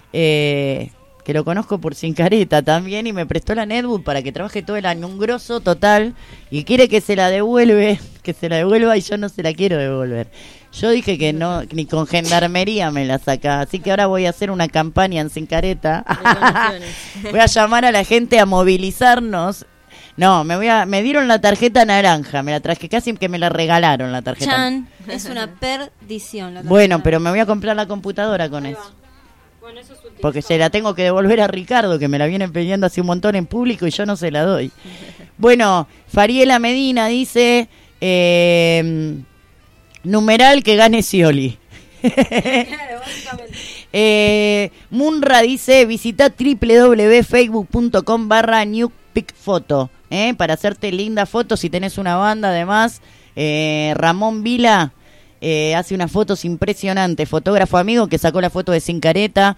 eh, que lo conozco por Sin Careta también, y me prestó la netbook para que trabaje todo el año, un grosso total, y quiere que se la devuelve, que se la devuelva, y yo no se la quiero devolver. Yo dije que no, ni con gendarmería me la saca, así que ahora voy a hacer una campaña en Sin Careta. Voy a llamar a la gente a movilizarnos. No, me voy a, me dieron la tarjeta naranja, me la traje, casi que me la regalaron la tarjeta. Chan, es una perdición la tarjeta. Bueno, pero me voy a comprar la computadora con eso. Bueno, eso es un Porque se la tengo que devolver a Ricardo, que me la viene pidiendo hace un montón en público y yo no se la doy. Bueno, Fariela Medina dice, eh, numeral que gane Scioli. Claro, básicamente. eh, Munra dice, visita www.facebook.com barra newpicfoto, eh, para hacerte lindas fotos si tenés una banda. Además, eh, Ramón Vila Eh, hace unas fotos impresionantes, fotógrafo amigo que sacó la foto de Sin Careta,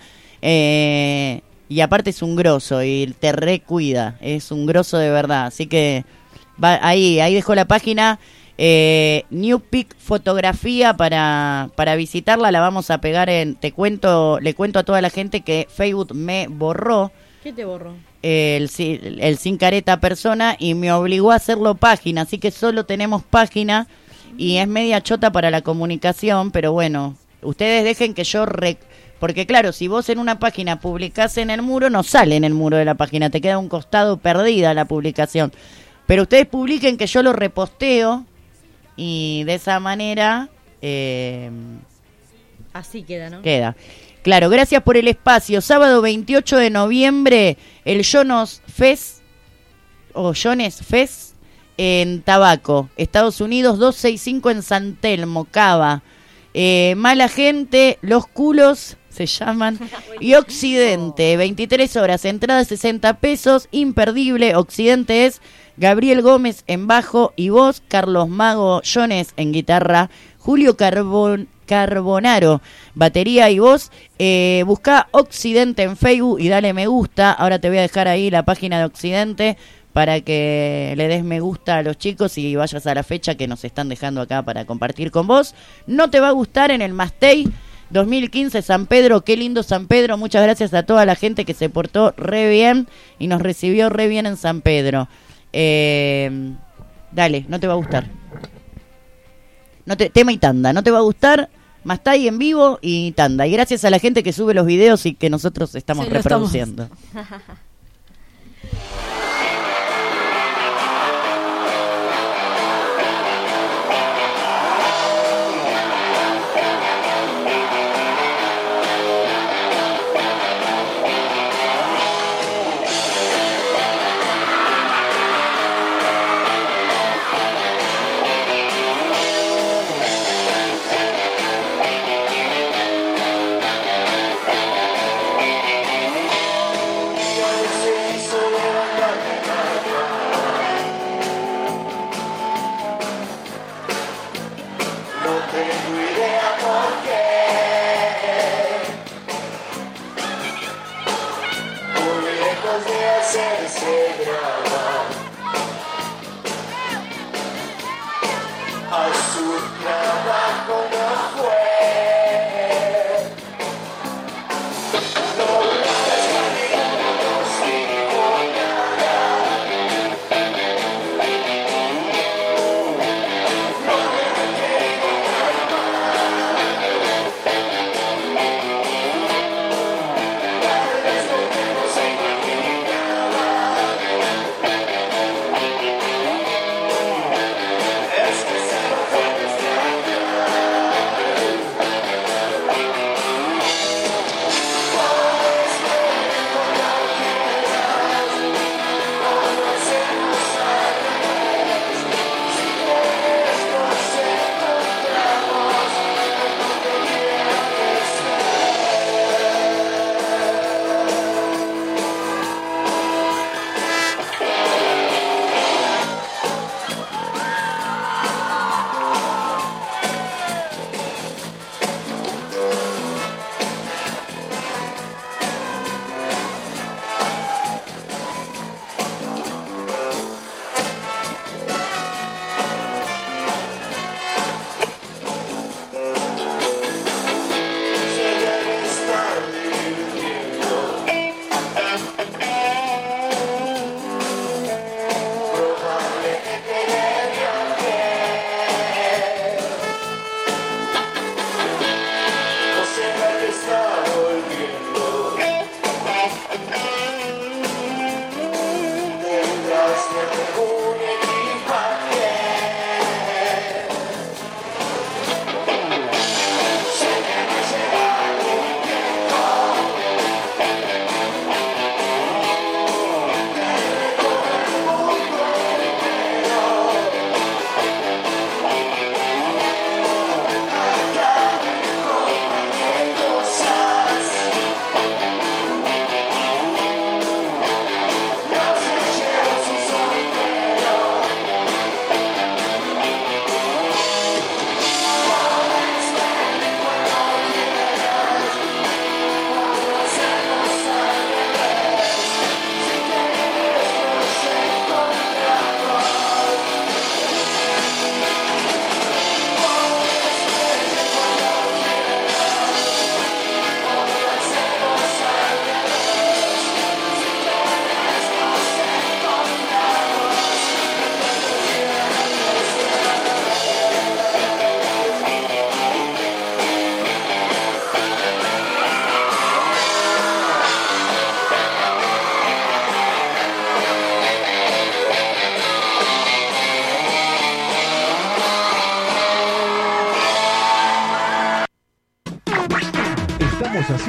eh, y aparte es un grosso y te recuida, es un grosso de verdad, así que va, ahí ahí dejó la página, eh, New Pic Fotografía para, para visitarla, la vamos a pegar en, te cuento, le cuento a toda la gente que Facebook me borró. ¿Qué te borró? El, el Sin Careta persona y me obligó a hacerlo página, así que solo tenemos página. Y es media chota para la comunicación, pero bueno, ustedes dejen que yo... Re... Porque claro, si vos en una página publicás en el muro, no sale en el muro de la página, te queda un costado perdida la publicación. Pero ustedes publiquen que yo lo reposteo y de esa manera... Eh, Así queda, ¿no? Queda. Claro, gracias por el espacio. Sábado veintiocho de noviembre, el Jones Fest, o Jones Fest, en Tabaco, Estados Unidos, doscientos sesenta y cinco en San Telmo, Cava. Eh, Mala Gente, Los Culos, se llaman, y Occidente, veintitrés horas, entrada sesenta pesos, imperdible. Occidente es Gabriel Gómez en bajo y voz, Carlos Mago Jones en guitarra, Julio Carbon, Carbonaro, batería y voz. Eh, busca Occidente en Facebook y dale me gusta. Ahora te voy a dejar ahí la página de Occidente para que le des me gusta a los chicos y vayas a la fecha que nos están dejando acá para compartir con vos. No te va a gustar en el Mastey dos mil quince San Pedro. Qué lindo San Pedro. Muchas gracias a toda la gente que se portó re bien y nos recibió re bien en San Pedro. Eh, dale, no te va a gustar. No te, tema y tanda, no te va a gustar. Mastey en vivo y tanda. Y gracias a la gente que sube los videos y que nosotros estamos sí, reproduciendo. Estamos.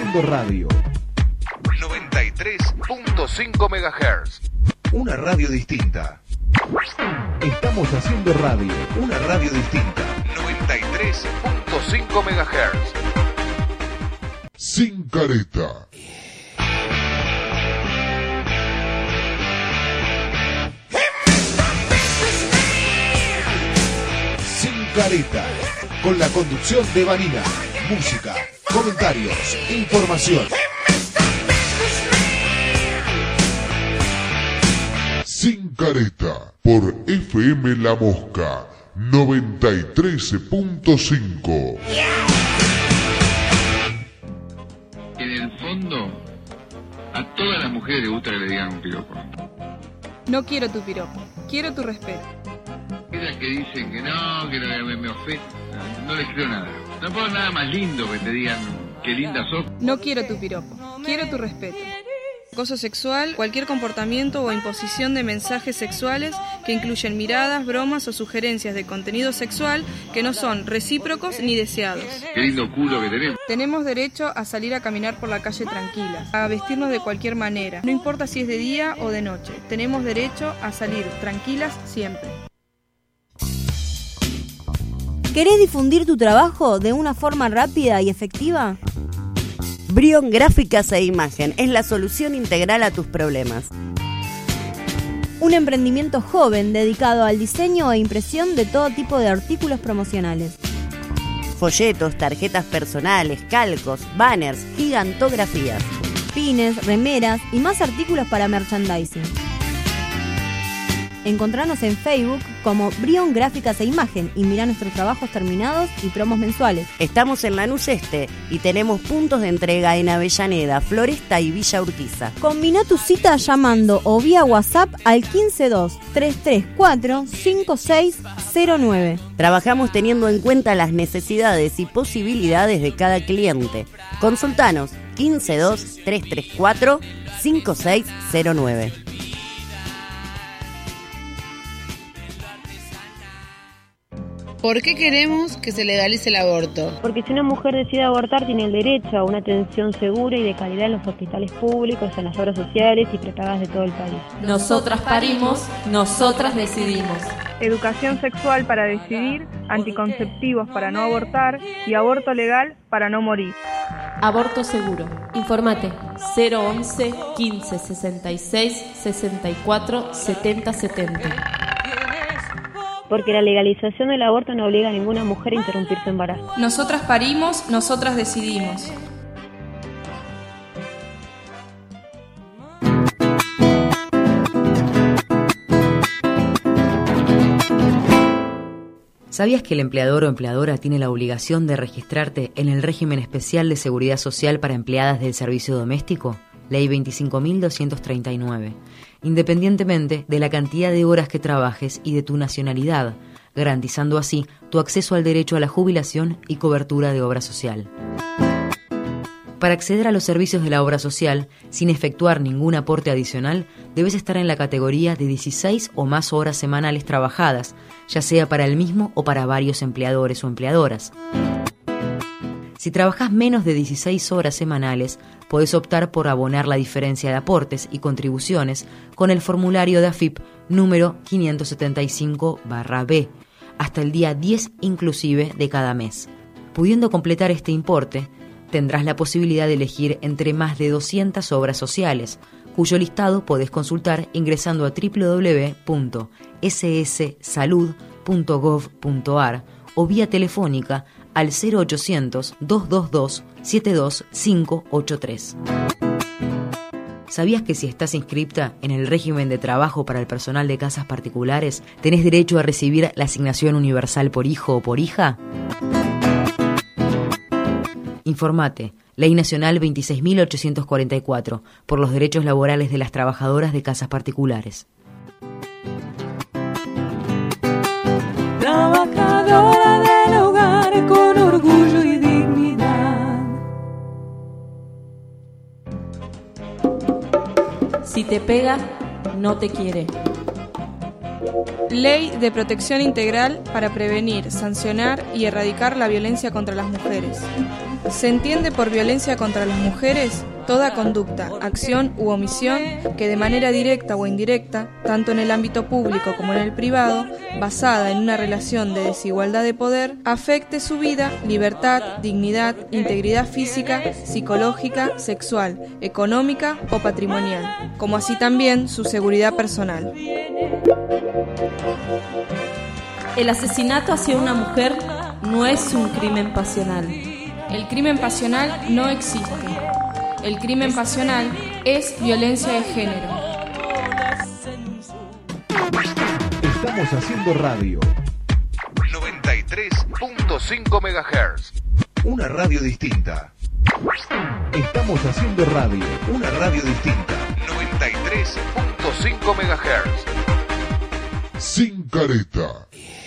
haciendo radio. noventa y tres punto cinco megahertz. Una radio distinta. Estamos haciendo radio. Una radio distinta. noventa y tres punto cinco megahertz. Sin careta. Sin careta. Con la conducción de Vanina. Música, comentarios, información. Sin careta. Por F M La Mosca. noventa y tres punto cinco. En el fondo, a todas las mujeres les gusta que le digan un piropo. No quiero tu piropo, quiero tu respeto. Aquellas que dicen que no, que no, me, me ofende, no les creo nada. No puedo nada más lindo que te digan qué linda sos. No quiero tu piropo, quiero tu respeto. Acoso sexual, cualquier comportamiento o imposición de mensajes sexuales que incluyen miradas, bromas o sugerencias de contenido sexual que no son recíprocos ni deseados. Qué lindo culo que tenemos. Tenemos derecho a salir a caminar por la calle tranquilas, a vestirnos de cualquier manera, no importa si es de día o de noche. Tenemos derecho a salir tranquilas siempre. ¿Querés difundir tu trabajo de una forma rápida y efectiva? Brion Gráficas e Imagen es la solución integral a tus problemas. Un emprendimiento joven dedicado al diseño e impresión de todo tipo de artículos promocionales. Folletos, tarjetas personales, calcos, banners, gigantografías, pines, remeras y más artículos para merchandising. Encontranos en Facebook como Brion Gráficas e Imagen y mirá nuestros trabajos terminados y promos mensuales. Estamos en Lanús Este y tenemos puntos de entrega en Avellaneda, Floresta y Villa Urquiza. Combina tu cita llamando o vía WhatsApp al quince dos, trescientos treinta y cuatro, cincuenta y seis cero nueve. Trabajamos teniendo en cuenta las necesidades y posibilidades de cada cliente. Consultanos quince dos, trescientos treinta y cuatro, cincuenta y seis cero nueve. ¿Por qué queremos que se legalice el aborto? Porque si una mujer decide abortar tiene el derecho a una atención segura y de calidad en los hospitales públicos, en las obras sociales y prepagas de todo el país. Nosotras parimos, nosotras decidimos. Educación sexual para decidir, anticonceptivos para no abortar y aborto legal para no morir. Aborto seguro. Informate cero once, quince, sesenta y seis, sesenta y cuatro, setenta setenta. Porque la legalización del aborto no obliga a ninguna mujer a interrumpir su embarazo. Nosotras parimos, nosotras decidimos. ¿Sabías que el empleador o empleadora tiene la obligación de registrarte en el régimen especial de seguridad social para empleadas del servicio doméstico? Ley veinticinco mil doscientos treinta y nueve. Independientemente de la cantidad de horas que trabajes y de tu nacionalidad, garantizando así tu acceso al derecho a la jubilación y cobertura de obra social. Para acceder a los servicios de la obra social, sin efectuar ningún aporte adicional, debes estar en la categoría de dieciséis o más horas semanales trabajadas, ya sea para el mismo o para varios empleadores o empleadoras. Si trabajas menos de dieciséis horas semanales, podés optar por abonar la diferencia de aportes y contribuciones con el formulario de A F I P número quinientos setenta y cinco barra B, hasta el día diez inclusive de cada mes. Pudiendo completar este importe, tendrás la posibilidad de elegir entre más de doscientas obras sociales, cuyo listado podés consultar ingresando a doble u doble u doble u punto ese ese salud punto gov punto a r o vía telefónica al cero ochocientos, dos dos dos, siete dos cinco ocho tres. ¿Sabías que si estás inscripta en el régimen de trabajo para el personal de casas particulares, tenés derecho a recibir la asignación universal por hijo o por hija? Informate, Ley Nacional veintiséis mil ochocientos cuarenta y cuatro, por los derechos laborales de las trabajadoras de casas particulares. Trabajadora del hogar con orgullo y dignidad. Si te pega, no te quiere. Ley de Protección Integral para prevenir, sancionar y erradicar la violencia contra las mujeres. Se entiende por violencia contra las mujeres toda conducta, acción u omisión que de manera directa o indirecta, tanto en el ámbito público como en el privado, basada en una relación de desigualdad de poder, afecte su vida, libertad, dignidad, integridad física, psicológica, sexual, económica o patrimonial, como así también su seguridad personal. El asesinato hacia una mujer no es un crimen pasional. El crimen pasional no existe. El crimen pasional es violencia de género. Estamos haciendo radio. noventa y tres punto cinco megahertz. Una radio distinta. Estamos haciendo radio. Una radio distinta. noventa y tres punto cinco megahertz. Sin careta.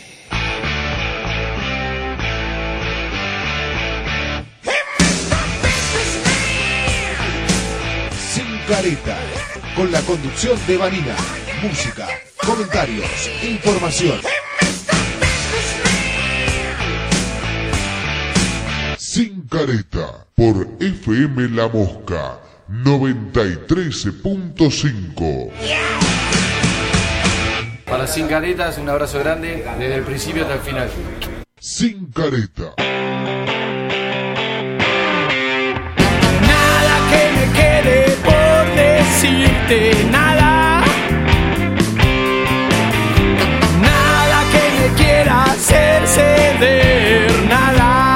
Careta, con la conducción de Vanina, música, comentarios, información. Sin careta, por F M La Mosca, noventa y tres punto cinco. Para Sin Caretas, un abrazo grande desde el principio hasta el final. Sin careta. Nada que me quede por decirte, nada. Nada que me quiera hacer ceder, nada.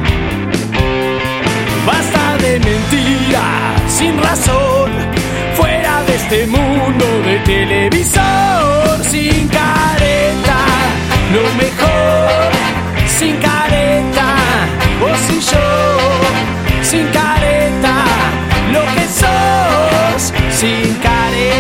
Basta de mentiras sin razón, fuera de este mundo de televisor. Sin careta, lo mejor. Sin careta, vos y yo. Sin careta, lo que sos. Sin careta.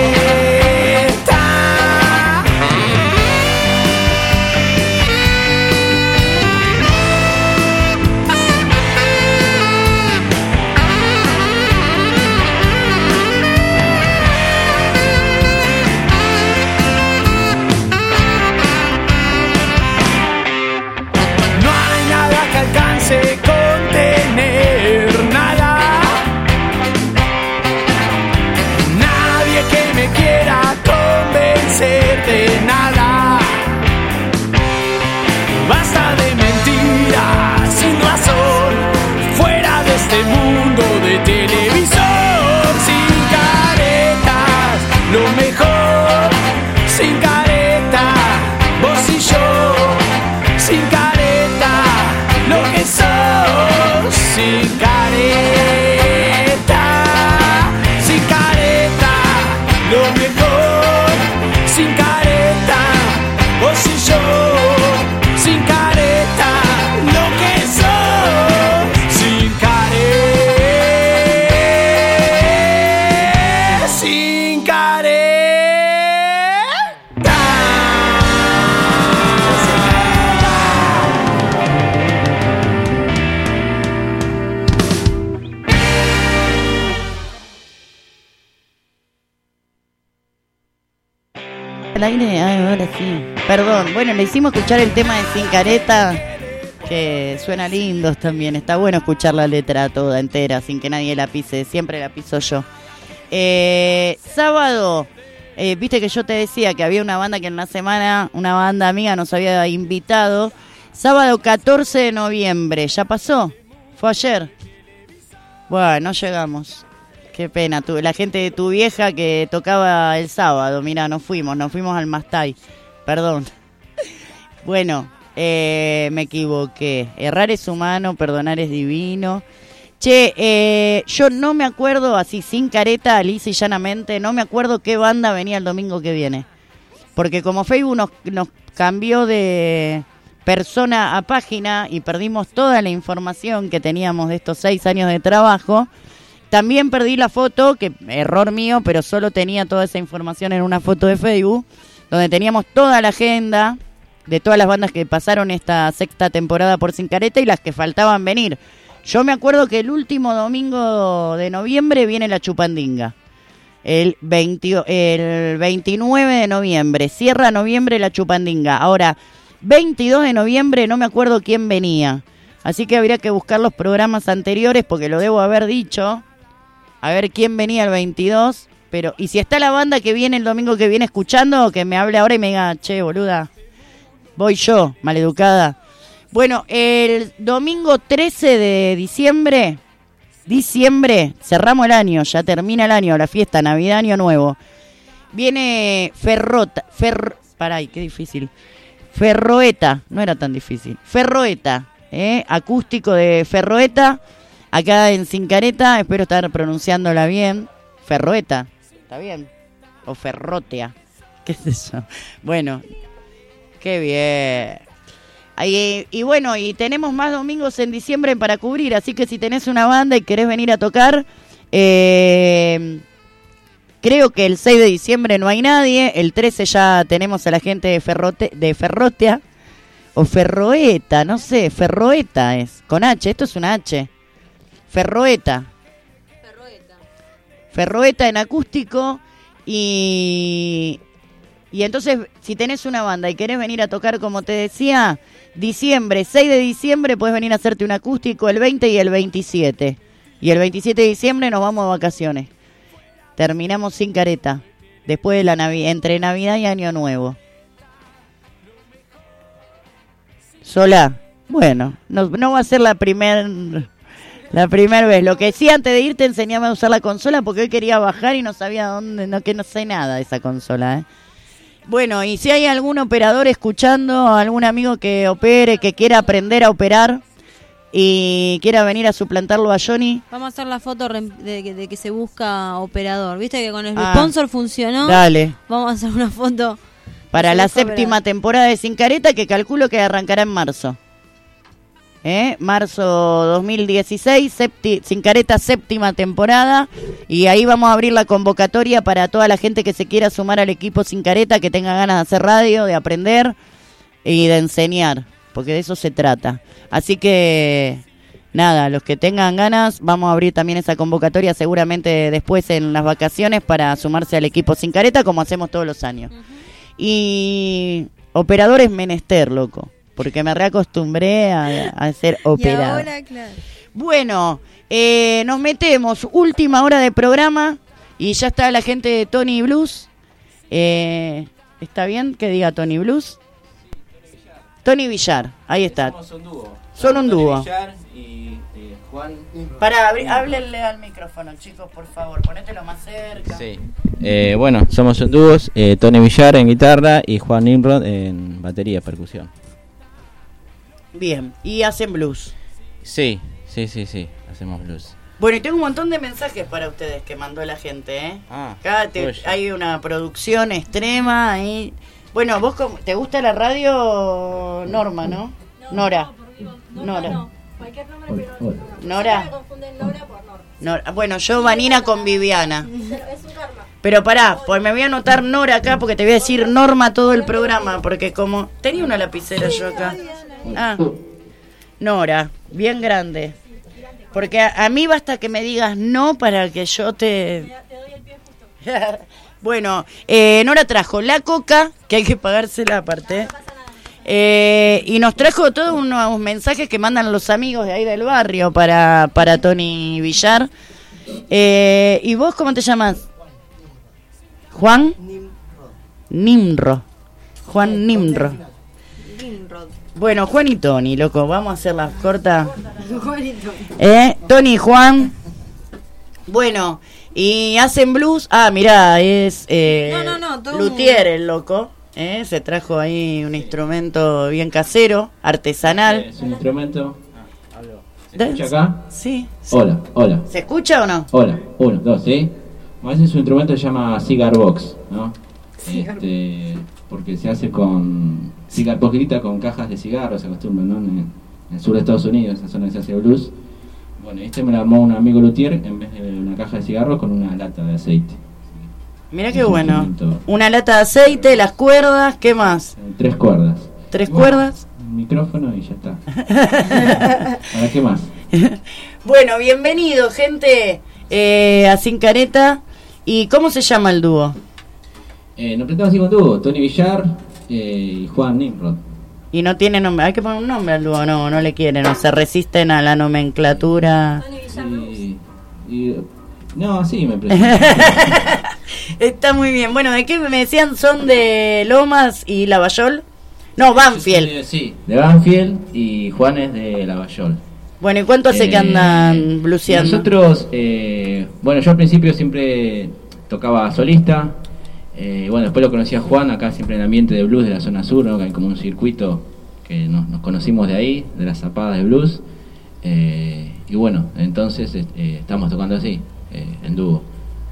Contener nada, nadie que me quiera convencer de nada. Basta de mentiras sin razón, fuera de este mundo de televisor. Sin caretas, lo mejor. Sin careta, vos y yo. Sin careta, lo que sos. Sin careta, sin careta, lo mejor. Sin careta, vos y yo. Sin careta, lo que sos. Sin careta, sin careta. Al aire, ay, ahora sí. Perdón, bueno, le hicimos escuchar el tema de Sin Careta, que suena lindo también. Está bueno escuchar la letra toda entera, sin que nadie la pise. Siempre la piso yo. Eh, sábado, eh, viste que yo te decía que había una banda que en la semana, una banda amiga nos había invitado. Sábado catorce de noviembre, ¿ya pasó? ¿Fue ayer? Bueno, no llegamos. Qué pena, tu, la gente de tu vieja que tocaba el sábado, mirá, nos fuimos, nos fuimos al Mastay, perdón. Bueno, eh, me equivoqué, errar es humano, perdonar es divino. Che, eh, yo no me acuerdo, así sin careta, lisa y llanamente, no me acuerdo qué banda venía el domingo que viene. Porque como Facebook nos, nos cambió de persona a página y perdimos toda la información que teníamos de estos seis años de trabajo. También perdí la foto, que error mío, pero solo tenía toda esa información en una foto de Facebook, donde teníamos toda la agenda de todas las bandas que pasaron esta sexta temporada por Sin Careta y las que faltaban venir. Yo me acuerdo que el último domingo de noviembre viene la Chupandinga. El, veinte, el veintinueve de noviembre, cierra noviembre la Chupandinga. Ahora, veintidós de noviembre, no me acuerdo quién venía. Así que habría que buscar los programas anteriores porque lo debo haber dicho. A ver quién venía el veintidós. Pero, y si está la banda que viene el domingo que viene escuchando, que me hable ahora y me diga, che, boluda, voy yo, maleducada. Bueno, el domingo trece de diciembre, diciembre, cerramos el año, ya termina el año, la fiesta, Navidad, Año Nuevo. Viene Ferrota, Fer, pará, qué difícil. Ferroeta, no era tan difícil. Ferroeta, eh, acústico de Ferroeta, acá en Cincareta, espero estar pronunciándola bien. Ferroeta, ¿está bien? O Ferrotea, ¿qué es eso? Bueno, qué bien. Y, y bueno, y tenemos más domingos en diciembre para cubrir, así que si tenés una banda y querés venir a tocar, eh, creo que el seis de diciembre no hay nadie, el trece ya tenemos a la gente de, Ferrote, de Ferrotea, o Ferroeta, no sé, Ferroeta es, con H, esto es una H, Ferroeta. Ferroeta. Ferroeta en acústico y... Y entonces, si tenés una banda y querés venir a tocar, como te decía, diciembre, seis de diciembre, puedes venir a hacerte un acústico el veinte y el veintisiete. Y el veintisiete de diciembre nos vamos de vacaciones. Terminamos Cincareta, después de la Navi- entre Navidad y Año Nuevo. Sola, bueno, no, no va a ser la primer, la primera vez. Lo que sí, antes de irte, enseñame a usar la consola, porque hoy quería bajar y no sabía dónde, no, que no sé nada de esa consola, ¿eh? Bueno, y si hay algún operador escuchando, algún amigo que opere, que quiera aprender a operar y quiera venir a suplantarlo a Johnny. Vamos a hacer la foto de que, de que se busca operador. ¿Viste que con el Ah, sponsor funcionó? Dale. Vamos a hacer una foto. Para la séptima operador. temporada de Cincareta, que calculo que arrancará en marzo. ¿Eh? Marzo dos mil dieciséis, septi- Cincareta séptima temporada, y ahí vamos a abrir la convocatoria para toda la gente que se quiera sumar al equipo Cincareta, que tenga ganas de hacer radio, de aprender y de enseñar, porque de eso se trata. Así que nada, los que tengan ganas, vamos a abrir también esa convocatoria seguramente después en las vacaciones para sumarse al equipo Cincareta, como hacemos todos los años. Uh-huh. Y operadores menester, loco, porque me reacostumbré a, a ser operado. Y ahora, claro. Bueno, eh, nos metemos, última hora de programa, y ya está la gente de Tony Blues. Eh, ¿Está bien que diga Tony Blues? Tony Villar, ahí está. Somos un dúo. Son un Tony dúo. Villar y eh, Juan. Pará, abrí- háblenle al micrófono, chicos, por favor, ponételo más cerca. Sí. Eh, bueno, somos un dúo, eh, Tony Villar en guitarra y Juan Nimrod en batería, percusión. Bien, y hacen blues. Sí, sí, sí, sí, hacemos blues. Bueno, y tengo un montón de mensajes para ustedes que mandó la gente, ¿eh? Ah, Acá te- oye. hay una producción extrema ahí. Bueno, vos cómo- te gusta la radio, Norma, ¿no? Nora. Nora. Cualquier nombre, pero Nora. siempre me confunden Nora por Nora. Nora. Bueno, yo Vanina con Viviana. Pero es un karma. Pero pará, pues me voy a anotar Nora acá porque te voy a decir Norma todo el programa, porque como... Tenía una lapicera yo acá. Ah, Nora, bien grande. Porque a, a mí basta que me digas no para que yo te... Bueno, eh, Nora trajo la coca, que hay que pagársela aparte. Eh, y nos trajo todos unos mensajes que mandan los amigos de ahí del barrio para, para Tony Villar. Eh, ¿Y vos cómo te llamas? ¿Juan? Nimro. Juan Nimro. Bueno, Juan y Tony, loco, vamos a hacer las cortas. ¿Eh? Tony y Juan. Bueno, y hacen blues. Ah, mirá, es eh, No, no, no, todo luthier el loco. ¿Eh? Se trajo ahí un instrumento bien casero, artesanal. Es un instrumento. ¿Se ¿De- escucha acá? Sí. Hola, hola. ¿Se escucha o no? Hola, uno, dos, ¿sí? Bueno, ese es un instrumento que se llama cigar box, ¿no? Cigar Este, porque se hace con cigar box grita con cajas de cigarros, se acostumbra, ¿no? En, en el sur de Estados Unidos, esa zona que se hace blues. Bueno, este me lo armó un amigo luthier en vez de una caja de cigarros con una lata de aceite. Mirá qué bueno. Una lata de aceite, las cuerdas, ¿qué más? Tres cuerdas. ¿Tres Bueno, cuerdas? Un micrófono y ya está. Ahora, ¿qué más? Bueno, bienvenido, gente, eh, a Cincareta. ¿Y cómo se llama el dúo? Eh, nos presentamos así con dúo, Tony Villar eh, y Juan Nimrod. Y no tiene nombre, hay que poner un nombre al dúo, no, no le quieren, o se resisten a la nomenclatura. Y, y, no, sí, me presento. Está muy bien. Bueno, ¿de qué me decían? ¿Son de Lomas y Lavallol? No, Banfield. Sí, sí, de Banfield y Juan es de Lavallol. Bueno, ¿y cuánto hace eh, que andan bluseando? Nosotros, eh, bueno, yo al principio siempre tocaba solista. Eh, bueno, después lo conocí a Juan acá siempre en el ambiente de blues de la zona sur, ¿no? Que hay como un circuito que nos, nos conocimos de ahí, de las zapadas de blues. Eh, y bueno, entonces eh, estamos tocando así, eh, en dúo.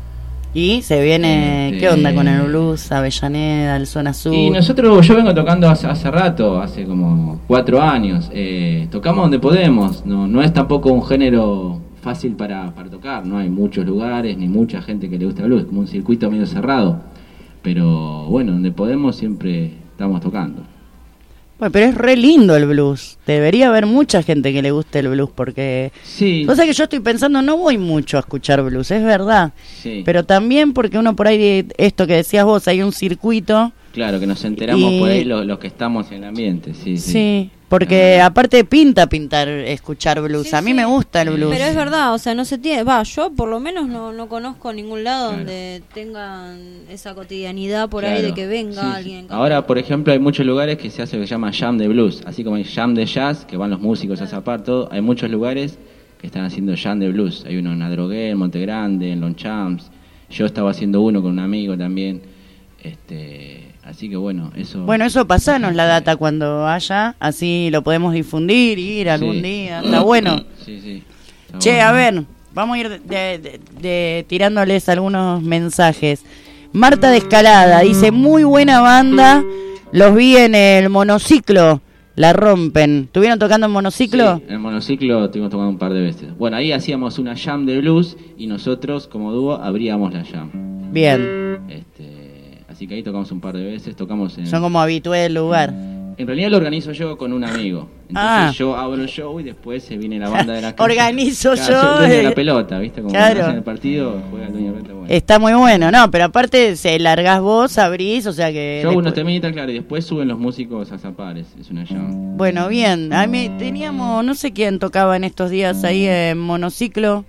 ¿Y se viene, este, qué onda con el blues, Avellaneda, el zona sur? Y nosotros, yo vengo tocando hace, hace rato, hace como cuatro años. Eh, tocamos donde podemos, no, no es tampoco un género fácil para, para tocar, no hay muchos lugares ni mucha gente que le gusta el blues, es como un circuito medio cerrado. Pero bueno, donde podemos siempre estamos tocando. Bueno, pero es re lindo el blues. Debería haber mucha gente que le guste el blues porque... Sí. Cosa que yo estoy pensando, no voy mucho a escuchar blues, es verdad. Sí. Pero también porque uno por ahí, esto que decías vos, hay un circuito... Claro, que nos enteramos y... por ahí los, los que estamos en el ambiente, sí. Sí, sí porque ah. aparte pinta pintar escuchar blues. Sí, a mí sí. me gusta el blues. Pero es verdad, o sea, no se tiene... Va, yo por lo menos no, no conozco ningún lado claro. donde tengan esa cotidianidad por claro. ahí de que venga sí, alguien. Sí. Ahora, por ejemplo, hay muchos lugares que se hace lo que se llama jam de blues. Así como hay jam de jazz, que van los músicos a zapar todo. Hay muchos lugares que están haciendo jam de blues. Hay uno en Adrogué, en Monte Grande, en Longchamps. Yo estaba haciendo uno con un amigo también. Este... Así que bueno, eso... Bueno, eso pasanos la data cuando haya, así lo podemos difundir, ir algún sí. día, está bueno. Sí, sí. Está che, bueno. A ver, vamos a ir de, de, de, de, tirándoles algunos mensajes. Marta de Escalada dice, muy buena banda, los vi en el monociclo, la rompen. ¿Estuvieron tocando en monociclo? Sí, en el monociclo estuvimos tocando un par de veces. Bueno, ahí hacíamos una jam de blues y nosotros como dúo abríamos la jam. Bien. Este... Así que ahí tocamos un par de veces, tocamos en... Son como habitué del lugar. En realidad lo organizo yo con un amigo. Entonces ah. yo abro el show y después se viene la banda de la casa. Organizo claro, yo. Soy el dueño de la pelota, ¿viste? Como claro. en el partido juega el dueño de la pelota. Bueno. Está muy bueno, ¿no? Pero aparte se largás vos, abrís, o sea que... Yo hago unos temitas, claro, y después suben los músicos a zapares. Es una jam. Bueno, bien. A mí teníamos, no sé quién tocaba en estos días ahí en monociclo,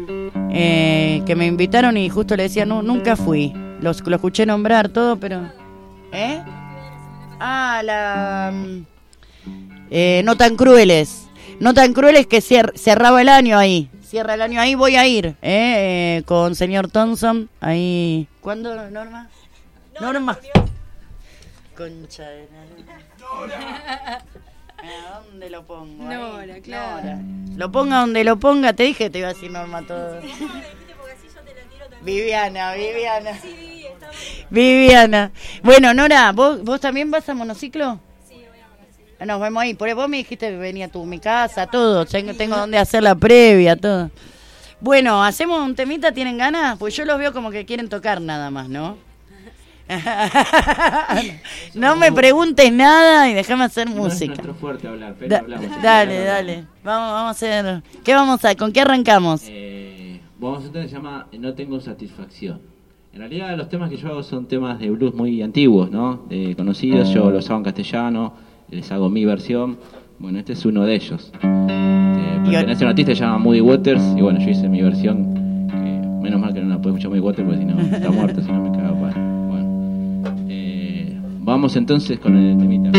eh, que me invitaron y justo le decía, no, nunca fui. Los, lo escuché nombrar todo, pero... ¿Eh? Ah, la... Eh, no tan crueles. No tan crueles que cier, cerraba el año ahí. Cierra el año ahí, voy a ir. ¿eh? Eh, con señor Thompson. Ahí... ¿Cuándo, Norma? No, Norma. Concha de la... ¿A dónde lo pongo? Nora, claro. Nora. Lo ponga donde lo ponga. Te dije que te iba a decir Norma todo. Viviana, Viviana. Sí, está bien. Viviana. Bueno, Nora, ¿vos, ¿vos también vas a monociclo? Sí, voy a monociclo. Nos vemos ahí. Por vos me dijiste que venía tú, mi casa, todo. Tengo, tengo donde hacer la previa, todo. Bueno, ¿hacemos un temita? ¿Tienen ganas? Pues yo los veo como que quieren tocar nada más, ¿no? No me preguntes nada y déjame hacer no música. Es nuestro fuerte hablar, pero da, hablamos. Dale, dale. Vamos, vamos a hacer. ¿Qué vamos a? ¿Con qué arrancamos? Eh, vamos a hacer se llama No tengo satisfacción. En realidad los temas que yo hago son temas de blues muy antiguos, ¿no? Eh, conocidos. Yo los hago en castellano, les hago mi versión. Bueno, este es uno de ellos. Este, pertenece a un artista que se llama Moody Waters y bueno, yo hice mi versión. Que menos mal que no la puedo escuchar Moody Waters porque si no está muerto, si no me cago para. Vamos entonces con el temita.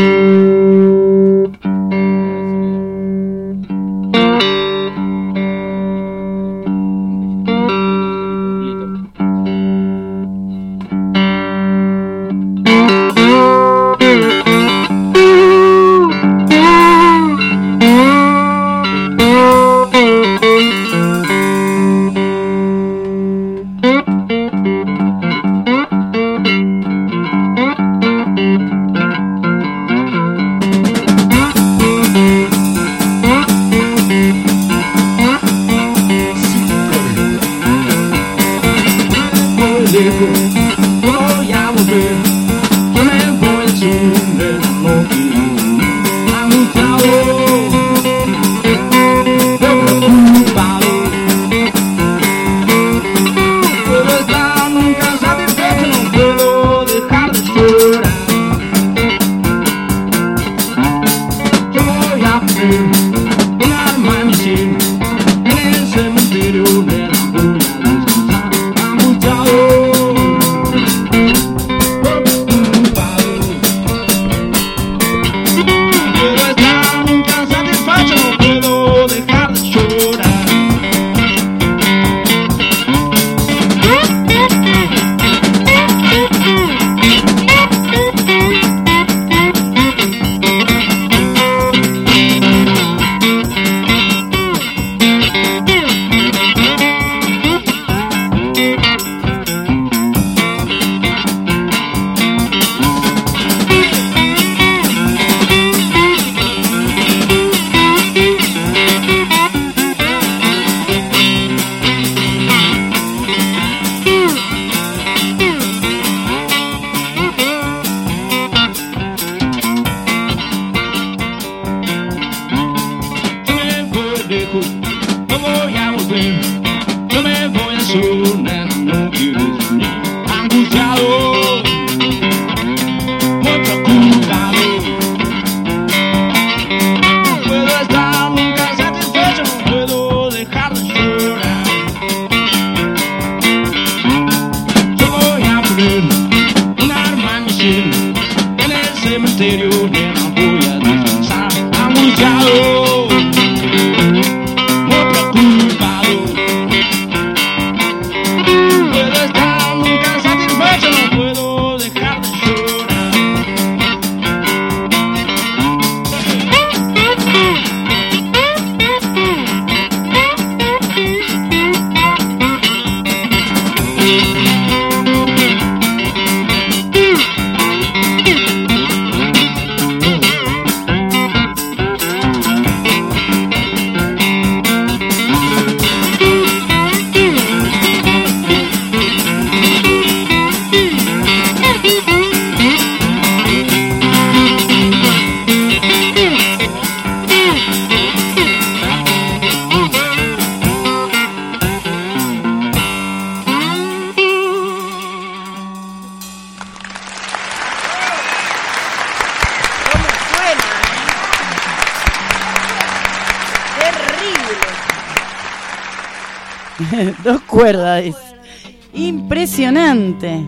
Dos cuerdas, dice. Impresionante.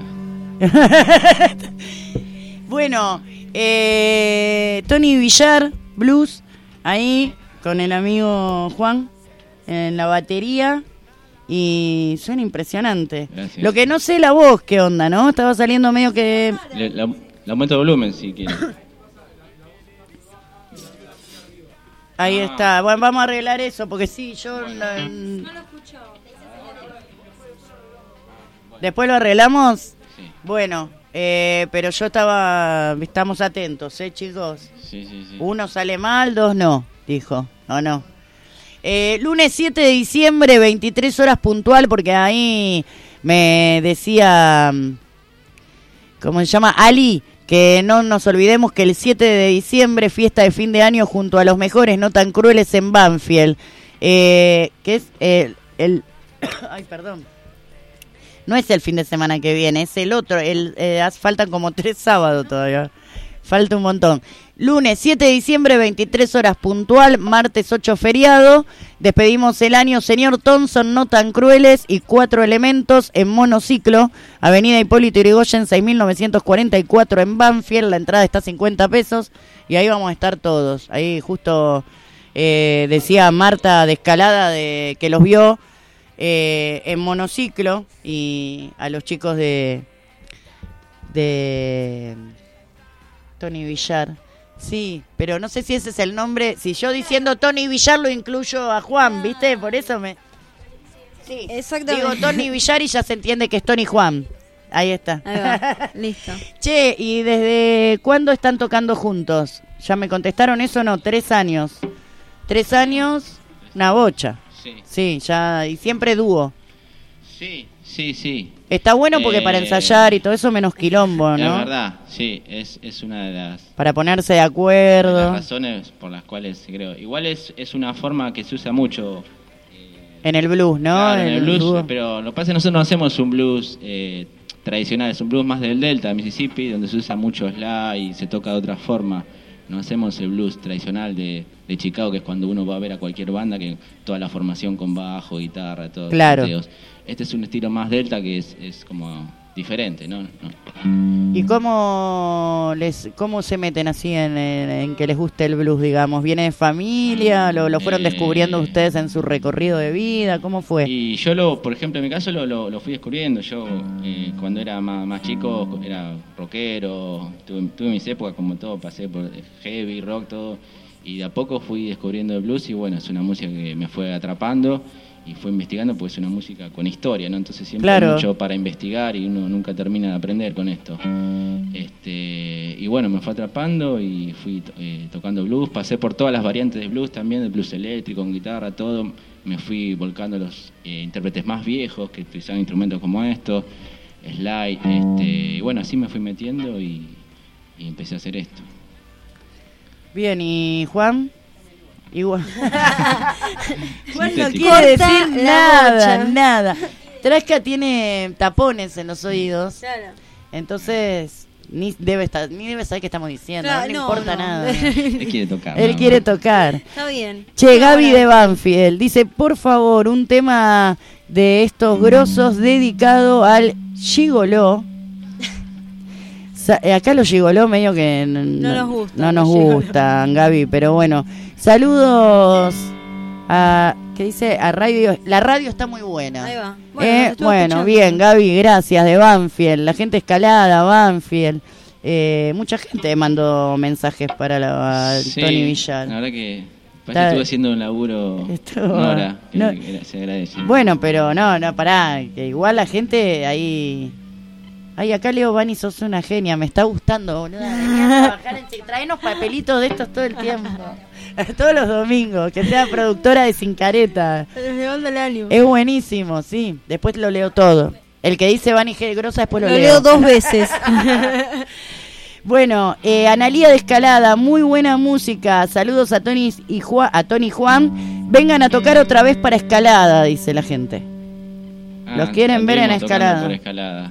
Bueno, eh, Tony Villar, blues, ahí con el amigo Juan en la batería. Y suena impresionante. Gracias. Lo que no sé la voz, qué onda, ¿no? Estaba saliendo medio que... Le, la, le aumento el volumen si quiere. Ahí está. Bueno, vamos a arreglar eso, porque sí, yo... La... Después lo arreglamos. Sí. Bueno, eh, pero yo estaba... Estamos atentos, ¿eh, chicos? Sí, sí, sí. Uno sale mal, dos no, dijo. ¿O no? Eh, lunes siete de diciembre, veintitrés horas puntual, porque ahí me decía, ¿cómo se llama? Ali, que no nos olvidemos que el siete de diciembre, fiesta de fin de año junto a los mejores, no tan crueles en Banfield, eh, que es el, el ay, perdón, no es el fin de semana que viene, es el otro, el, eh, faltan como tres sábados todavía, falta un montón. Lunes siete de diciembre, veintitrés horas puntual, martes ocho feriado. Despedimos el año Señor Thompson, no tan crueles y Cuatro Elementos en monociclo. Avenida Hipólito Yrigoyen, seis mil novecientos cuarenta y cuatro en Banfield. La entrada está a cincuenta pesos y ahí vamos a estar todos. Ahí justo eh, decía Marta de Escalada de que los vio eh, en monociclo y a los chicos de, de Tony Villar. Sí, pero no sé si ese es el nombre. Si yo diciendo Tony Villar lo incluyo a Juan, ¿viste? Por eso me... Sí, exactamente. Digo Tony Villar y ya se entiende que es Tony Juan. Ahí está. Ahí va. Listo. Che, ¿y desde cuándo están tocando juntos? ¿Ya me contestaron eso? No, tres años. Tres años, una bocha. Sí. Sí, ya, y siempre dúo. Sí, sí, sí. Está bueno porque eh, para ensayar y todo eso menos quilombo, ¿no? La verdad, sí, es, es una de las... Para ponerse de acuerdo. de las razones por las cuales creo. Igual es, es una forma que se usa mucho... Eh, en el blues, ¿no? Claro, en el, el blues, dúo. Pero lo que pasa es que nosotros no hacemos un blues eh, tradicional, es un blues más del Delta, de Mississippi, donde se usa mucho slide y se toca de otra forma. No hacemos el blues tradicional de, de Chicago, que es cuando uno va a ver a cualquier banda, que toda la formación con bajo, guitarra, todo. Claro. Planteos. Este es un estilo más Delta que es, es como diferente, ¿no? no. ¿Y cómo les cómo se meten así en, en, en que les guste el blues, digamos? ¿Viene de familia? ¿Lo, lo fueron Eh, descubriendo ustedes en su recorrido de vida? ¿Cómo fue? Y yo, lo, por ejemplo, en mi caso lo, lo, lo fui descubriendo. Yo, eh, cuando era más, más chico, era rockero, tuve, tuve mis épocas, como todo, pasé por heavy, rock, todo. Y de a poco fui descubriendo el blues y bueno, es una música que me fue atrapando. Y fue investigando porque es una música con historia, ¿no? Entonces siempre Claro. hay mucho para investigar y uno nunca termina de aprender con esto. Este, y bueno, me fue atrapando y fui eh, tocando blues. Pasé por todas las variantes de blues también, de blues eléctrico, con guitarra, todo. Me fui volcando a los eh, intérpretes más viejos que utilizaban instrumentos como estos, slide. Este, y bueno, así me fui metiendo y, y empecé a hacer esto. Bien, ¿y Juan? Igual. Juan no Sintético. quiere Corta decir la nada, bocha. nada. Trasca tiene tapones en los oídos, Claro. entonces ni debe estar, ni debe saber qué estamos diciendo, Claro, no le no, importa no. nada. Él quiere tocar. Él ¿no? quiere tocar. Está bien. Che, Gaby de Banfield dice, por favor, un tema de estos grosos dedicado al gigoló. Sa- eh, Acá los gigoló medio que n- No nos gustan no nos los gigoló. gustan, Gaby, pero bueno. Saludos a, ¿qué dice? A radio. La radio está muy buena. Ahí va. Bueno, Eh, nos estuvo bueno, escuchando. bien, Gaby, gracias, de Banfield. La gente escalada, Banfield. Eh, mucha gente mandó mensajes para la, Sí, Tony Villar. La verdad que parece Está- que estuve haciendo un laburo Estuvo- Nora, que, no. que se agradece. Bueno, pero no, no, pará, que igual la gente ahí... Ay, acá Leo Bani, sos una genia, me está gustando, boluda. Vení a trabajar en... Traenos papelitos de estos todo el tiempo. Todos los domingos, que sea productora de Sin Careta. Levando el ánimo. Es buenísimo, sí. Después lo leo todo. El que dice Bani G. Grosa, después lo, Lo leo. leo dos veces. Bueno, eh, Analía de Escalada, muy buena música. Saludos a Tony y Juan, a Tony y Juan. Vengan a tocar otra vez para Escalada, dice la gente. Ah, Los quieren ver en estuvimos tocando Escalada. por Escalada.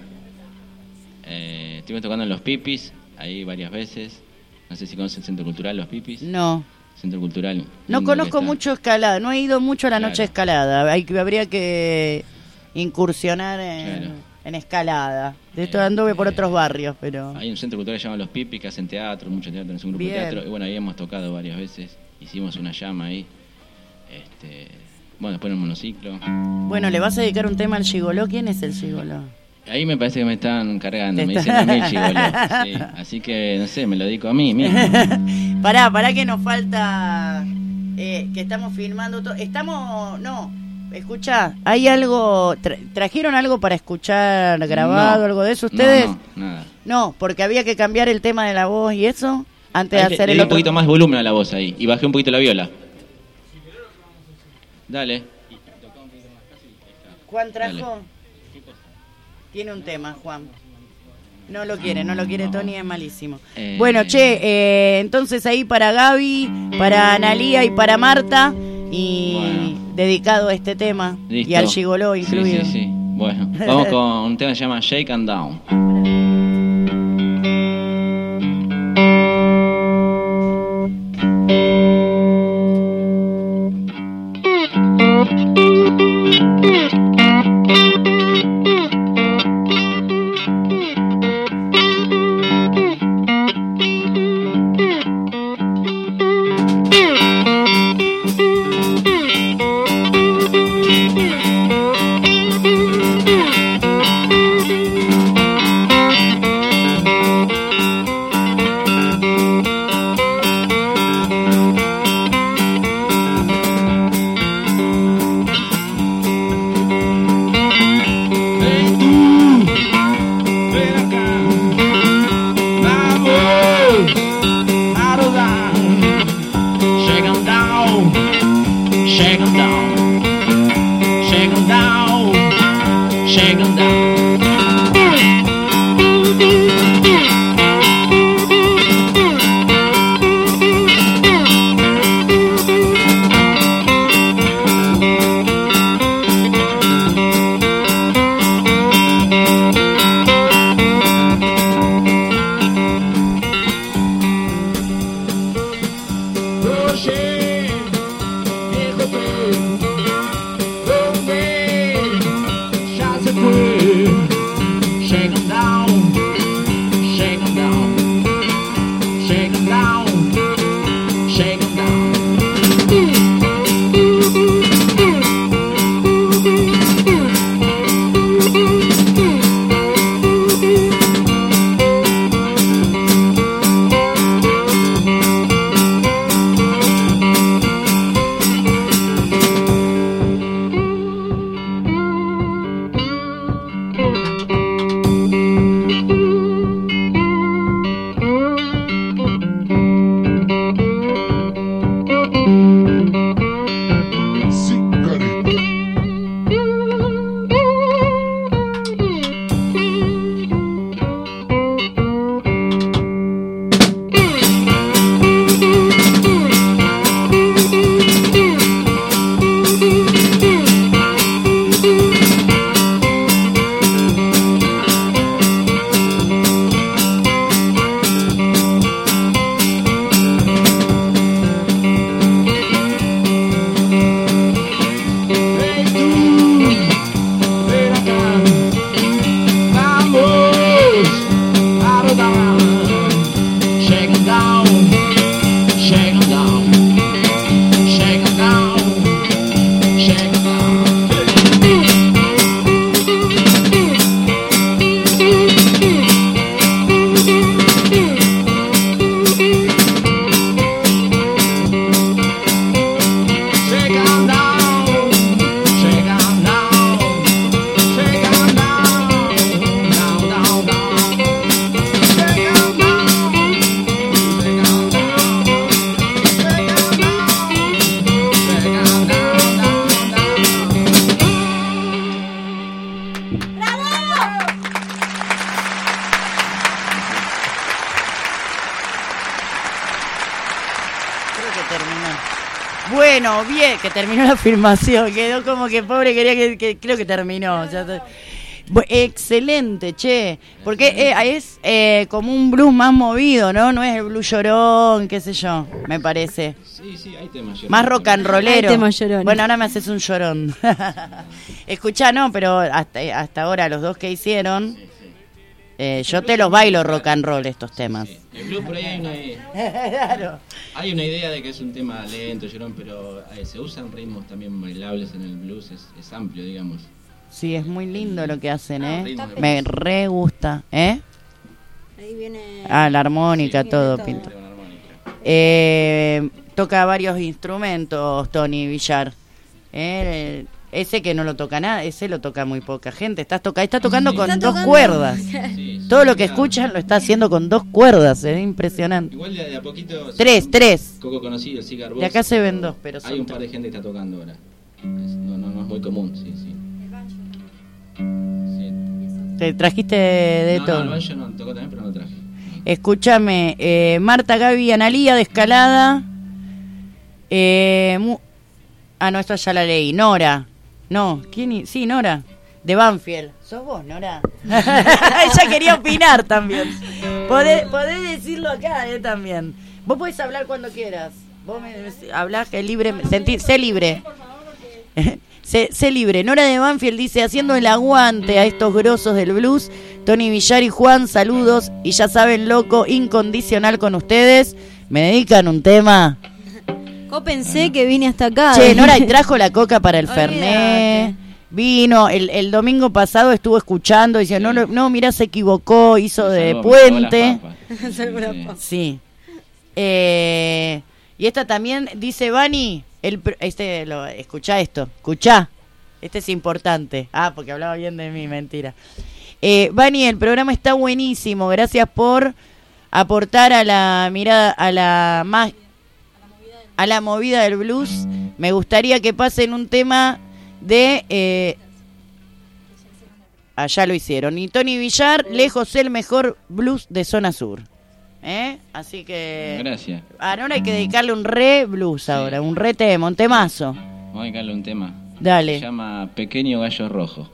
Eh, estuvimos tocando en Los Pipis, ahí varias veces. No sé si conocen el Centro Cultural Los Pipis. No. Centro Cultural. No lindo conozco que está. mucho Escalada, no he ido mucho a la Claro. noche de Escalada. Hay que, habría que incursionar en, Claro. en Escalada. De esto anduve por otros barrios, pero... Hay un centro cultural que se llama Los Pipi, que hacen teatro, mucho teatro, es un grupo Bien. de teatro. Y bueno, ahí hemos tocado varias veces. Hicimos una llama ahí. Este, bueno, después en el monociclo. Bueno, ¿le vas a dedicar un tema al gigoló? ¿Quién es el gigoló? Ahí me parece que me están cargando, Te me está- dicen a mí el gigoló. Sí. Así que, no sé, me lo dedico a mí mismo. Pará, pará que nos falta... Eh, que estamos filmando todo. Estamos... No, escuchá, ¿hay algo... tra- ¿Trajeron algo para escuchar grabado, No. algo de eso ustedes? No, no, nada. No, porque había que cambiar el tema de la voz y eso antes Ahí de le, hacer le el di un otro. poquito más de volumen a la voz ahí y bajé un poquito la viola. Dale. Juan trajo. Dale. Tiene un tema, Juan. No lo quiere, no lo quiere Tony, es malísimo. Eh, Bueno, che, eh, entonces ahí para Gaby, para Analía y para Marta, y dedicado a este tema, Listo. y al gigoló Sí, incluido. sí, sí. Bueno, vamos con un tema que se llama Shake and Down. Bueno, bien, que terminó la filmación. Quedó como que pobre, quería que, que creo que terminó. Ya te- Bu- excelente, che. Porque eh, es eh, como un blues más movido, ¿no? No es el blues llorón, qué sé yo, me parece. Sí, Sí, sí, hay temas llorones. Más rock and rollero. Hay temas llorones. Bueno, ahora me haces un llorón. Escuchá, no, pero hasta, hasta ahora los dos que hicieron, sí, sí. Eh, yo te los bailo rock and roll estos temas. Sí. El blues por ahí hay una idea. Claro. Hay una idea de que es un tema lento, llorón, pero eh, se usan ritmos también bailables en el blues, es, es amplio, digamos. Sí, es muy lindo lo que hacen, ¿eh? Ah, me re gusta, ¿eh? Ahí viene... Ah, la armónica, sí, todo, todo. Pinto. Eh, toca varios instrumentos, Tony Villar. Eh, ese que no lo toca nada, ese lo toca muy poca gente. Estás toca, está tocando sí. con está dos tocando. cuerdas. Sí, todo lo que escuchan lo está haciendo con dos cuerdas, es impresionante. Igual de, de a poquito. Tres, tres. Poco conocido, el Cigar Box. De acá se ven dos, pero hay un par de gente que está tocando ahora. Es, no, no, no es muy común, sí, sí. sí. Te trajiste de no, todo. No, el banjo no, tocó también, pero no lo traje. Escúchame, eh, Marta, Gaby, Analía de Escalada. Eh, mu- ah, no, esta ya la leí. Nora. No, ¿quién? I- sí, Nora. De Banfield. ¿Sos vos, Nora? Ella quería opinar también. Podés, podés decirlo acá, eh, también. Vos podés hablar cuando quieras. Vos me hablás que libre, sentí, sé libre. sé, sé libre. Nora de Banfield dice, haciendo el aguante a estos grosos del blues. Tony Villar y Juan, saludos. Y ya saben, loco, incondicional con ustedes. Me dedican un tema. Yo pensé que vine hasta acá. Che, Nora, y trajo la coca para el Fernet. Vino, el, el domingo pasado estuvo escuchando. Dice, no, no, mirá, se equivocó, hizo de Salvo, puente. Sí. Sí. Eh, y esta también dice, Vani, el, este, lo, escuchá esto, escuchá. Este es importante. Ah, porque hablaba bien de mí, mentira. Eh, Vani, el programa está buenísimo. Gracias por aportar a la mirada, a la más, a la movida del blues. Me gustaría que pasen un tema de eh, allá lo hicieron. Y Tony Villar, lejos el mejor blues de zona sur. ¿Eh? Así que gracias. A Nora hay que dedicarle un re blues sí. ahora, un re tema, un temazo. Vamos a dedicarle un tema. Dale. Se llama Pequeño Gallo Rojo.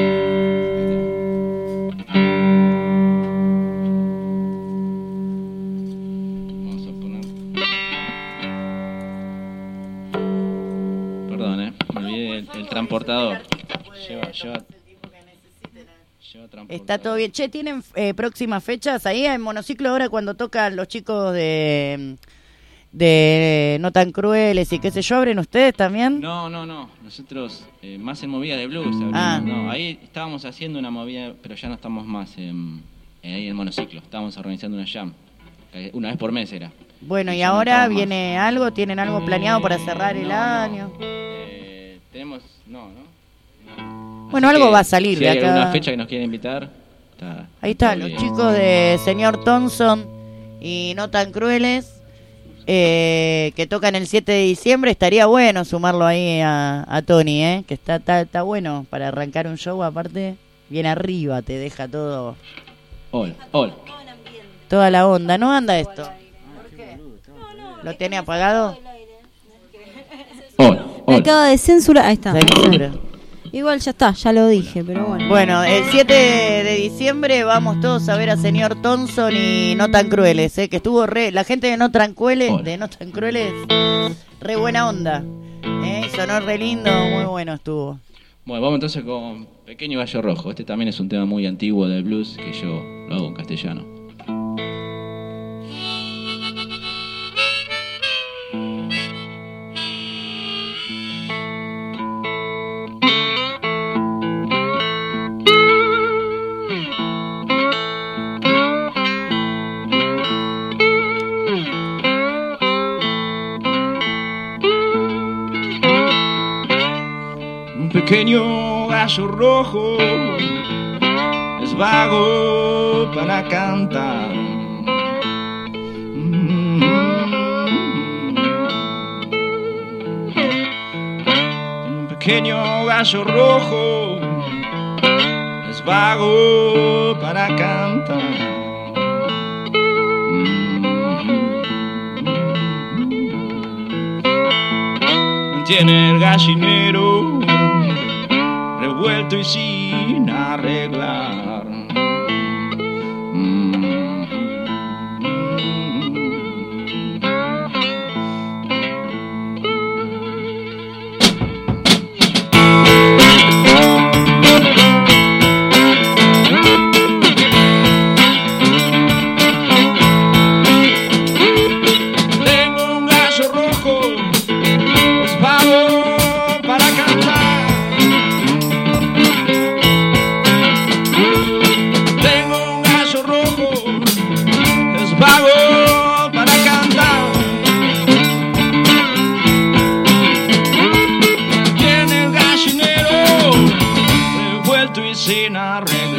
El, el transportador lleva, lleva, lleva transportador. Está todo bien. Che, ¿tienen eh, próximas fechas ahí en monociclo ahora cuando tocan los chicos de de No Tan Crueles y qué sé yo? ¿Abren ustedes también? No, no, no. Nosotros eh, más en movida de blues abrimos. Ah. No, ahí estábamos haciendo una movida, pero ya no estamos más en, en, ahí en monociclo. Estábamos organizando una jam. Una vez por mes era. Bueno, y, y no ahora viene más. algo, ¿tienen algo planeado para cerrar el no, año? No. Eh, tenemos, no, ¿no? Bueno, Así algo que, va a salir si de hay acá. alguna fecha que nos quieren invitar, está, ahí está, está los bien. chicos de Señor Thompson y No Tan Crueles, eh, que tocan el siete de diciembre. Estaría bueno sumarlo ahí a, a Tony, eh, que está, está, está bueno para arrancar un show. Aparte, bien arriba, te deja todo. Hola, hola. Toda la onda. ¿No anda esto? ¿Por qué? ¿Lo tiene apagado? Hola, Me acaba de censurar. Ahí está. Censura. Igual ya está, ya lo dije, pero bueno. Bueno, el siete de diciembre vamos todos a ver a Señor Thompson y No Tan Crueles, ¿eh? Que estuvo re... La gente de No Tan Crueles, de No Tan Crueles, re buena onda. ¿Eh? Sonó re lindo, muy bueno estuvo. Bueno, vamos entonces con Pequeño Gallo Rojo. Este también es un tema muy antiguo del blues que yo lo hago en castellano. Pequeño gallo rojo es vago para cantar. Un pequeño gallo rojo es vago para cantar. Tiene el gallinero revuelto y sin arreglar.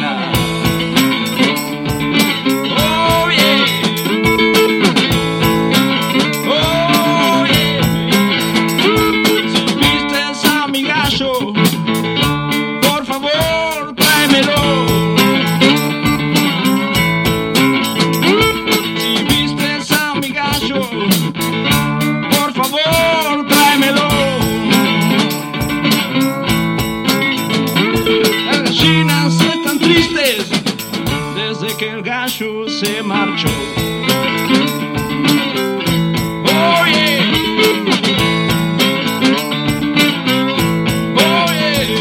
vida. Oh yeah. Oh yeah. Si vistes a mi gallo, por favor tráemelo. Si vistes a mi gallo, por favor tráemelo. Las gallinas están tristes desde que el gallo se marchó. Oh yeah. Oh yeah.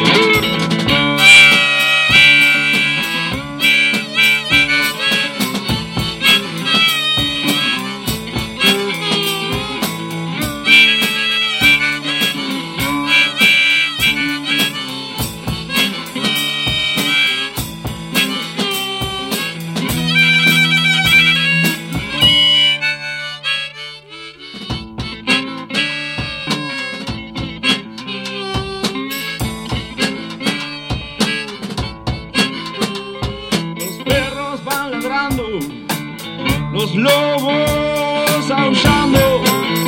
Los perros van ladrando, los lobos aullando.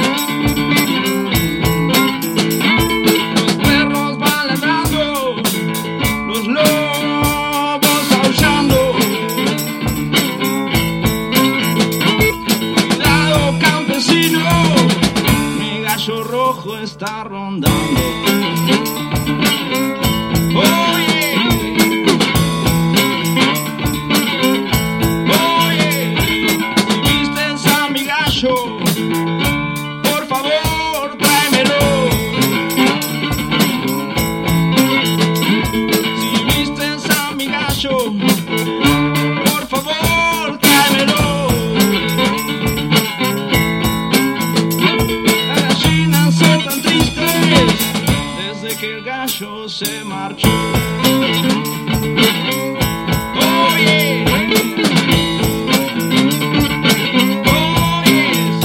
Los perros van ladrando, los lobos aullando. Cuidado campesino, mi gallo rojo está rondando. Oh yeah. Oh yeah. Si vistes a mi gallo, por favor tráemelo. Si vistes a mi gallo, por favor tráemelo. Las gallinas están tristes desde que el gallo se marchó. Oh yeah. Oh yes.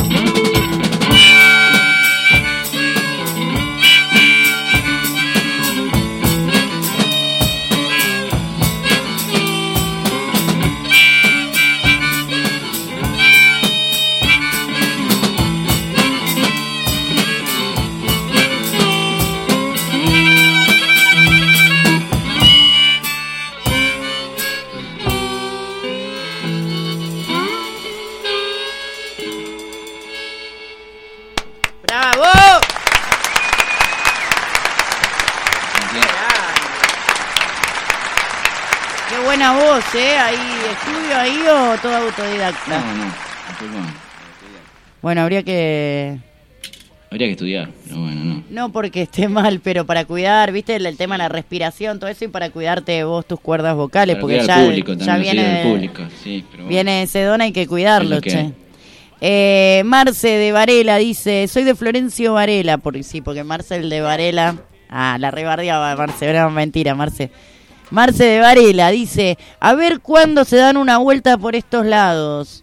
¡Bravo! Qué buena voz, ¿eh? Ahí, ¿estudio ahí o todo autodidacta? No, no, tampoco. Bueno, habría que... Habría que estudiar, pero bueno, no. No porque esté mal, pero para cuidar, ¿viste? El, el tema de la respiración, todo eso, y para cuidarte vos tus cuerdas vocales, Para porque cuidar ya, al público, ya también viene, seguir al público, sí, pero bueno. viene ese don, hay que cuidarlo, Es lo que che. hay. Eh, Marce de Varela dice, soy de Florencio Varela, porque sí, porque Marcel de Varela, ah, la rebardeaba Marce, era mentira, Marce. Marce de Varela dice, a ver cuándo se dan una vuelta por estos lados.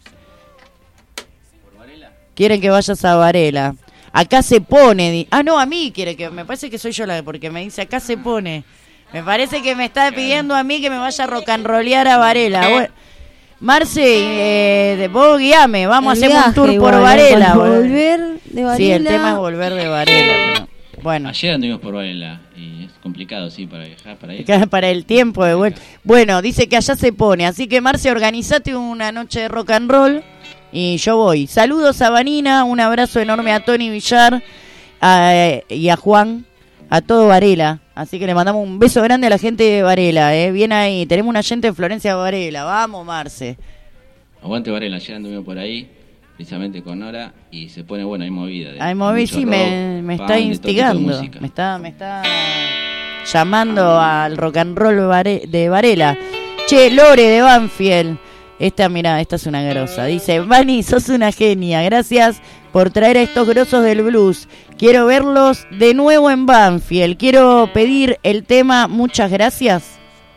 Quieren que vayas a Varela. Acá se pone, di- ah no, a mí quiere que, me parece que soy yo la, porque me dice acá se pone. Me parece que me está pidiendo a mí que me vaya a rock and rollear a Varela. Bueno, Marce, eh, de vos guiame, vamos El a hacer un viaje tour por igual, Varela. cuando boludo. volver de Varela. Sí, el tema es volver de Varela. pero- Bueno, Ayer anduvimos por Varela y es complicado, sí, para viajar, para ir. Acá para el tiempo de vuelta. Bueno, dice que allá se pone, así que Marce, organizate una noche de rock and roll y yo voy. Saludos a Vanina, un abrazo enorme a Tony Villar a- y a Juan, a todo Varela. Así que le mandamos un beso grande a la gente de Varela, eh. Bien ahí, tenemos una gente de Florencia Varela. Vamos, Marce. Aguante Varela, ayer anduvimos por ahí, precisamente con Nora, y se pone, bueno, hay movida. de Ay, moví, mucho sí, rock, me, me punk, está de todo tipo de instigando. música. Me está, me está llamando al rock and roll Vare- de Varela. Che, Lore de Banfield. Esta, mira, esta es una grosa. Dice, Vani, sos una genia. Gracias por traer a estos grosos del blues. Quiero verlos de nuevo en Banfield. Quiero pedir el tema Muchas Gracias.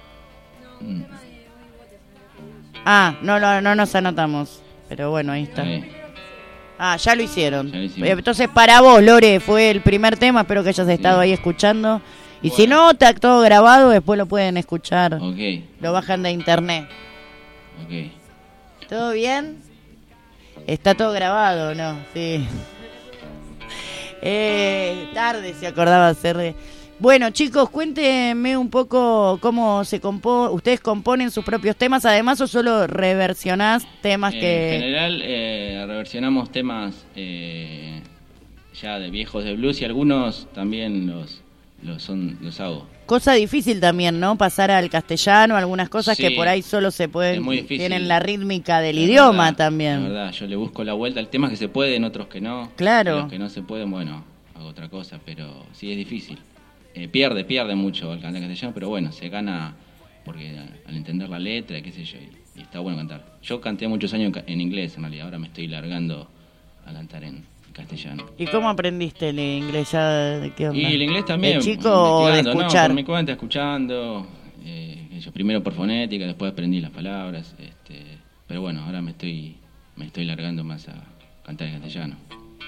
Ah, no, no, no nos anotamos. Pero bueno, ahí está. Ah, ya lo hicieron. Ya lo hicimos. Entonces, para vos, Lore, fue el primer tema. Espero que hayas estado ahí escuchando. Y bueno. Si no, está todo grabado, después lo pueden escuchar. Ok. Lo bajan de internet. Ok. ¿Todo bien? Está todo grabado, ¿no? Sí. Eh, tarde se acordaba hacer de... Bueno, chicos, cuéntenme un poco cómo se compone. ¿Ustedes componen sus propios temas además o solo reversionás temas eh, que...? En general eh, reversionamos temas eh, ya de viejos de blues y algunos también los, los, son, los hago. Cosa difícil también, ¿no? Pasar al castellano, algunas cosas sí, que por ahí solo se pueden... Es muy difícil. Tienen la rítmica del es idioma verdad, también. Es verdad, yo le busco la vuelta. Hay temas que se pueden, otros que no. Claro. Y los que no se pueden, bueno, hago otra cosa, pero sí es difícil. Eh, pierde, pierde mucho el cantar castellano, pero bueno, se gana porque al entender la letra, qué sé yo, y, y está bueno cantar. Yo canté muchos años en inglés, en realidad, ahora me estoy largando a cantar en castellano. ¿Y cómo aprendiste el inglés? ¿Ya qué onda? Y el inglés también. ¿De chico o de escuchar? No, por mi cuenta, escuchando, eh, yo primero por fonética, después aprendí las palabras, este, pero bueno, ahora me estoy, me estoy largando más a cantar en castellano.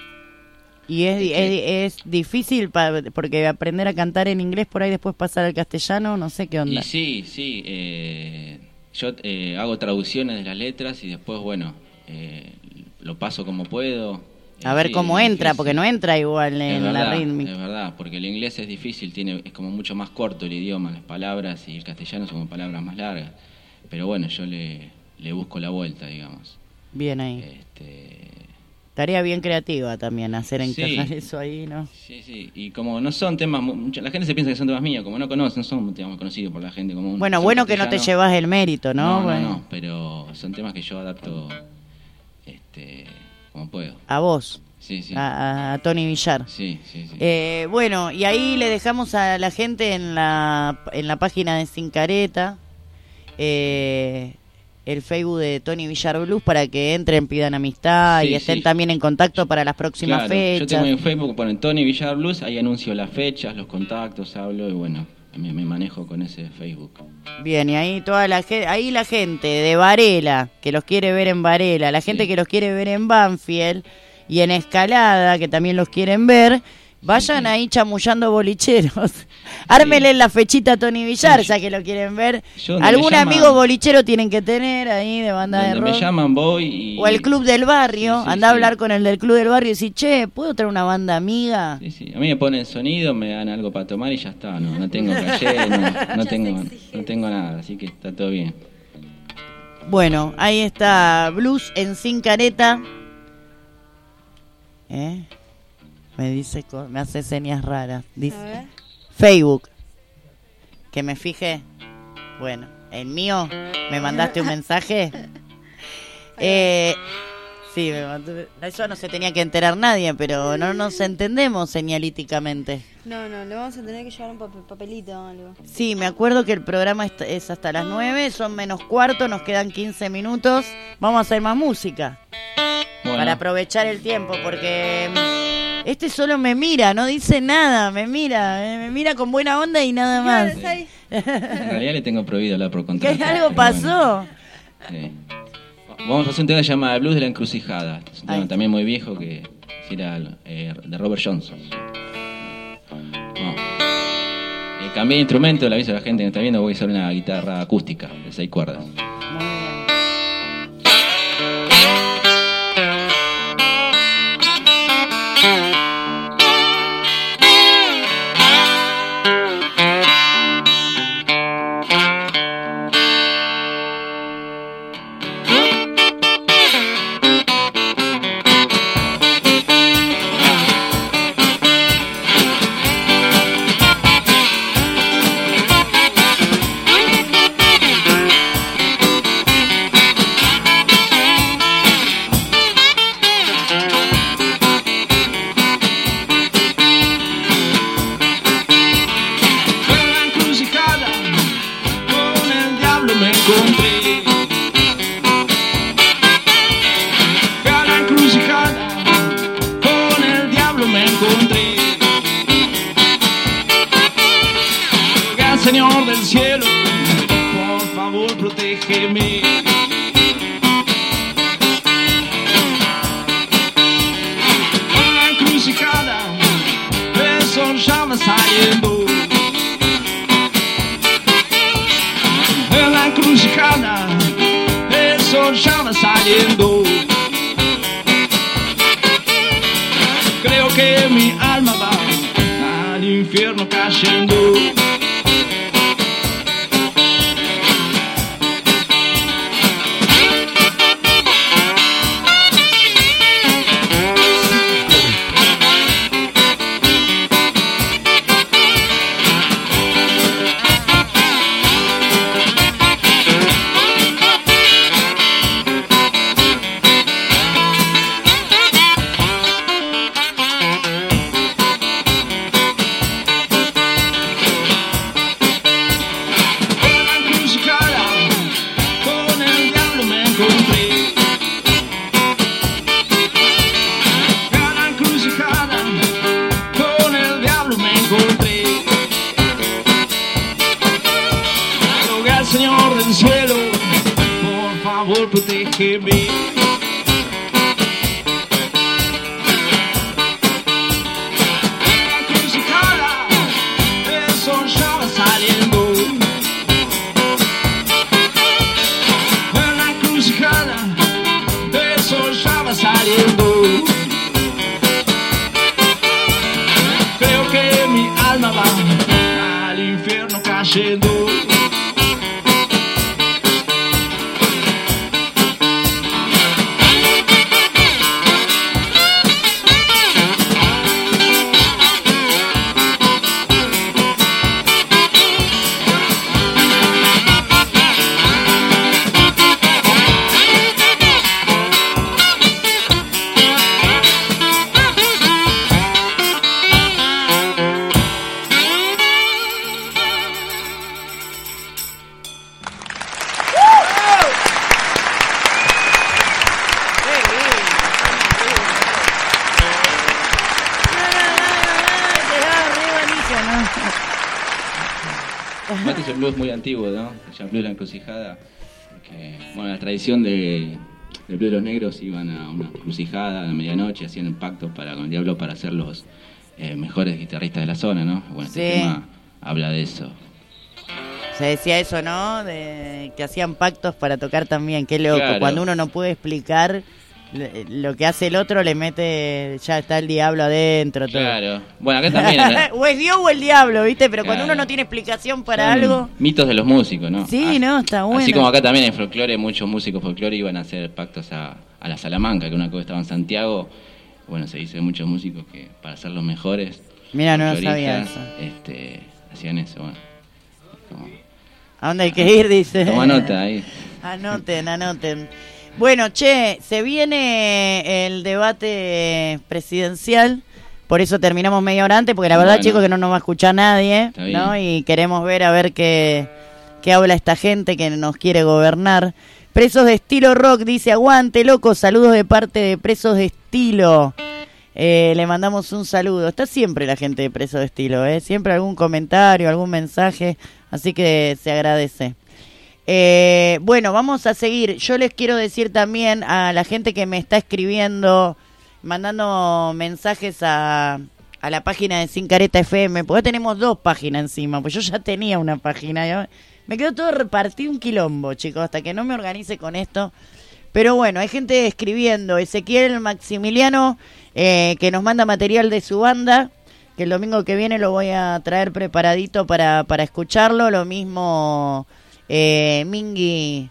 Y es, es, es difícil pa, porque aprender a cantar en inglés por ahí después pasar al castellano, no sé qué onda. Y sí, sí, eh, yo eh, hago traducciones de las letras y después, bueno, eh, lo paso como puedo. A ver sí, cómo entra, difícil. Porque no entra igual en verdad, la rítmica. Es verdad, porque el inglés es difícil, tiene es como mucho más corto el idioma, las palabras, y el castellano son como palabras más largas. Pero bueno, yo le, le busco la vuelta, digamos. Bien ahí. Este... Tarea bien creativa también, hacer encajar sí, eso ahí, ¿no? Sí, sí, y como no son temas, mucha, la gente se piensa que son temas míos, como no conocen, no son temas conocidos por la gente. Como un, bueno, bueno que no te llevas el mérito, ¿no? No, bueno. no, no, pero son temas que yo adapto este, como puedo. A vos. Sí, sí. A, a Tony Villar. Sí, sí, sí. Eh, bueno, y ahí le dejamos a la gente en la, en la página de Sin Careta, eh... el Facebook de Tony Villar Blues para que entren, pidan amistad sí, y estén sí. también en contacto para las próximas claro, fechas. Yo tengo en Facebook, ponen Tony Villar Blues, ahí anuncio las fechas, los contactos, hablo y bueno, me, me manejo con ese Facebook. Bien, y ahí toda la gente, ahí la gente de Varela, que los quiere ver en Varela, la gente sí. que los quiere ver en Banfield y en Escalada, que también los quieren ver. Vayan sí, sí. ahí chamullando bolicheros. Sí. Ármenle la fechita a Tony Villar, sí, ya que lo quieren ver. Algún llaman, amigo bolichero tienen que tener ahí de banda de rock. Me llaman, voy y... O el club del barrio. Sí, sí, Andá sí. a hablar con el del club del barrio y decir, che, ¿puedo traer una banda amiga? Sí, sí. A mí me ponen sonido, me dan algo para tomar y ya está. No, no tengo calle, no, no, tengo, no tengo nada, así que está todo bien. Bueno, ahí está Blues en Sin Careta. ¿Eh? Me dice, me hace señas raras. Dice Facebook. Que me fije. Bueno, el mío. ¿Me mandaste un mensaje? Eh, sí, me mandó. Eso no se tenía que enterar nadie, pero no nos entendemos señalíticamente. No, no, le vamos a tener que llevar un papel, papelito o algo. Sí, me acuerdo que el programa es hasta las nueve, son menos cuarto, nos quedan quince minutos. Vamos a hacer más música. Bueno. Para aprovechar el tiempo, porque... Este solo me mira, no dice nada, me mira, eh, me mira con buena onda y nada más. Sí. En realidad le tengo prohibido hablar por contrato. ¿Qué algo pasó? Bueno. Sí. Vamos a hacer un tema llamado Blues de la Encrucijada. Es un tema Ay. también muy viejo que era eh, de Robert Johnson. No. Eh, cambié de instrumento, le aviso a la gente que me está viendo, voy a usar una guitarra acústica de seis cuerdas. Muy bien. Señor del cielo, por favor, protégeme. Una encrucijada, el sol ya va saliendo. encrucijada, el sol ya va saliendo. Creo que mi alma va al infierno cayendo. Protégeme. La encrucijada, el sol ya va saliendo. En la encrucijada, el sol ya va saliendo. Creo que mi alma va al infierno cayendo. Aparte es un blues muy antiguo, ¿no? Se llama Blues La Encrucijada, porque, bueno, la tradición de, del blues de los negros iban a una encrucijada a la medianoche, hacían un pacto para, con el diablo para ser los eh, mejores guitarristas de la zona, ¿no? Bueno, este Sí. tema habla de eso. Se decía eso, ¿no? De que hacían pactos para tocar también. Qué loco. Claro. Cuando uno no puede explicar le- lo que hace el otro, le mete, ya está el diablo adentro. Todo. Claro. Bueno, acá también. ¿no? O es Dios o el diablo, ¿viste? Pero cuando Claro. uno no tiene explicación para Son algo... mitos de los músicos, ¿no? Sí, Ah, no, está bueno. Así como acá también en folclore, muchos músicos folclore iban a hacer pactos a, a la Salamanca, que una cosa estaba en Santiago. Bueno, se dice de muchos músicos que para ser los mejores, Mira, no lo folcloristas, sabía eso. Este, hacían eso. Bueno. Como- ¿A dónde hay que ir? Dice. Toma nota ahí. Anoten, anoten. Bueno, che, se viene el debate presidencial, por eso terminamos media hora antes, porque la verdad, Bueno. chicos, que no nos va a escuchar nadie, Está bien. ¿no? Y queremos ver a ver qué, qué habla esta gente que nos quiere gobernar. Presos de Estilo Rock dice, aguante, loco, saludos de parte de Presos de Estilo. Eh, le mandamos un saludo. Está siempre la gente de Presos de Estilo, ¿eh? Siempre algún comentario, algún mensaje, así que se agradece. Eh, bueno, vamos a seguir. Yo les quiero decir también a la gente que me está escribiendo, mandando mensajes a, a la página de Sin Careta F M, porque tenemos dos páginas encima, pues yo ya tenía una página. ya- Me quedó todo repartido un quilombo, chicos, hasta que no me organice con esto. Pero bueno, hay gente escribiendo. Ezequiel Maximiliano, eh, que nos manda material de su banda, que el domingo que viene lo voy a traer preparadito para, para escucharlo. Lo mismo eh, Mingi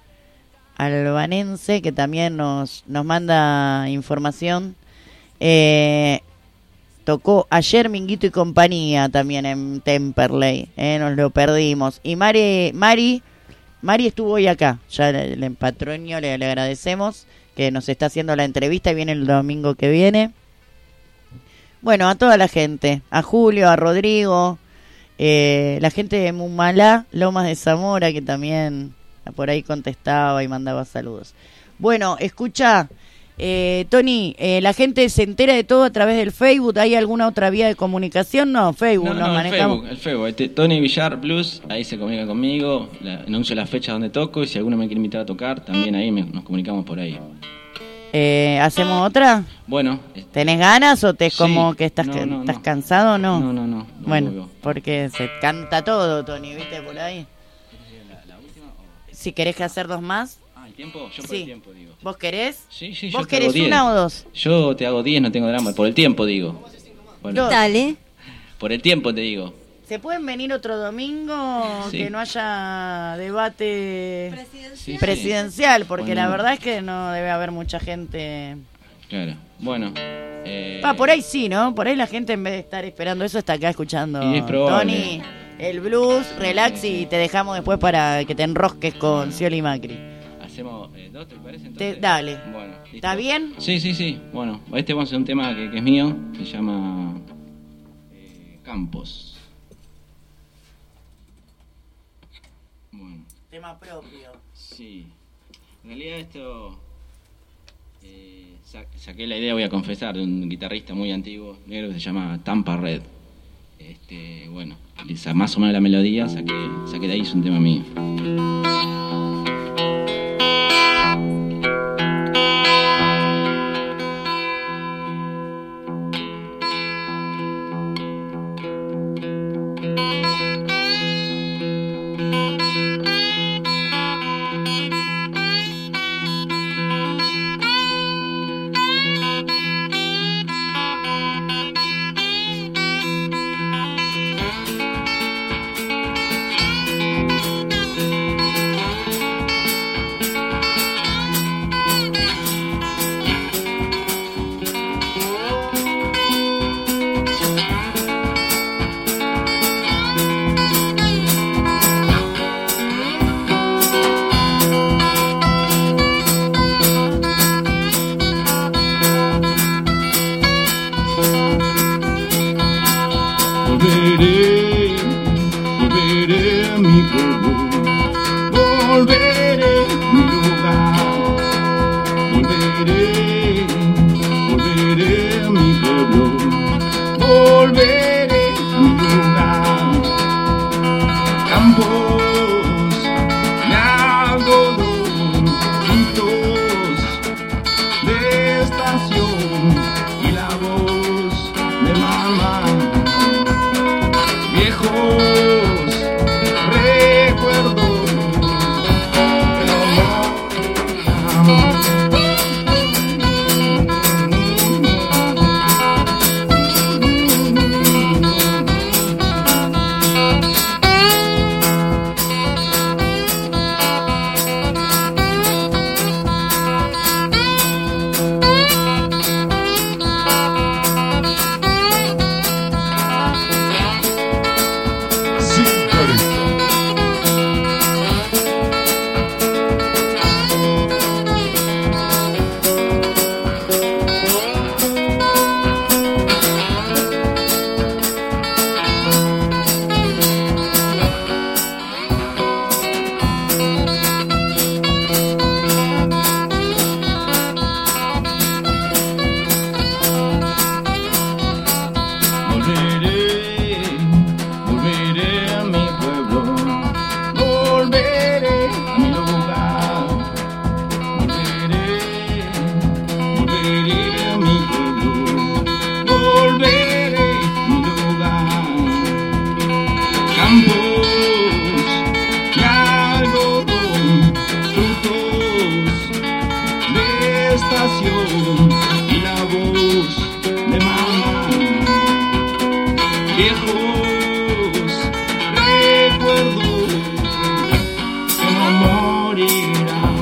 Albanense, que también nos, nos manda información. Eh, tocó ayer Minguito y compañía también en Temperley, eh, nos lo perdimos. Y Mari, Mari, Mari estuvo hoy acá, ya le, le empatronio, le, le agradecemos que nos está haciendo la entrevista y viene el domingo que viene. Bueno, a toda la gente, a Julio, a Rodrigo, eh, la gente de Mumalá, Lomas de Zamora, que también por ahí contestaba y mandaba saludos. Bueno, escucha, eh, Tony, eh, la gente se entera de todo a través del Facebook. ¿Hay alguna otra vía de comunicación? No, Facebook, No, nos no, el manejamos. Facebook, el Facebook. Este, Tony Villar Blues, ahí se comunica conmigo, la- anuncio las fechas donde toco y si alguno me quiere invitar a tocar, también ahí me- nos comunicamos por ahí. Eh, ¿Hacemos otra? Bueno, ¿Tenés ganas o te es Sí. como que estás, No, que- no, estás no. cansado o no? No, no, no. Bueno, no, no. porque se canta todo, Tony, ¿viste por ahí? si querés que hacer dos más. Ah, ¿el tiempo? Yo por Sí. el tiempo digo. ¿Vos querés? Sí, sí, ¿Vos yo te hago querés diez. una o dos? Yo te hago diez, no tengo drama. Por el tiempo digo. Bueno, Dos. Dale. por el tiempo te digo. ¿Se pueden venir otro domingo Sí. que no haya debate Sí, sí. presidencial? Porque Bueno. la verdad es que no debe haber mucha gente. Claro. Bueno. Eh, Ah, por ahí sí, ¿no? Por ahí la gente en vez de estar esperando eso está acá escuchando. Y es probable. Tony, el blues, relax y te dejamos después para que te enrosques con Scioli y Macri. Hacemos eh, dos, ¿te parece? Te- Entonces? dale. Bueno, listo. ¿Está bien? Sí, sí, sí. Bueno, este vamos a hacer un tema que, que es mío. Se llama eh, Campos. Bueno. Tema propio. Sí. En realidad esto... eh, sa- saqué la idea, voy a confesar, de un guitarrista muy antiguo, negro, que se llama Tampa Red. Este, bueno, esa- más o menos la melodía, saqué, saqué de ahí, es un tema mío. Volveré, volveré a mi pueblo, volveré a mi lugar. Volveré, volveré a mi pueblo, volveré a mi lugar. Campos de algodón, juntos de estación y la voz de mamá. Viejos recuerdos que no morirán. Sin careta. Volveré, volveré a mi pueblo, volveré a mi lugar. Volveré, volveré a mi pueblo, volveré a mi lugar. Campos de algodón, frutos de estación y la voz de mamá. Viejos recuerdos que no morirán.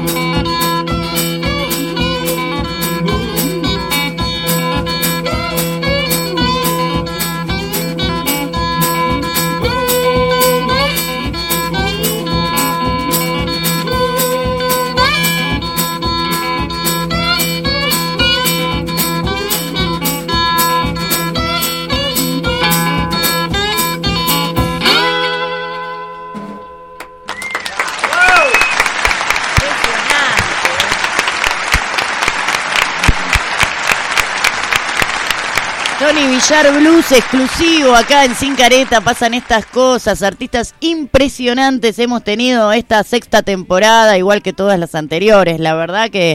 Tony Villar Blues exclusivo acá en Sin Careta, pasan estas cosas, artistas impresionantes hemos tenido esta sexta temporada, igual que todas las anteriores, la verdad que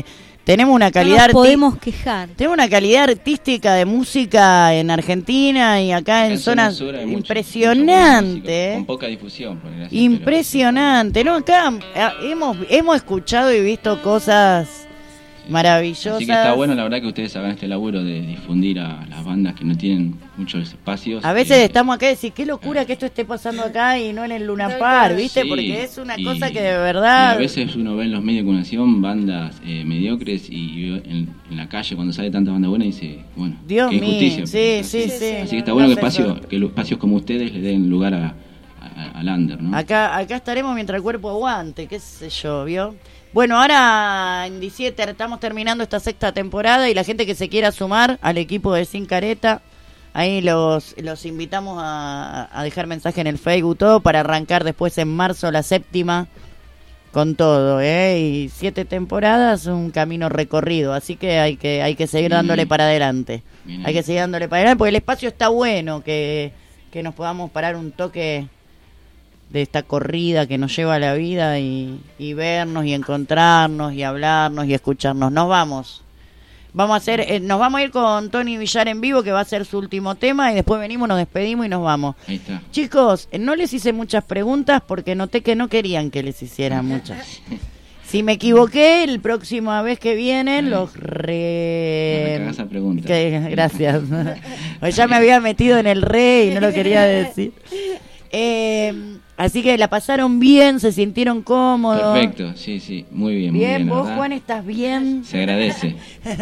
tenemos una calidad no nos arti- podemos quejar. Tenemos una calidad artística de música en Argentina y acá, acá en, en zonas sur impresionante. Mucho, mucho con poca difusión. Gracias, impresionante. Pero... No, acá hemos, hemos escuchado y visto cosas maravillosas. Así que está bueno, la verdad, que ustedes hagan este laburo de difundir a las bandas que no tienen muchos espacios. A veces eh, estamos acá y decimos, qué locura que esto esté pasando acá y no en el Luna Park, ¿viste? Sí, porque es una y, cosa que de verdad... A veces uno ve en los medios de comunicación bandas eh, mediocres y en, en la calle cuando sale tanta banda buena y dice, bueno, Dios qué injusticia. Mío, sí, sí, sí, sí. Así que está bueno que, espacio, que espacios como ustedes le den lugar a, a, al under, ¿no? Acá, acá estaremos mientras el cuerpo aguante, qué sé yo, ¿vio? Bueno, ahora en diciembre estamos terminando esta sexta temporada y la gente que se quiera sumar al equipo de Sin Careta, ahí los, los invitamos a, a dejar mensaje en el Facebook, todo para arrancar después en marzo la séptima con todo, ¿eh? Y siete temporadas, un camino recorrido, así que hay que hay que seguir dándole para adelante. Bien. Hay que seguir dándole para adelante porque el espacio está bueno, que, que nos podamos parar un toque de esta corrida que nos lleva a la vida y, y vernos y encontrarnos y hablarnos y escucharnos. Nos vamos. Vamos a hacer, eh, nos vamos a ir con Tony Villar en vivo, que va a ser su último tema, y después venimos, nos despedimos y nos vamos. Ahí está. Chicos, no les hice muchas preguntas porque noté que no querían que les hiciera muchas. Si me equivoqué, el próximo vez que vienen Ay. los re... No me esa pregunta. Que, gracias. Pues ya me había metido en el re y no lo quería decir. Eh, así que la pasaron bien, se sintieron cómodos. Perfecto, sí, sí, muy bien. Bien, muy bien, vos, ¿verdad? Juan, ¿estás bien? Se agradece.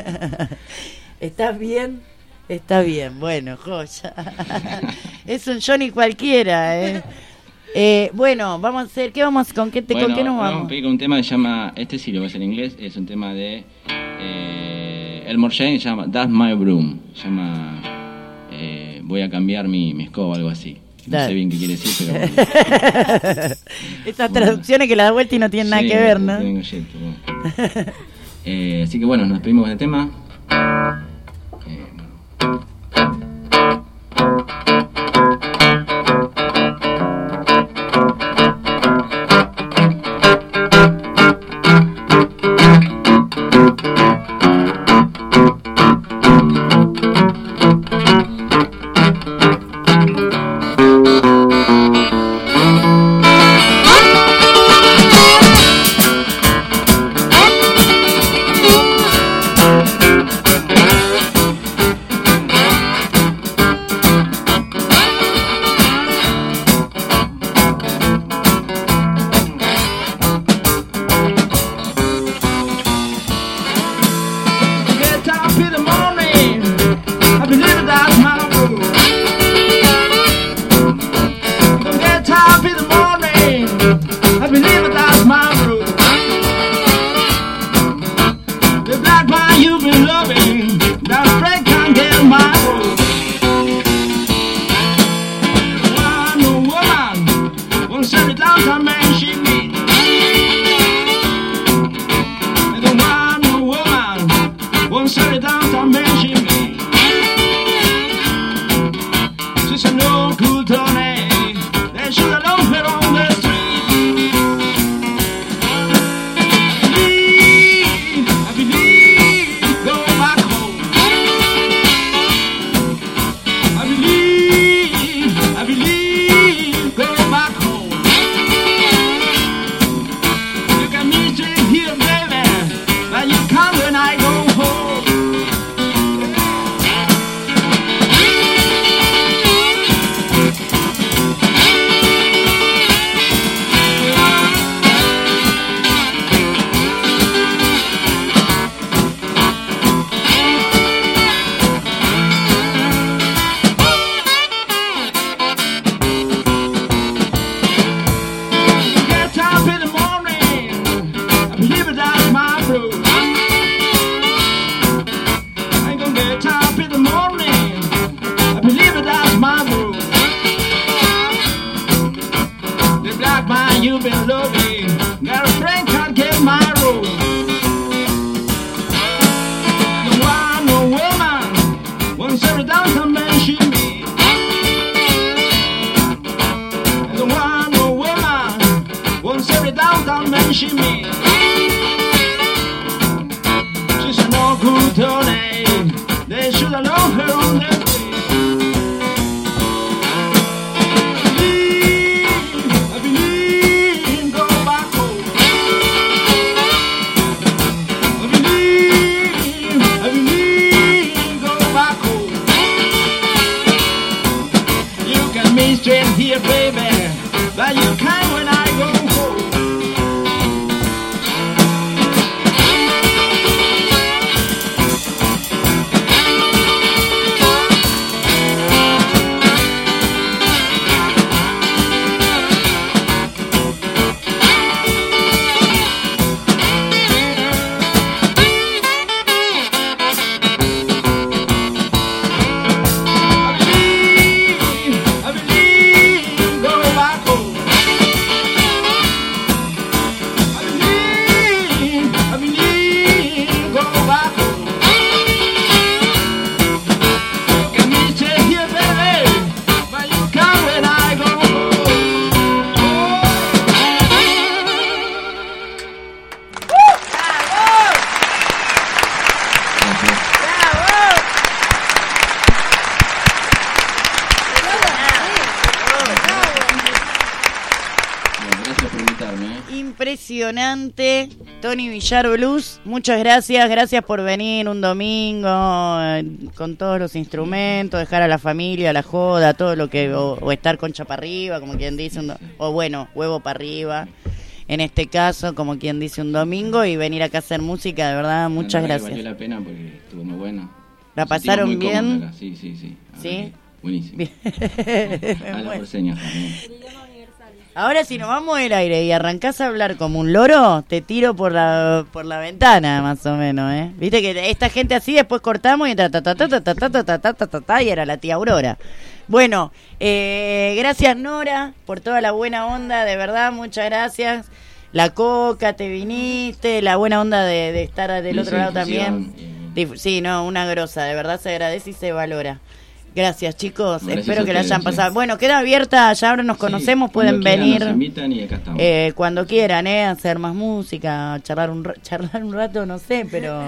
¿Estás bien? Está bien, bueno, joya. Es un Johnny cualquiera, ¿eh? Eh, bueno, vamos a hacer, ¿qué vamos con qué te, bueno, con qué nos vamos? Vamos a pedir con un tema que se llama, este sí lo ves en inglés, es un tema de eh, Elmore James, se llama That's My Broom, se llama eh, Voy a cambiar mi, mi escoba, algo así. No Dale. sé bien qué quiere decir, pero bueno. Estas traducciones bueno. que la da vuelta y no tienen sí, nada que ver, ¿no? Tienen gollete, bueno. eh, así que bueno, nos despedimos con el tema. Eh, impresionante. Tony Villar Blues, muchas gracias, gracias por venir un domingo eh, con todos los instrumentos, dejar a la familia, la joda, todo lo que, o, o estar concha para arriba, como quien dice, un do, o bueno, huevo para arriba, en este caso, como quien dice, un domingo, y venir acá a hacer música, de verdad, muchas la verdad gracias. Valió la pena porque estuvo muy bueno. ¿La Nos pasaron sentimos muy bien? cómodos acá. Sí, sí, sí. ¿Sí? Buenísimo. Bien. A la porseña también. Ahora si nos vamos al aire y arrancás a hablar como un loro, te tiro por la por la ventana, más o menos, ¿eh? Viste que esta gente así después cortamos y ta ta ta ta ta ta ta ta ta ta ta ta y era la tía Aurora. Bueno, eh, gracias Nora por toda la buena onda, de verdad, muchas gracias. La Coca, te viniste, la buena onda de, de estar del otro lado también. Dif- sí, no, una grosa, de verdad se agradece y se valora. Gracias, chicos. Gracias Espero que la ustedes, hayan sí. pasado. Bueno, queda abierta, ya ahora nos conocemos, Sí, pueden cuando quieran venir. nos invitan y acá estamos. Eh, cuando quieran, ¿eh? Hacer más música, charlar un, ra- charlar un rato, no sé, pero...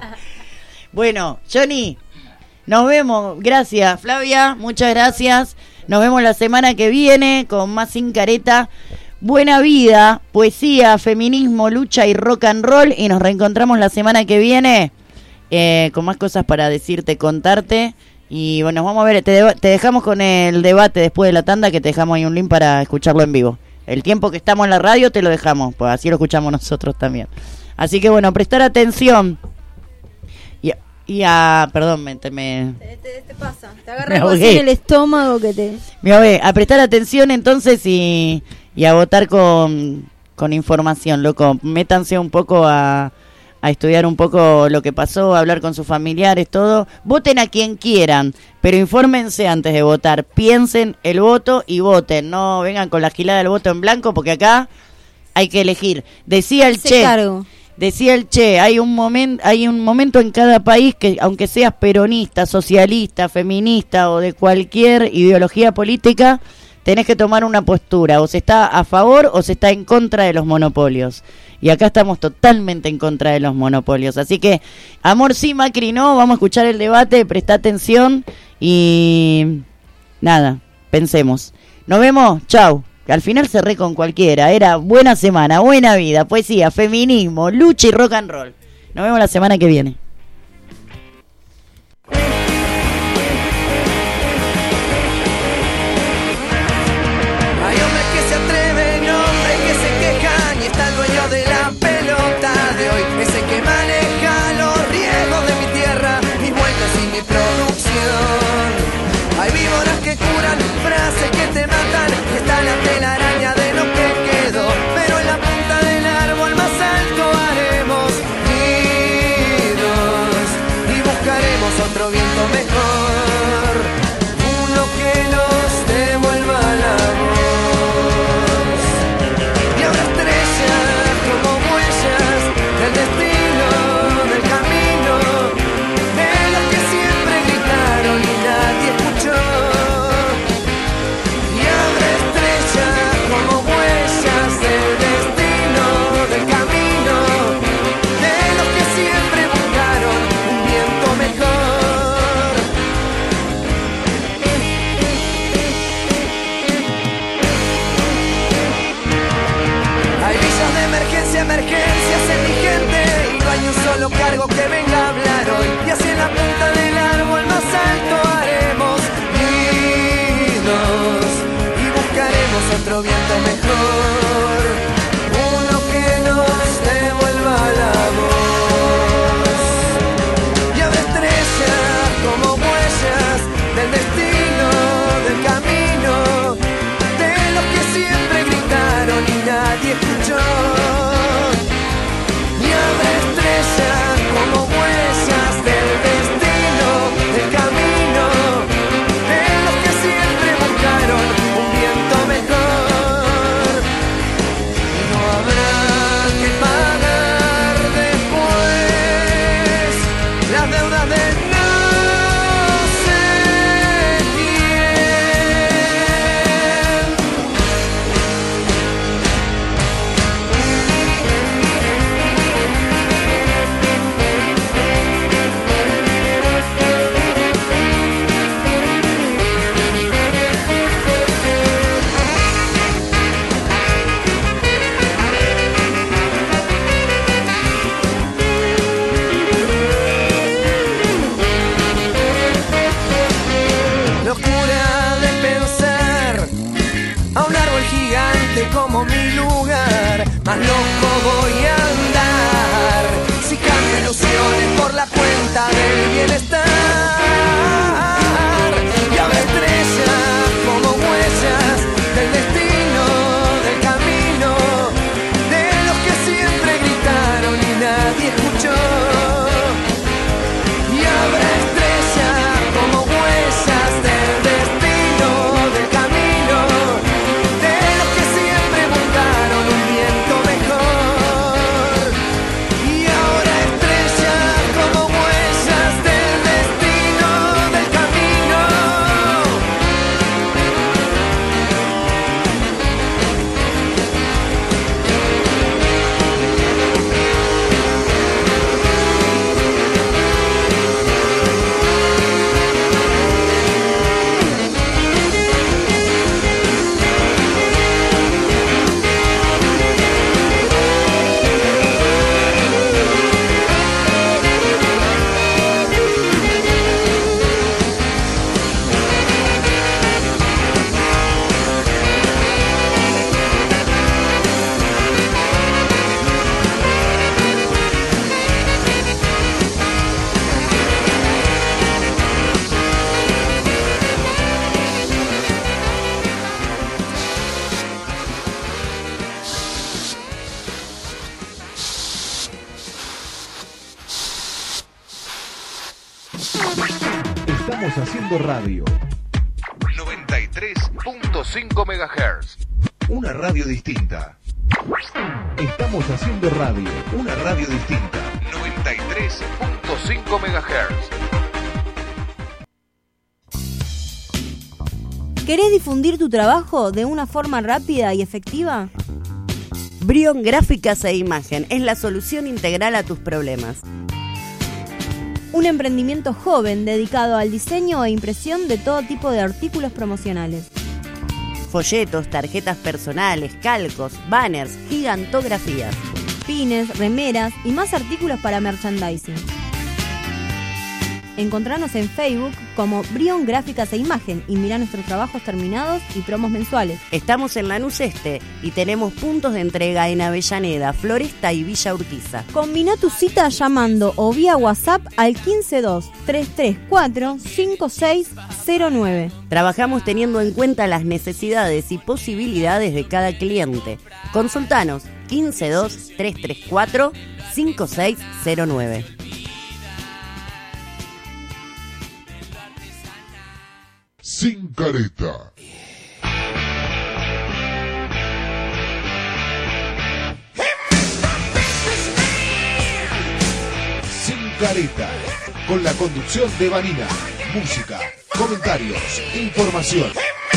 Bueno, Johnny, nos vemos. Gracias, Flavia, muchas gracias. Nos vemos la semana que viene con más Sin Careta. Buena vida, poesía, feminismo, lucha y rock and roll. Y nos reencontramos la semana que viene eh, con más cosas para decirte, contarte. Y bueno, vamos a ver, te, de- te dejamos con el debate después de la tanda, que te dejamos ahí un link para escucharlo en vivo. El tiempo que estamos en la radio te lo dejamos, pues así lo escuchamos nosotros también. Así que bueno, prestar atención. Y, y a... Perdón, me... me Te, te, te pasa, te Me agarra algo así ahogué. en el estómago que te... Me ahogué. A prestar atención entonces y, y a votar con, con información, loco. Métanse un poco a... a estudiar un poco lo que pasó, a hablar con sus familiares, todo. Voten a quien quieran, pero infórmense antes de votar. Piensen el voto y voten. No vengan con la gilada del voto en blanco, porque acá hay que elegir. Decía el Hace Che, cargo. decía el Che, hay un momento, hay un momento en cada país que, aunque seas peronista, socialista, feminista o de cualquier ideología política, tenés que tomar una postura. O se está a favor o se está en contra de los monopolios. Y acá estamos totalmente en contra de los monopolios. Así que, amor sí, Macri no, vamos a escuchar el debate, presta atención y nada, pensemos. Nos vemos, chau. Al final cerré con cualquiera, era buena semana, buena vida, poesía, feminismo, lucha y rock and roll. Nos vemos la semana que viene. Hay hombres que se atreven, hombres que se quejan y está el dueño de la pelota de hoy, ese que maneja los riesgos de mi tierra, mis vueltas y mi producción. Hay víboras que curan, frases que te matan, y está la telaraña de lo que quedó, pero en la punta del árbol más alto haremos nidos y buscaremos otro viento mejor, uno que nos devuelva la voz. Y habrá estrellas como huellas del destino, del camino, de los que siempre gritaron y nadie escuchó. Y habrá estrellas como huellas del destino, del camino, de los que siempre buscaron un viento mejor. Hay villas de emergencia, emergencias en mi gente, y no hay un solo cargo que venga a hablar hoy. Y así en la punta del árbol más alto haremos nidos y buscaremos otro viento mejor, uno que nos devuelva la voz. Y habrá estrellas como huellas del destino, del camino, de los que siempre gritaron y nadie escuchó. Y habrá estrellas como Estamos haciendo radio. noventa y tres punto cinco megahertz. Una radio distinta. Estamos haciendo radio. Una radio distinta. noventa y tres punto cinco megahertz. ¿Querés difundir tu trabajo de una forma rápida y efectiva? Brion Gráficas e Imagen es la solución integral a tus problemas. Un emprendimiento joven dedicado al diseño e impresión de todo tipo de artículos promocionales. Folletos, tarjetas personales, calcos, banners, gigantografías, pines, remeras y más artículos para merchandising. Encontranos en Facebook como Brion Gráficas e Imagen y mirá nuestros trabajos terminados y promos mensuales. Estamos en Lanús Este y tenemos puntos de entrega en Avellaneda, Floresta y Villa Urquiza. Combina tu cita llamando o vía WhatsApp al uno cinco dos, tres tres cuatro, cinco seis cero nueve. Trabajamos teniendo en cuenta las necesidades y posibilidades de cada cliente. Consultanos uno cinco dos, tres tres cuatro, cinco seis cero nueve. Sin careta. Sin careta. Con la conducción de Vanina. Música, comentarios, información.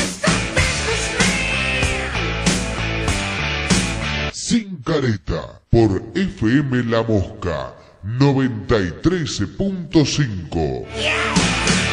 Sin careta. Por F M La Mosca noventa y tres punto cinco. Yeah.